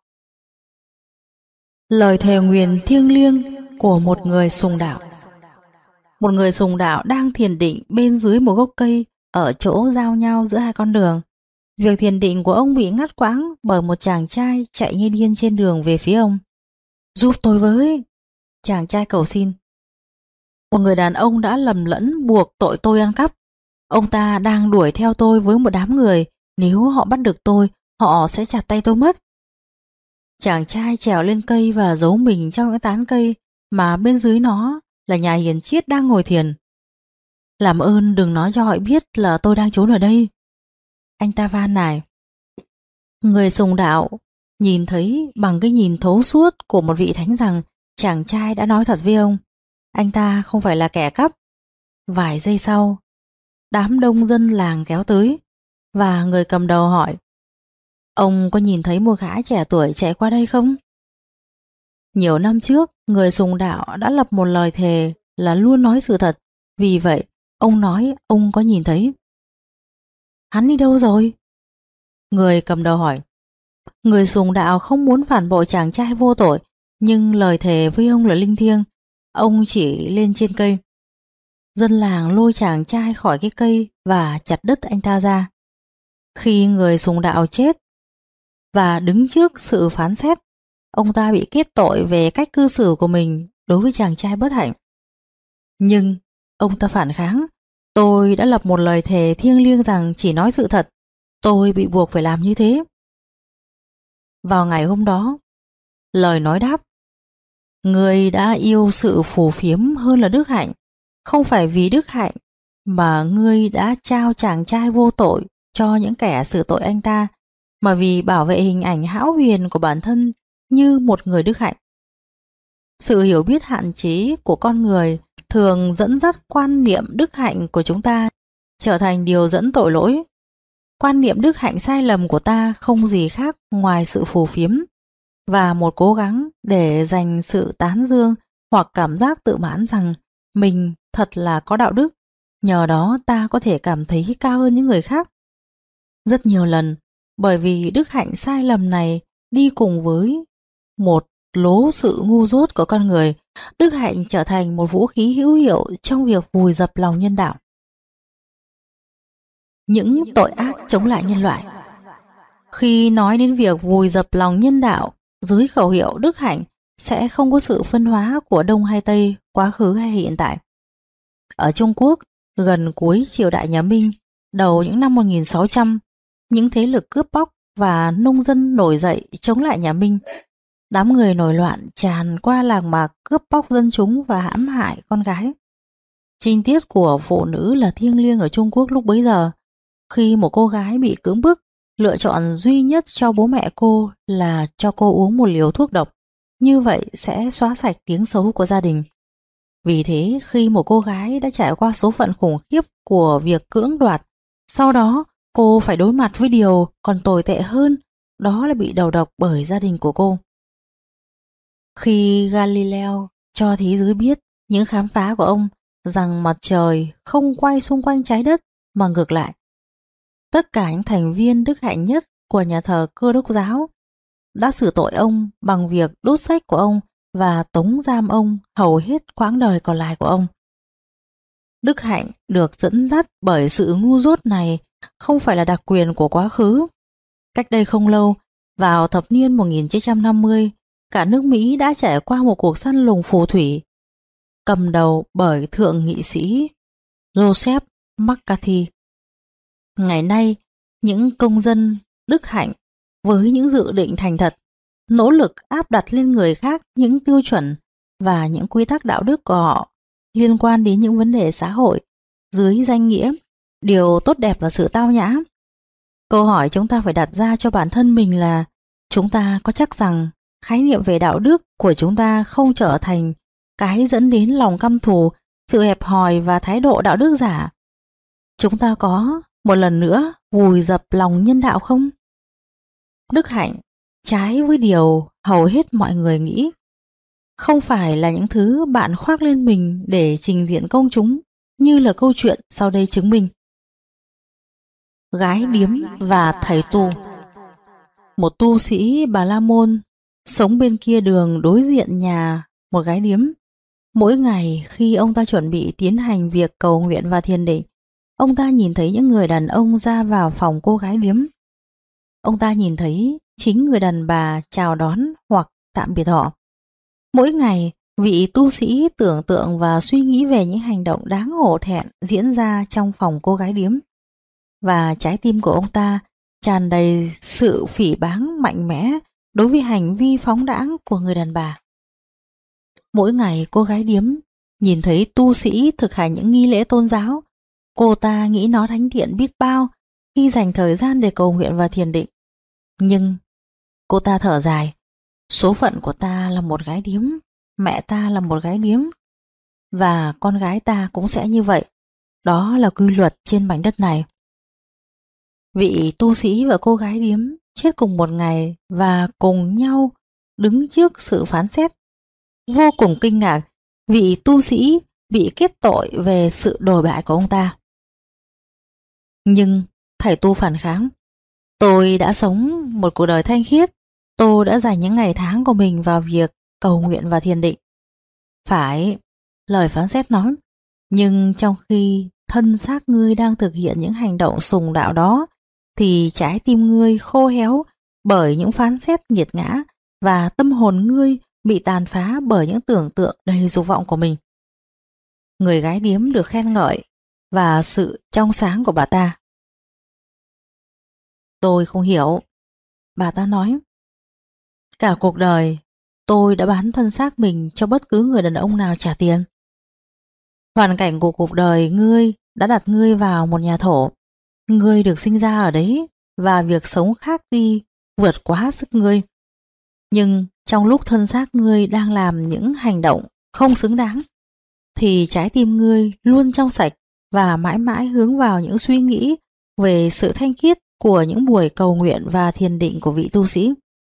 Speaker 1: Lời thề nguyền thiêng liêng của một người sùng đạo. Một người sùng đạo đang thiền định bên dưới một gốc cây ở chỗ giao nhau giữa hai con đường. Việc thiền định của ông bị ngắt quãng bởi một chàng trai chạy như điên trên đường về phía ông. "Giúp tôi với!" chàng trai cầu xin. "Một người đàn ông đã lầm lẫn buộc tội tôi ăn cắp. Ông ta đang đuổi theo tôi với một đám người. Nếu họ bắt được tôi, họ sẽ chặt tay tôi mất." Chàng trai trèo lên cây và giấu mình trong những tán cây mà bên dưới nó là nhà hiền triết đang ngồi thiền. "Làm ơn đừng nói cho họ biết là tôi đang trốn ở đây," anh ta van nài. Người sùng đạo nhìn thấy bằng cái nhìn thấu suốt của một vị thánh rằng chàng trai đã nói thật với ông. Anh ta không phải là kẻ cắp. Vài giây sau, đám đông dân làng kéo tới và người cầm đầu hỏi: "Ông có nhìn thấy một gã trẻ tuổi chạy qua đây không?" Nhiều năm trước, người sùng đạo đã lập một lời thề là luôn nói sự thật. Vì vậy, ông nói ông có nhìn thấy. "Hắn đi đâu rồi?" người cầm đầu hỏi. Người sùng đạo không muốn phản bội chàng trai vô tội, nhưng lời thề với ông là linh thiêng. Ông chỉ lên trên cây. Dân làng lôi chàng trai khỏi cái cây và chặt đứt anh ta ra. Khi người sùng đạo chết và đứng trước sự phán xét, ông ta bị kết tội về cách cư xử của mình đối với chàng trai bất hạnh. Nhưng ông ta phản kháng: "Tôi đã lập một lời thề thiêng liêng rằng chỉ nói sự thật. Tôi bị buộc phải làm như thế." Vào ngày hôm đó, lời nói đáp: "Ngươi đã yêu sự phù phiếm hơn là đức hạnh. Không phải vì đức hạnh mà ngươi đã trao chàng trai vô tội cho những kẻ xử tội anh ta, mà vì bảo vệ hình ảnh hão huyền của bản thân như một người đức hạnh." Sự hiểu biết hạn chế của con người thường dẫn dắt quan niệm đức hạnh của chúng ta trở thành điều dẫn tội lỗi. Quan niệm đức hạnh sai lầm của ta không gì khác ngoài sự phù phiếm và một cố gắng để giành sự tán dương hoặc cảm giác tự mãn rằng mình thật là có đạo đức. Nhờ đó ta có thể cảm thấy cao hơn những người khác. Rất nhiều lần, bởi vì đức hạnh sai lầm này đi cùng với một lố sự ngu dốt của con người, đức hạnh trở thành một vũ khí hữu hiệu trong việc vùi dập lòng nhân đạo. Những tội ác chống lại nhân loại. Khi nói đến việc vùi dập lòng nhân đạo dưới khẩu hiệu đức hạnh, sẽ không có sự phân hóa của Đông hay Tây, quá khứ hay hiện tại. Ở Trung Quốc, gần cuối triều đại nhà Minh, đầu những năm 1600, những thế lực cướp bóc và nông dân nổi dậy chống lại nhà Minh. Đám người nổi loạn tràn qua làng mạc cướp bóc dân chúng và hãm hại con gái. Trinh tiết của phụ nữ là thiêng liêng ở Trung Quốc lúc bấy giờ. Khi một cô gái bị cưỡng bức, lựa chọn duy nhất cho bố mẹ cô là cho cô uống một liều thuốc độc. Như vậy sẽ xóa sạch tiếng xấu của gia đình. Vì thế, khi một cô gái đã trải qua số phận khủng khiếp của việc cưỡng đoạt, sau đó cô phải đối mặt với điều còn tồi tệ hơn, đó là bị đầu độc bởi gia đình của cô. Khi Galileo cho thế giới biết những khám phá của ông rằng mặt trời không quay xung quanh trái đất mà ngược lại, tất cả những thành viên đức hạnh nhất của nhà thờ Cơ đốc giáo đã xử tội ông bằng việc đốt sách của ông và tống giam ông hầu hết quãng đời còn lại của ông. Đức hạnh được dẫn dắt bởi sự ngu dốt này không phải là đặc quyền của quá khứ. Cách đây không lâu, vào thập niên 1950, cả nước Mỹ đã trải qua một cuộc săn lùng phù thủy, cầm đầu bởi thượng nghị sĩ Joseph McCarthy. Ngày nay, những công dân đức hạnh với những dự định thành thật, nỗ lực áp đặt lên người khác những tiêu chuẩn và những quy tắc đạo đức của họ liên quan đến những vấn đề xã hội dưới danh nghĩa điều tốt đẹp và sự tao nhã. Câu hỏi chúng ta phải đặt ra cho bản thân mình là chúng ta có chắc rằng khái niệm về đạo đức của chúng ta không trở thành cái dẫn đến lòng căm thù, sự hẹp hòi và thái độ đạo đức giả? Chúng ta có một lần nữa vùi dập lòng nhân đạo không? Đức hạnh, trái với điều hầu hết mọi người nghĩ, không phải là những thứ bạn khoác lên mình để trình diện công chúng như là câu chuyện sau đây chứng minh. Gái điếm và thầy tu. Một tu sĩ Bà La Môn sống bên kia đường đối diện nhà một gái điếm. Mỗi ngày khi ông ta chuẩn bị tiến hành việc cầu nguyện và thiền định, ông ta nhìn thấy những người đàn ông ra vào phòng cô gái điếm. Ông ta nhìn thấy chính người đàn bà chào đón hoặc tạm biệt họ. Mỗi ngày, vị tu sĩ tưởng tượng và suy nghĩ về những hành động đáng hổ thẹn diễn ra trong phòng cô gái điếm. Và trái tim của ông ta tràn đầy sự phỉ báng mạnh mẽ đối với hành vi phóng đãng của người đàn bà. Mỗi ngày cô gái điếm nhìn thấy tu sĩ thực hành những nghi lễ tôn giáo, cô ta nghĩ nó thánh thiện biết bao khi dành thời gian để cầu nguyện và thiền định. Nhưng cô ta thở dài, số phận của ta là một gái điếm, mẹ ta là một gái điếm, và con gái ta cũng sẽ như vậy. Đó là quy luật trên mảnh đất này. Vị tu sĩ và cô gái điếm chết cùng một ngày và cùng nhau đứng trước sự phán xét. Vô cùng kinh ngạc, vị tu sĩ bị kết tội về sự đồi bại của ông ta. Nhưng thầy tu phản kháng. Tôi đã sống một cuộc đời thanh khiết. Tôi đã dành những ngày tháng của mình vào việc cầu nguyện và thiền định. Phải, lời phán xét nói. Nhưng trong khi thân xác ngươi đang thực hiện những hành động sùng đạo đó, thì trái tim ngươi khô héo bởi những phán xét nghiệt ngã và tâm hồn ngươi bị tàn phá bởi những tưởng tượng đầy dục vọng của mình. Người gái điếm được khen ngợi và sự trong sáng của bà ta. Tôi không hiểu, bà ta nói. Cả cuộc đời, tôi đã bán thân xác mình cho bất cứ người đàn ông nào trả tiền. Hoàn cảnh của cuộc đời ngươi đã đặt ngươi vào một nhà thổ. Ngươi được sinh ra ở đấy và việc sống khác đi vượt quá sức ngươi. Nhưng trong lúc thân xác ngươi đang làm những hành động không xứng đáng, thì trái tim ngươi luôn trong sạch và mãi mãi hướng vào những suy nghĩ về sự thanh khiết của những buổi cầu nguyện và thiền định của vị tu sĩ.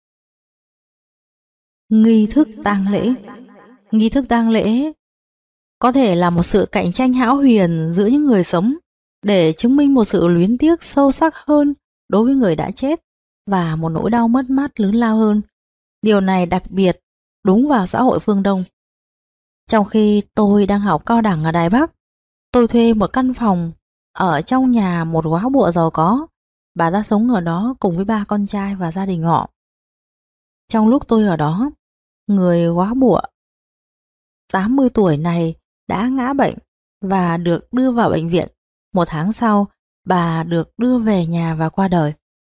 Speaker 1: Nghi thức tang lễ. Nghi thức tang lễ có thể là một sự cạnh tranh hão huyền giữa những người sống để chứng minh một sự luyến tiếc sâu sắc hơn đối với người đã chết và một nỗi đau mất mát lớn lao hơn. Điều này đặc biệt đúng vào xã hội phương Đông. Trong khi tôi đang học cao đẳng ở Đài Bắc, tôi thuê một căn phòng ở trong nhà một góa bụa giàu có. Bà ta sống ở đó cùng với 3 con trai và gia đình họ. Trong lúc tôi ở đó, người góa bụa 80 tuổi này đã ngã bệnh và được đưa vào bệnh viện. 1 tháng sau, bà được đưa về nhà và qua đời.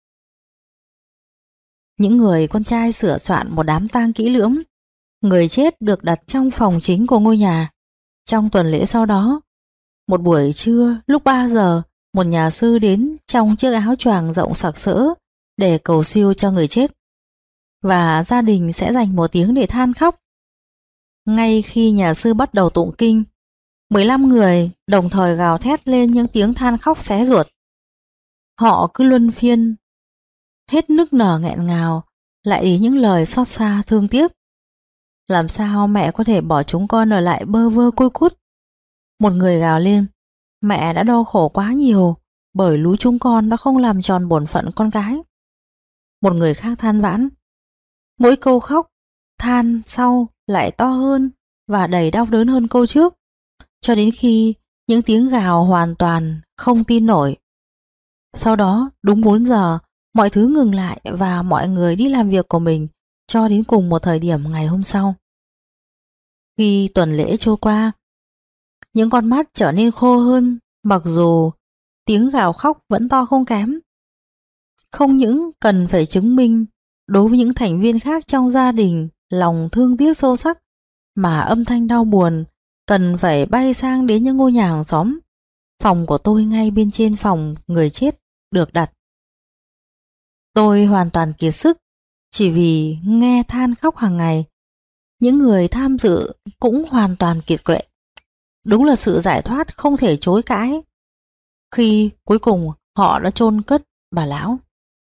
Speaker 1: Những người con trai sửa soạn một đám tang kỹ lưỡng. Người chết được đặt trong phòng chính của ngôi nhà. Trong tuần lễ sau đó, một buổi trưa lúc 3 giờ, một nhà sư đến trong chiếc áo choàng rộng sặc sỡ để cầu siêu cho người chết. Và gia đình sẽ dành 1 tiếng để than khóc. Ngay khi nhà sư bắt đầu tụng kinh, 15 người đồng thời gào thét lên những tiếng than khóc xé ruột. Họ cứ luân phiên, hết nức nở nghẹn ngào, lại đến những lời xót xa thương tiếc. Làm sao mẹ có thể bỏ chúng con ở lại bơ vơ côi cút? Một người gào lên, mẹ đã đau khổ quá nhiều bởi lũ chúng con đã không làm tròn bổn phận con cái. Một người khác than vãn, mỗi câu khóc, than sau lại to hơn và đầy đau đớn hơn câu trước, cho đến khi những tiếng gào hoàn toàn không tin nổi. Sau đó, đúng 4 giờ, mọi thứ ngừng lại và mọi người đi làm việc của mình cho đến cùng một thời điểm ngày hôm sau. Khi tuần lễ trôi qua, những con mắt trở nên khô hơn, mặc dù tiếng gào khóc vẫn to không kém. Không những cần phải chứng minh đối với những thành viên khác trong gia đình lòng thương tiếc sâu sắc, mà âm thanh đau buồn cần phải bay sang đến những ngôi nhà hàng xóm. Phòng của tôi ngay bên trên phòng người chết được đặt. Tôi hoàn toàn kiệt sức chỉ vì nghe than khóc hàng ngày. Những người tham dự cũng hoàn toàn kiệt quệ. Đúng là sự giải thoát không thể chối cãi khi cuối cùng họ đã chôn cất bà lão.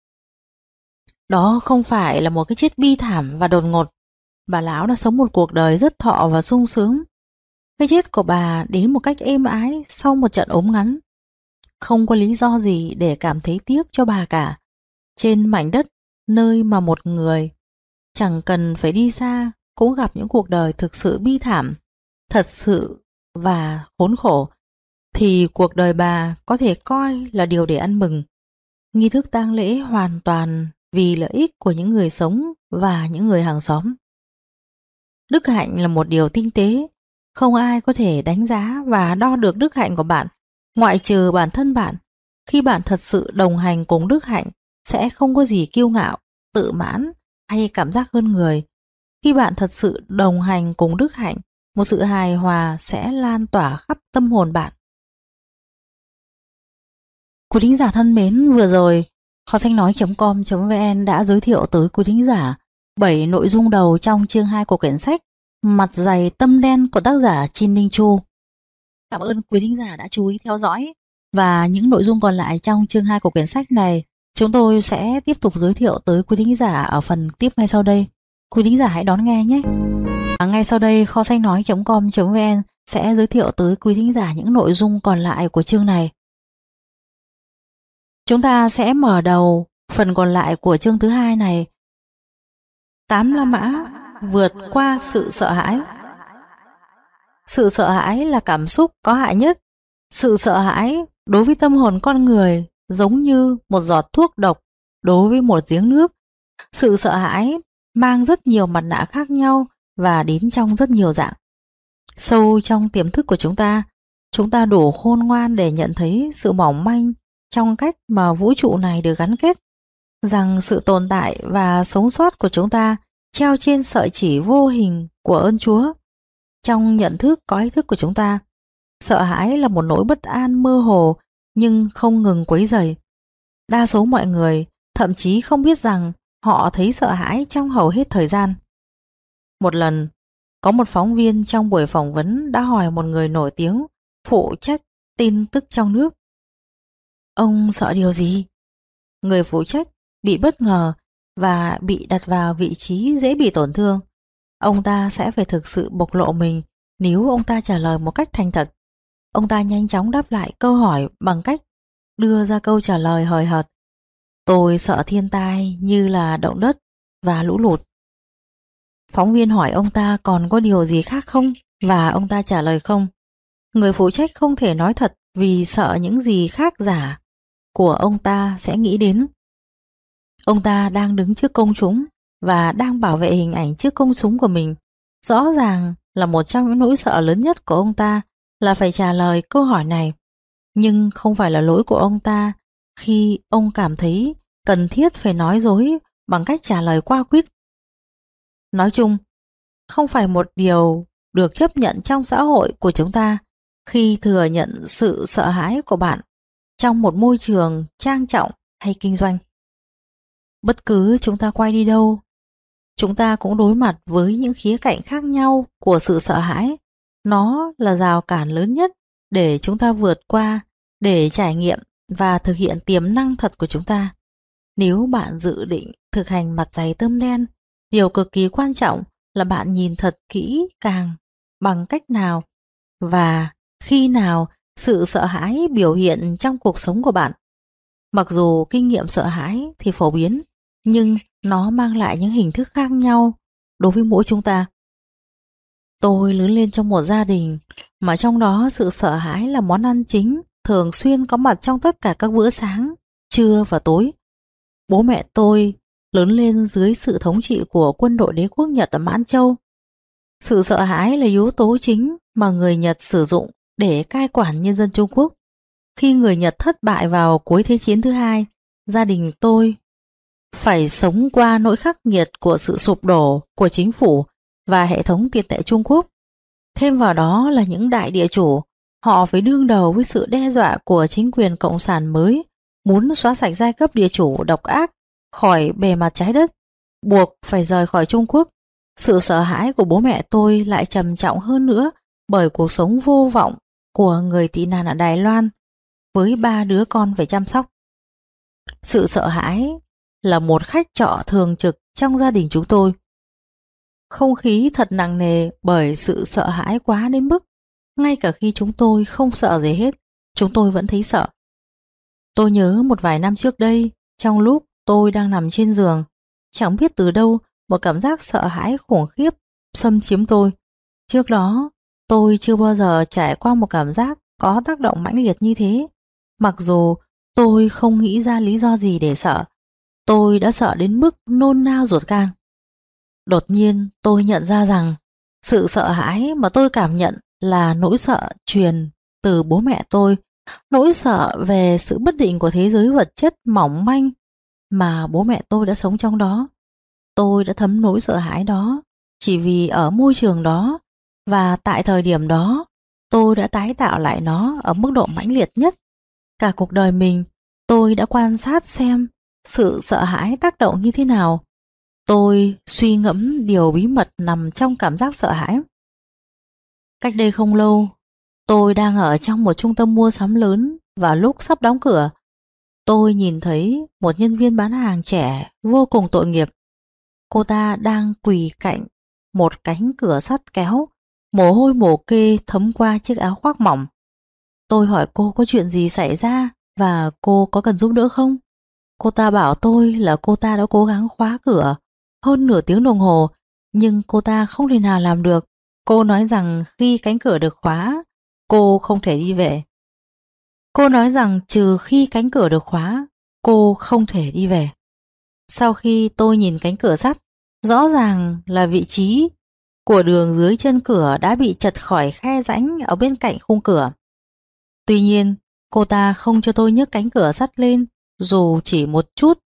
Speaker 1: Đó không phải là một cái chết bi thảm và đột ngột. Bà lão đã sống một cuộc đời rất thọ và sung sướng. Cái chết của bà đến một cách êm ái sau một trận ốm ngắn. Không có lý do gì để cảm thấy tiếc cho bà cả. Trên mảnh đất nơi mà một người chẳng cần phải đi xa cũng gặp những cuộc đời thực sự bi thảm, thật sự và khốn khổ, thì cuộc đời bà có thể coi là điều để ăn mừng. Nghi thức tang lễ hoàn toàn vì lợi ích của những người sống và những người hàng xóm. Đức hạnh là một điều tinh tế, không ai có thể đánh giá và đo được đức hạnh của bạn ngoại trừ bản thân bạn. Khi bạn thật sự đồng hành cùng đức hạnh, sẽ không có gì kiêu ngạo, tự mãn hay cảm giác hơn người. Khi bạn thật sự đồng hành cùng đức hạnh, một sự hài hòa sẽ lan tỏa khắp tâm hồn bạn. Quý thính giả thân mến, vừa rồi kho sách nói.com.vn đã giới thiệu tới quý thính giả 7 nội dung đầu trong chương 2 của quyển sách Mặt dày tâm đen của tác giả Chin Ning Chu. Cảm ơn quý thính giả đã chú ý theo dõi, và những nội dung còn lại trong chương 2 của quyển sách này chúng tôi sẽ tiếp tục giới thiệu tới quý thính giả ở phần tiếp ngay sau đây. Quý thính giả hãy đón nghe nhé. Ngay sau đây kho sách nói.com.vn sẽ giới thiệu tới quý thính giả những nội dung còn lại của chương này. Chúng ta sẽ mở đầu phần còn lại của chương thứ 2 này. 8 La Mã vượt qua sự sợ hãi. Sự sợ hãi là cảm xúc có hại nhất. Sự sợ hãi đối với tâm hồn con người giống như một giọt thuốc độc đối với một giếng nước. Sự sợ hãi mang rất nhiều mặt nạ khác nhau và đến trong rất nhiều dạng. Sâu trong tiềm thức của chúng ta đủ khôn ngoan để nhận thấy sự mỏng manh trong cách mà vũ trụ này được gắn kết, rằng sự tồn tại và sống sót của chúng ta treo trên sợi chỉ vô hình của ơn Chúa. Trong nhận thức có ý thức của chúng ta, sợ hãi là một nỗi bất an mơ hồ nhưng không ngừng quấy rầy. Đa số mọi người thậm chí không biết rằng họ thấy sợ hãi trong hầu hết thời gian. Một lần, có một phóng viên trong buổi phỏng vấn đã hỏi một người nổi tiếng phụ trách tin tức trong nước: ông sợ điều gì? Người phụ trách bị bất ngờ và bị đặt vào vị trí dễ bị tổn thương. Ông ta sẽ phải thực sự bộc lộ mình nếu ông ta trả lời một cách thành thật. Ông ta nhanh chóng đáp lại câu hỏi bằng cách đưa ra câu trả lời hời hợt: tôi sợ thiên tai như là động đất và lũ lụt. Phóng viên hỏi ông ta còn có điều gì khác không, và ông ta trả lời không. Người phụ trách không thể nói thật vì sợ những gì khác giả của ông ta sẽ nghĩ đến. Ông ta đang đứng trước công chúng và đang bảo vệ hình ảnh trước công chúng của mình. Rõ ràng là một trong những nỗi sợ lớn nhất của ông ta là phải trả lời câu hỏi này. Nhưng không phải là lỗi của ông ta khi ông cảm thấy cần thiết phải nói dối bằng cách trả lời qua quýt. Nói chung, không phải một điều được chấp nhận trong xã hội của chúng ta khi thừa nhận sự sợ hãi của bạn trong một môi trường trang trọng hay kinh doanh. Bất cứ chúng ta quay đi đâu, chúng ta cũng đối mặt với những khía cạnh khác nhau của sự sợ hãi. Nó là rào cản lớn nhất để chúng ta vượt qua, để trải nghiệm và thực hiện tiềm năng thật của chúng ta. Nếu bạn dự định thực hành mặt dày tâm đen, điều cực kỳ quan trọng là bạn nhìn thật kỹ càng bằng cách nào và khi nào sự sợ hãi biểu hiện trong cuộc sống của bạn. Mặc dù kinh nghiệm sợ hãi thì phổ biến, nhưng nó mang lại những hình thức khác nhau đối với mỗi chúng ta. Tôi lớn lên trong một gia đình mà trong đó sự sợ hãi là món ăn chính, thường xuyên có mặt trong tất cả các bữa sáng, trưa và tối. Bố mẹ tôi lớn lên dưới sự thống trị của quân đội đế quốc Nhật ở Mãn Châu. Sự sợ hãi là yếu tố chính mà người Nhật sử dụng để cai quản nhân dân Trung Quốc. Khi người Nhật thất bại vào cuối Thế chiến thứ hai, gia đình tôi phải sống qua nỗi khắc nghiệt của sự sụp đổ của chính phủ và hệ thống tiền tệ Trung Quốc. Thêm vào đó là những đại địa chủ, họ phải đương đầu với sự đe dọa của chính quyền cộng sản mới, muốn xóa sạch giai cấp địa chủ độc ác khỏi bề mặt trái đất, buộc phải rời khỏi Trung Quốc. Sự sợ hãi của bố mẹ tôi lại trầm trọng hơn nữa bởi cuộc sống vô vọng của người tị nạn ở Đài Loan với 3 đứa con phải chăm sóc. Sự sợ hãi là một khách trọ thường trực trong gia đình chúng tôi. Không khí thật nặng nề bởi sự sợ hãi quá đến mức ngay cả khi chúng tôi không sợ gì hết, chúng tôi vẫn thấy sợ. Tôi nhớ một vài năm trước đây, trong lúc tôi đang nằm trên giường, chẳng biết từ đâu một cảm giác sợ hãi khủng khiếp xâm chiếm tôi. Trước đó, tôi chưa bao giờ trải qua một cảm giác có tác động mãnh liệt như thế. Mặc dù tôi không nghĩ ra lý do gì để sợ, tôi đã sợ đến mức nôn nao ruột gan. Đột nhiên tôi nhận ra rằng sự sợ hãi mà tôi cảm nhận là nỗi sợ truyền từ bố mẹ tôi, nỗi sợ về sự bất định của thế giới vật chất mỏng manh mà bố mẹ tôi đã sống trong đó. Tôi đã thấm nỗi sợ hãi đó chỉ vì ở môi trường đó và tại thời điểm đó tôi đã tái tạo lại nó ở mức độ mãnh liệt nhất. Cả cuộc đời mình tôi đã quan sát xem sự sợ hãi tác động như thế nào. Tôi suy ngẫm điều bí mật nằm trong cảm giác sợ hãi. Cách đây không lâu, tôi đang ở trong một trung tâm mua sắm lớn và lúc sắp đóng cửa, tôi nhìn thấy một nhân viên bán hàng trẻ vô cùng tội nghiệp. Cô ta đang quỳ cạnh một cánh cửa sắt kéo, mồ hôi mồ kê thấm qua chiếc áo khoác mỏng. Tôi hỏi cô có chuyện gì xảy ra và cô có cần giúp đỡ không? Cô ta bảo tôi là cô ta đã cố gắng khóa cửa hơn nửa tiếng đồng hồ, nhưng cô ta không thể nào làm được. Cô nói rằng khi cánh cửa được khóa, cô không thể đi về. Cô nói rằng trừ khi cánh cửa được khóa, cô không thể đi về. Sau khi tôi nhìn cánh cửa sắt, rõ ràng là vị trí của đường dưới chân cửa đã bị chật khỏi khe rãnh ở bên cạnh khung cửa. Tuy nhiên, cô ta không cho tôi nhấc cánh cửa sắt lên dù chỉ một chút,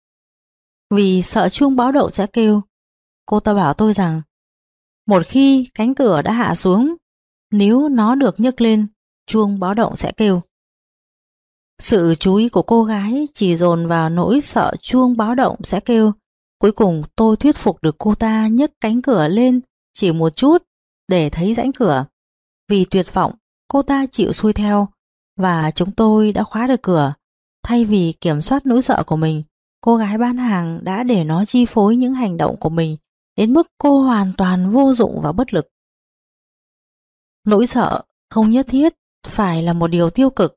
Speaker 1: vì sợ chuông báo động sẽ kêu. Cô ta bảo tôi rằng một khi cánh cửa đã hạ xuống, nếu nó được nhấc lên, chuông báo động sẽ kêu. Sự chú ý của cô gái chỉ dồn vào nỗi sợ chuông báo động sẽ kêu. Cuối cùng tôi thuyết phục được cô ta nhấc cánh cửa lên chỉ một chút để thấy rãnh cửa. Vì tuyệt vọng, cô ta chịu xuôi theo và chúng tôi đã khóa được cửa. Thay vì kiểm soát nỗi sợ của mình, cô gái bán hàng đã để nó chi phối những hành động của mình đến mức cô hoàn toàn vô dụng và bất lực. Nỗi sợ không nhất thiết phải là một điều tiêu cực.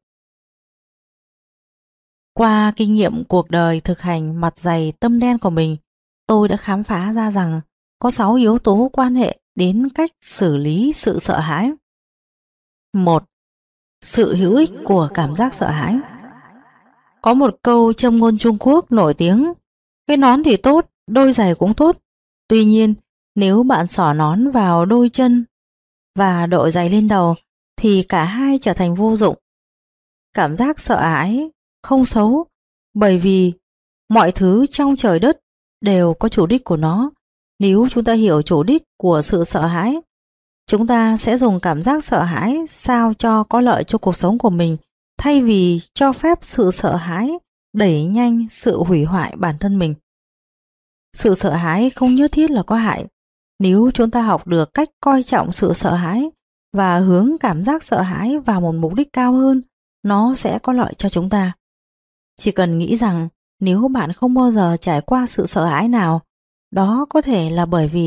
Speaker 1: Qua kinh nghiệm cuộc đời thực hành mặt dày tâm đen của mình, tôi đã khám phá ra rằng có 6 yếu tố quan hệ đến cách xử lý sự sợ hãi. 1. Sự hữu ích của cảm giác sợ hãi. Có một câu châm ngôn Trung Quốc nổi tiếng: cái nón thì tốt, đôi giày cũng tốt. Tuy nhiên, nếu bạn xỏ nón vào đôi chân và đội giày lên đầu thì cả hai trở thành vô dụng. Cảm giác sợ hãi không xấu, bởi vì mọi thứ trong trời đất đều có chủ đích của nó. Nếu chúng ta hiểu chủ đích của sự sợ hãi, chúng ta sẽ dùng cảm giác sợ hãi sao cho có lợi cho cuộc sống của mình, thay vì cho phép sự sợ hãi đẩy nhanh sự hủy hoại bản thân mình. Sự sợ hãi không nhất thiết là có hại. Nếu chúng ta học được cách coi trọng sự sợ hãi và hướng cảm giác sợ hãi vào một mục đích cao hơn, nó sẽ có lợi cho chúng ta. Chỉ cần nghĩ rằng nếu bạn không bao giờ trải qua sự sợ hãi nào, đó có thể là bởi vì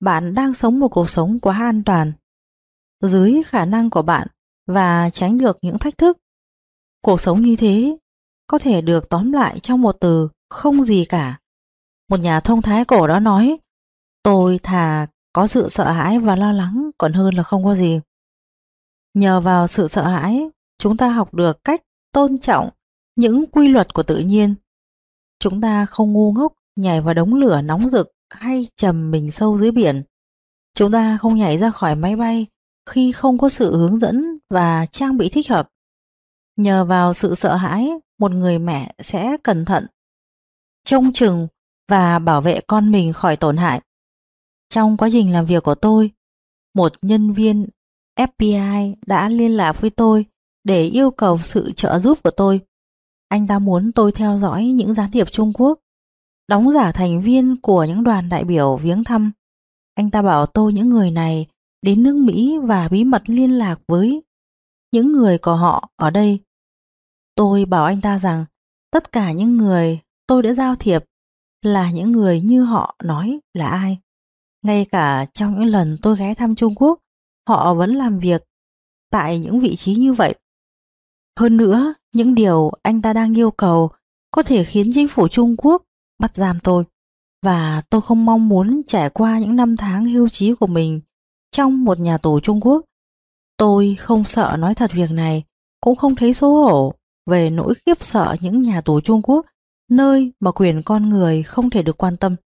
Speaker 1: bạn đang sống một cuộc sống quá an toàn, dưới khả năng của bạn và tránh được những thách thức. Cuộc sống như thế có thể được tóm lại trong một từ: không gì cả. Một nhà thông thái cổ đã nói, tôi thà có sự sợ hãi và lo lắng còn hơn là không có gì. Nhờ vào sự sợ hãi, chúng ta học được cách tôn trọng những quy luật của tự nhiên. Chúng ta không ngu ngốc nhảy vào đống lửa nóng rực hay trầm mình sâu dưới biển. Chúng ta không nhảy ra khỏi máy bay khi không có sự hướng dẫn và trang bị thích hợp. Nhờ vào sự sợ hãi, một người mẹ sẽ cẩn thận, trông chừng và bảo vệ con mình khỏi tổn hại. Trong quá trình làm việc của tôi, một nhân viên FBI đã liên lạc với tôi để yêu cầu sự trợ giúp của tôi. Anh ta muốn tôi theo dõi những gián điệp Trung Quốc, đóng giả thành viên của những đoàn đại biểu viếng thăm. Anh ta bảo tôi những người này đến nước Mỹ và bí mật liên lạc với những người của họ ở đây. Tôi bảo anh ta rằng tất cả những người tôi đã giao thiệp là những người như họ nói là ai. Ngay cả trong những lần tôi ghé thăm Trung Quốc, họ vẫn làm việc tại những vị trí như vậy. Hơn nữa, những điều anh ta đang yêu cầu có thể khiến chính phủ Trung Quốc bắt giam tôi, và tôi không mong muốn trải qua những năm tháng hưu trí của mình trong một nhà tù Trung Quốc. Tôi không sợ nói thật việc này, cũng không thấy xấu hổ về nỗi khiếp sợ những nhà tù Trung Quốc, nơi mà quyền con người không thể được quan tâm.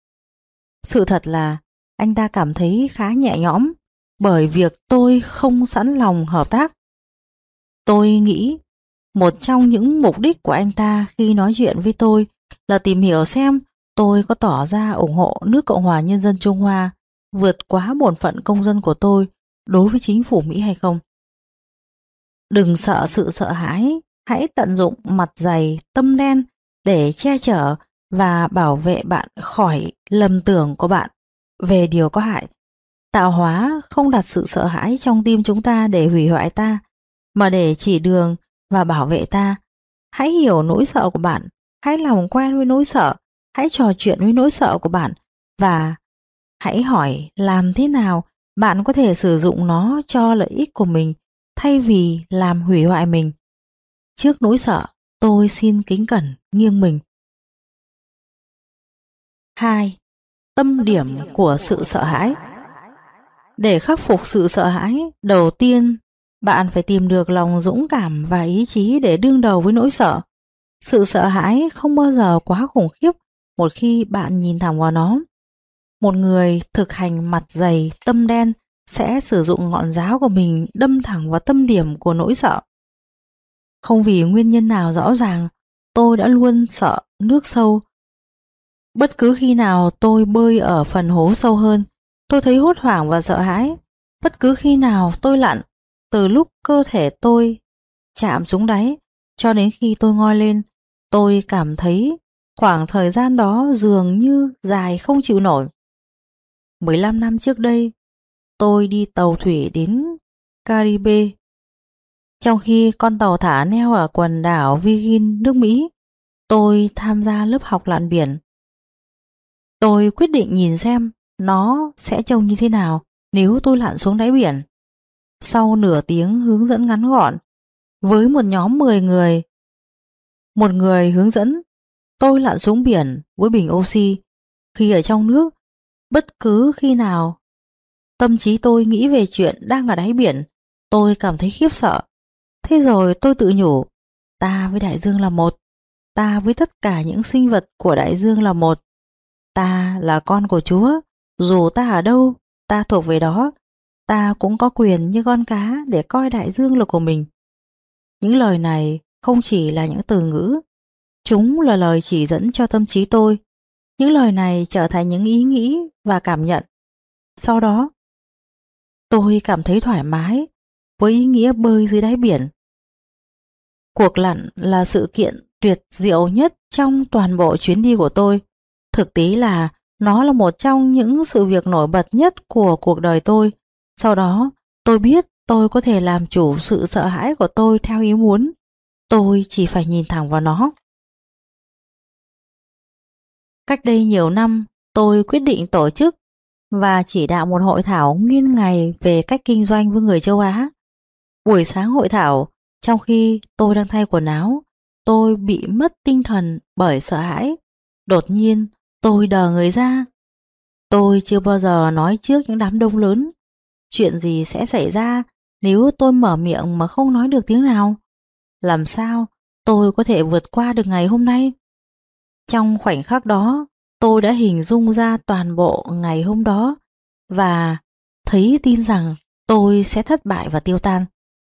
Speaker 1: Sự thật là anh ta cảm thấy khá nhẹ nhõm bởi việc tôi không sẵn lòng hợp tác. Tôi nghĩ một trong những mục đích của anh ta khi nói chuyện với tôi là tìm hiểu xem tôi có tỏ ra ủng hộ nước Cộng hòa Nhân dân Trung Hoa vượt quá bổn phận công dân của tôi đối với chính phủ Mỹ hay không. Đừng sợ sự sợ hãi, hãy tận dụng mặt dày tâm đen để che chở và bảo vệ bạn khỏi lầm tưởng của bạn về điều có hại. Tạo hóa không đặt sự sợ hãi trong tim chúng ta để hủy hoại ta, mà để chỉ đường và bảo vệ ta. Hãy hiểu nỗi sợ của bạn, hãy làm quen với nỗi sợ, hãy trò chuyện với nỗi sợ của bạn và hãy hỏi làm thế nào bạn có thể sử dụng nó cho lợi ích của mình thay vì làm hủy hoại mình. Trước nỗi sợ, tôi xin kính cẩn nghiêng mình. 2. Tâm điểm của sự sợ hãi. Để khắc phục sự sợ hãi, đầu tiên bạn phải tìm được lòng dũng cảm và ý chí để đương đầu với nỗi sợ. Sự sợ hãi không bao giờ quá khủng khiếp một khi bạn nhìn thẳng vào nó. Một người thực hành mặt dày tâm đen sẽ sử dụng ngọn giáo của mình đâm thẳng vào tâm điểm của nỗi sợ. Không vì nguyên nhân nào rõ ràng, tôi đã luôn sợ nước sâu. Bất cứ khi nào tôi bơi ở phần hố sâu hơn, tôi thấy hốt hoảng và sợ hãi. Bất cứ khi nào tôi lặn, từ lúc cơ thể tôi chạm xuống đáy cho đến khi tôi ngoi lên, tôi cảm thấy khoảng thời gian đó dường như dài không chịu nổi. 15 năm trước đây, tôi đi tàu thủy đến Caribe. Trong khi con tàu thả neo ở quần đảo Virgin, nước Mỹ, tôi tham gia lớp học lặn biển. Tôi quyết định nhìn xem nó sẽ trông như thế nào nếu tôi lặn xuống đáy biển. Sau nửa tiếng hướng dẫn ngắn gọn, với một nhóm 10 người, một người hướng dẫn, tôi lặn xuống biển với bình oxy. Khi ở trong nước, bất cứ khi nào tâm trí tôi nghĩ về chuyện đang ở đáy biển, tôi cảm thấy khiếp sợ. Thế rồi tôi tự nhủ, ta với đại dương là một, ta với tất cả những sinh vật của đại dương là một. Ta là con của Chúa, dù ta ở đâu, ta thuộc về đó. Ta cũng có quyền như con cá để coi đại dương là của mình. Những lời này không chỉ là những từ ngữ, chúng là lời chỉ dẫn cho tâm trí tôi. Những lời này trở thành những ý nghĩ và cảm nhận. Sau đó, tôi cảm thấy thoải mái với ý nghĩa bơi dưới đáy biển. Cuộc lặn là sự kiện tuyệt diệu nhất trong toàn bộ chuyến đi của tôi. Thực tế là nó là một trong những sự việc nổi bật nhất của cuộc đời tôi. Sau đó, tôi biết tôi có thể làm chủ sự sợ hãi của tôi theo ý muốn. Tôi chỉ phải nhìn thẳng vào nó. Cách đây nhiều năm, tôi quyết định tổ chức và chỉ đạo một hội thảo nguyên ngày về cách kinh doanh với người châu Á. Buổi sáng hội thảo, trong khi tôi đang thay quần áo, tôi bị mất tinh thần bởi sợ hãi. Đột nhiên, tôi đờ người ra. Tôi chưa bao giờ nói trước những đám đông lớn. Chuyện gì sẽ xảy ra nếu tôi mở miệng mà không nói được tiếng nào? Làm sao tôi có thể vượt qua được ngày hôm nay? Trong khoảnh khắc đó, tôi đã hình dung ra toàn bộ ngày hôm đó và thấy tin rằng tôi sẽ thất bại và tiêu tan.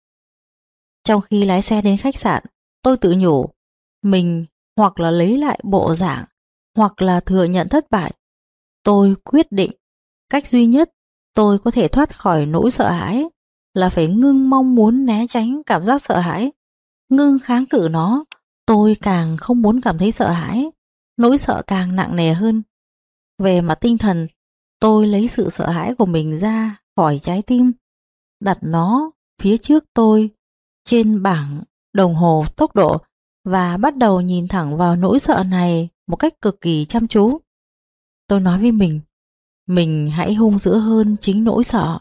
Speaker 1: Trong khi lái xe đến khách sạn, tôi tự nhủ mình hoặc là lấy lại bộ dạng hoặc là thừa nhận thất bại. Tôi quyết định cách duy nhất tôi có thể thoát khỏi nỗi sợ hãi là phải ngưng mong muốn né tránh cảm giác sợ hãi, ngưng kháng cự nó. Tôi càng không muốn cảm thấy sợ hãi, nỗi sợ càng nặng nề hơn. Về mặt tinh thần, tôi lấy sự sợ hãi của mình ra khỏi trái tim, đặt nó phía trước tôi trên bảng đồng hồ tốc độ và bắt đầu nhìn thẳng vào nỗi sợ này một cách cực kỳ chăm chú. Tôi nói với mình hãy hung dữ hơn chính nỗi sợ.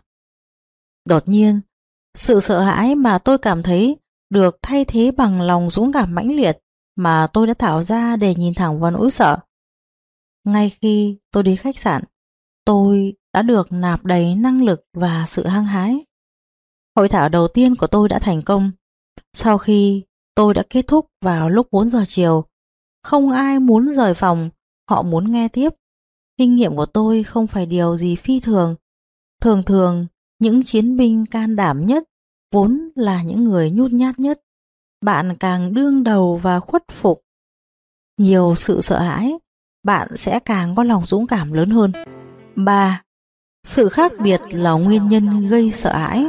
Speaker 1: Đột nhiên, sự sợ hãi mà tôi cảm thấy được thay thế bằng lòng dũng cảm mãnh liệt mà tôi đã tạo ra để nhìn thẳng vào nỗi sợ. Ngay khi tôi đến khách sạn, tôi đã được nạp đầy năng lực và sự hăng hái. Hội thảo đầu tiên của tôi đã thành công. Sau khi tôi đã kết thúc vào lúc 4 giờ chiều, không ai muốn rời phòng, họ muốn nghe tiếp. Kinh nghiệm của tôi không phải điều gì phi thường. Thường thường, những chiến binh can đảm nhất vốn là những người nhút nhát nhất. Bạn càng đương đầu và khuất phục nhiều sự sợ hãi, bạn sẽ càng có lòng dũng cảm lớn hơn. 3. Sự khác biệt là nguyên nhân gây sợ hãi.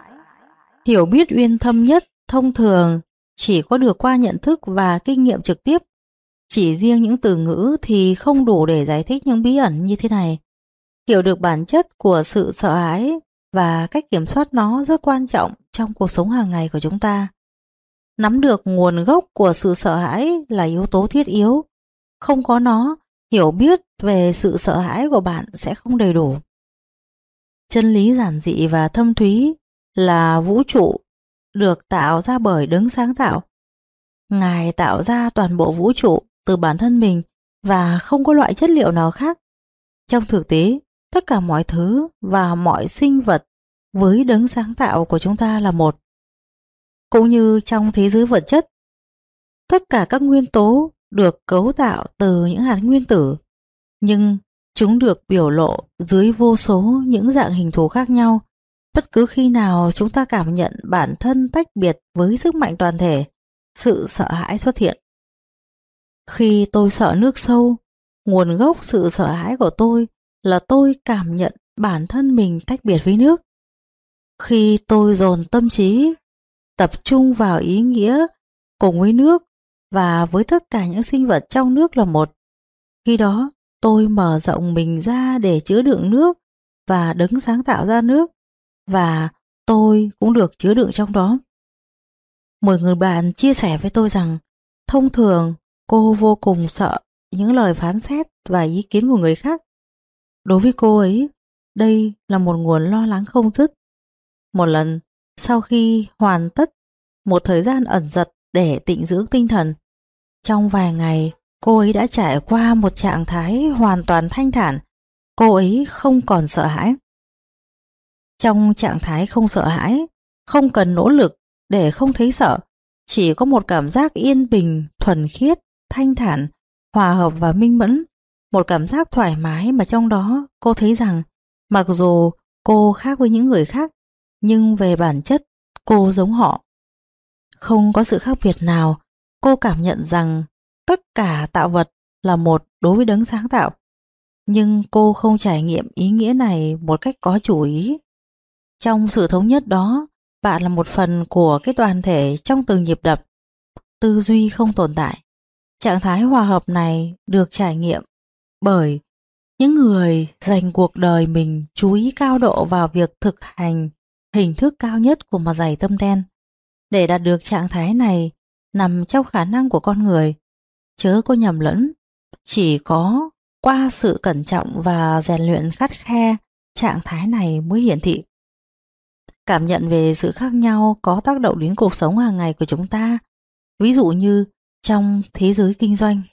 Speaker 1: Hiểu biết uyên thâm nhất thông thường chỉ có được qua nhận thức và kinh nghiệm trực tiếp. Chỉ riêng những từ ngữ thì không đủ để giải thích những bí ẩn như thế này. Hiểu được bản chất của sự sợ hãi và cách kiểm soát nó rất quan trọng trong cuộc sống hàng ngày của chúng ta. Nắm được nguồn gốc của sự sợ hãi là yếu tố thiết yếu. Không có nó, hiểu biết về sự sợ hãi của bạn sẽ không đầy đủ. Chân lý giản dị và thâm thúy là vũ trụ được tạo ra bởi đấng sáng tạo. Ngài tạo ra toàn bộ vũ trụ từ bản thân mình và không có loại chất liệu nào khác. Trong thực tế, tất cả mọi thứ và mọi sinh vật với đấng sáng tạo của chúng ta là một. Cũng như trong thế giới vật chất, tất cả các nguyên tố được cấu tạo từ những hạt nguyên tử, nhưng chúng được biểu lộ dưới vô số những dạng hình thù khác nhau. Bất cứ khi nào chúng ta cảm nhận bản thân tách biệt với sức mạnh toàn thể, sự sợ hãi xuất hiện. Khi tôi sợ nước sâu, nguồn gốc sự sợ hãi của tôi là tôi cảm nhận bản thân mình tách biệt với nước. Khi tôi dồn tâm trí, tập trung vào ý nghĩa cùng với nước và với tất cả những sinh vật trong nước là một, khi đó tôi mở rộng mình ra để chứa đựng nước và đấng sáng tạo ra nước, và tôi cũng được chứa đựng trong đó. Một người bạn chia sẻ với tôi rằng thông thường cô vô cùng sợ những lời phán xét và ý kiến của người khác. Đối với cô ấy, đây là một nguồn lo lắng không dứt. Một lần, sau khi hoàn tất một thời gian ẩn dật để tịnh dưỡng tinh thần, trong vài ngày cô ấy đã trải qua một trạng thái hoàn toàn thanh thản. Cô ấy không còn sợ hãi. Trong trạng thái không sợ hãi, không cần nỗ lực để không thấy sợ, chỉ có một cảm giác yên bình, thuần khiết, thanh thản, hòa hợp và minh mẫn. Một cảm giác thoải mái mà trong đó cô thấy rằng mặc dù cô khác với những người khác, nhưng về bản chất cô giống họ. Không có sự khác biệt nào. Cô cảm nhận rằng tất cả tạo vật là một đối với đấng sáng tạo. Nhưng cô không trải nghiệm ý nghĩa này một cách có chủ ý. Trong sự thống nhất đó, bạn là một phần của cái toàn thể trong từng nhịp đập. Tư duy không tồn tại. Trạng thái hòa hợp này được trải nghiệm bởi những người dành cuộc đời mình chú ý cao độ vào việc thực hành hình thức cao nhất của mặt dày tâm đen. Để đạt được trạng thái này nằm trong khả năng của con người. Chớ có nhầm lẫn, chỉ có Qua sự cẩn trọng và rèn luyện khắt khe, trạng thái này mới hiển thị. Cảm nhận về sự khác nhau có tác động đến cuộc sống hàng ngày của chúng ta, ví dụ như trong thế giới kinh doanh.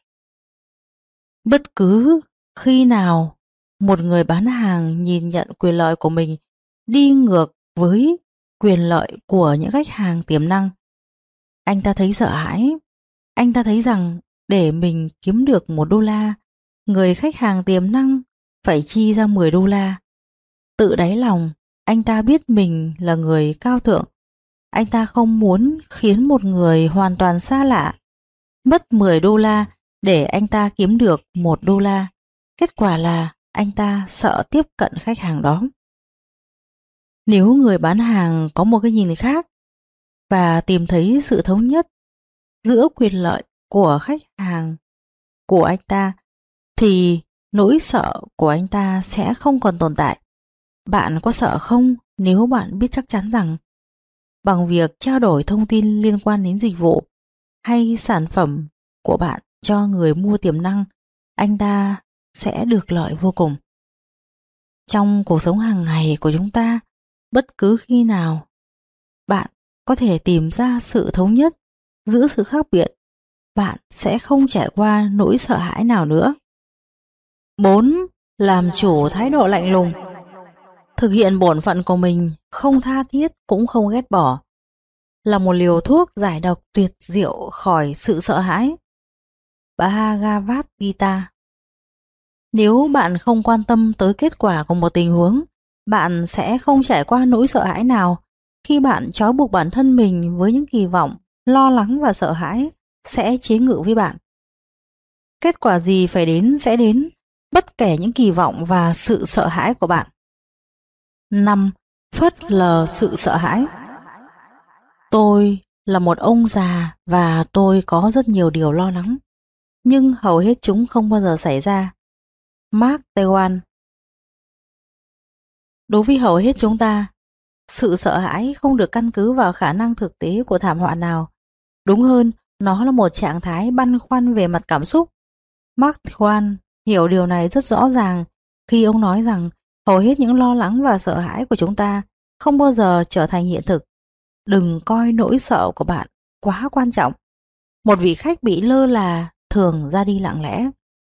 Speaker 1: Bất cứ khi nào một người bán hàng nhìn nhận quyền lợi của mình đi ngược với quyền lợi của những khách hàng tiềm năng, anh ta thấy sợ hãi. Anh ta thấy rằng để mình kiếm được $1, người khách hàng tiềm năng phải chi ra $10. Tự đáy lòng, anh ta biết mình là người cao thượng. Anh ta không muốn khiến một người hoàn toàn xa lạ mất $10 để anh ta kiếm được $1. Kết quả là anh ta sợ tiếp cận khách hàng đó. Nếu người bán hàng có một cái nhìn khác và tìm thấy sự thống nhất giữa quyền lợi của khách hàng của anh ta, thì nỗi sợ của anh ta sẽ không còn tồn tại. Bạn có sợ không nếu bạn biết chắc chắn rằng bằng việc trao đổi thông tin liên quan đến dịch vụ hay sản phẩm của bạn cho người mua tiềm năng, anh ta sẽ được lợi vô cùng? Trong cuộc sống hàng ngày của chúng ta, bất cứ khi nào bạn có thể tìm ra sự thống nhất giữa sự khác biệt, bạn sẽ không trải qua nỗi sợ hãi nào nữa. 4. Làm chủ thái độ lạnh lùng. Thực hiện bổn phận của mình, không tha thiết cũng không ghét bỏ, là một liều thuốc giải độc tuyệt diệu khỏi sự sợ hãi. Bhagavad Gita. Nếu bạn không quan tâm tới kết quả của một tình huống, bạn sẽ không trải qua nỗi sợ hãi nào. Khi bạn trói buộc bản thân mình với những kỳ vọng, lo lắng và sợ hãi sẽ chế ngự với bạn. Kết quả gì phải đến sẽ đến, bất kể những kỳ vọng và sự sợ hãi của bạn. 5. Phớt lờ sự sợ hãi. Tôi là một ông già và tôi có rất nhiều điều lo lắng, nhưng hầu hết chúng không bao giờ xảy ra. Mark Twain. Đối với hầu hết chúng ta, sự sợ hãi không được căn cứ vào khả năng thực tế của thảm họa nào. Đúng hơn, nó là một trạng thái băn khoăn về mặt cảm xúc. Mark Twain hiểu điều này rất rõ ràng khi ông nói rằng hầu hết những lo lắng và sợ hãi của chúng ta không bao giờ trở thành hiện thực. Đừng coi nỗi sợ của bạn quá quan trọng. Một vị khách bị lơ là thường ra đi lặng lẽ.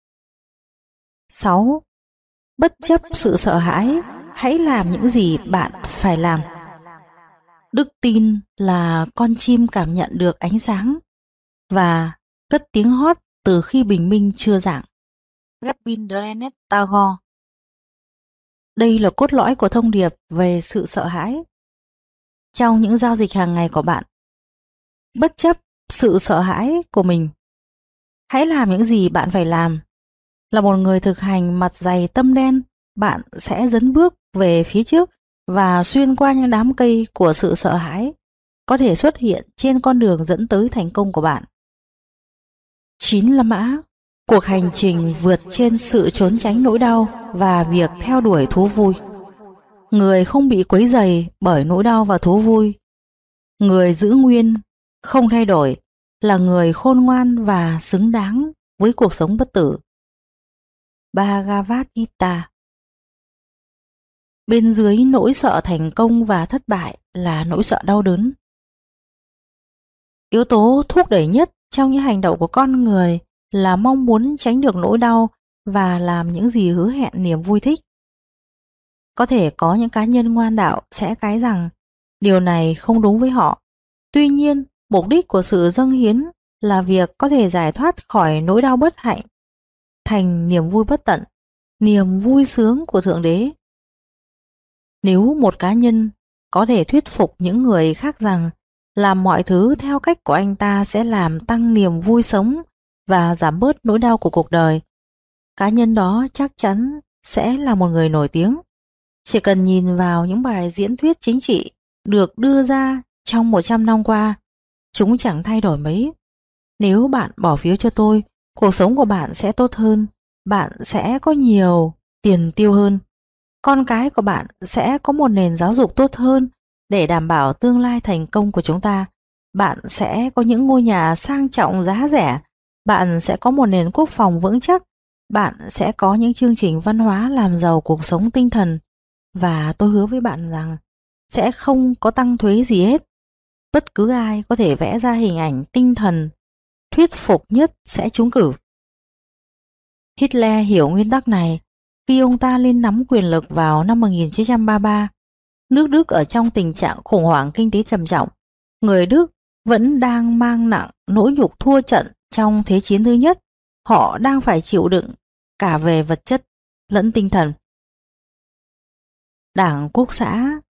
Speaker 1: 6. Bất chấp sự sợ hãi, hãy làm những gì bạn phải làm. Đức tin là con chim cảm nhận được ánh sáng và cất tiếng hót từ khi bình minh chưa rạng. Rabindranath Tagore. Đây là cốt lõi của thông điệp về sự sợ hãi. Trong những giao dịch hàng ngày của bạn, bất chấp sự sợ hãi của mình, hãy làm những gì bạn phải làm. Là một người thực hành mặt dày tâm đen, bạn sẽ dấn bước về phía trước và xuyên qua những đám cây của sự sợ hãi có thể xuất hiện trên con đường dẫn tới thành công của bạn. 9 La Mã. Cuộc hành trình vượt trên sự trốn tránh nỗi đau và việc theo đuổi thú vui. Người không bị quấy rầy bởi nỗi đau và thú vui, người giữ nguyên, không thay đổi, là người khôn ngoan và xứng đáng với cuộc sống bất tử. Bhagavad Gita. Bên dưới nỗi sợ thành công và thất bại là nỗi sợ đau đớn. Yếu tố thúc đẩy nhất trong những hành động của con người là mong muốn tránh được nỗi đau và làm những gì hứa hẹn niềm vui thích. Có thể có những cá nhân ngoan đạo sẽ cái rằng điều này không đúng với họ. Tuy nhiên, mục đích của sự dâng hiến là việc có thể giải thoát khỏi nỗi đau bất hạnh thành niềm vui bất tận, niềm vui sướng của Thượng Đế. Nếu một cá nhân có thể thuyết phục những người khác rằng làm mọi thứ theo cách của anh ta sẽ làm tăng niềm vui sống và giảm bớt nỗi đau của cuộc đời, cá nhân đó chắc chắn sẽ là một người nổi tiếng. Chỉ cần nhìn vào những bài diễn thuyết chính trị được đưa ra trong 100 năm qua, chúng chẳng thay đổi mấy. Nếu bạn bỏ phiếu cho tôi, cuộc sống của bạn sẽ tốt hơn, bạn sẽ có nhiều tiền tiêu hơn, con cái của bạn sẽ có một nền giáo dục tốt hơn để đảm bảo tương lai thành công của chúng ta, bạn sẽ có những ngôi nhà sang trọng giá rẻ, bạn sẽ có một nền quốc phòng vững chắc, bạn sẽ có những chương trình văn hóa làm giàu cuộc sống tinh thần, và tôi hứa với bạn rằng sẽ không có tăng thuế gì hết. Bất cứ ai có thể vẽ ra hình ảnh tinh thần thuyết phục nhất sẽ trúng cử. Hitler hiểu nguyên tắc này khi ông ta lên nắm quyền lực vào năm 1933. Nước Đức ở trong tình trạng khủng hoảng kinh tế trầm trọng. Người Đức vẫn đang mang nặng nỗi nhục thua trận trong Thế chiến thứ nhất. Họ đang phải chịu đựng cả về vật chất lẫn tinh thần. Đảng Quốc xã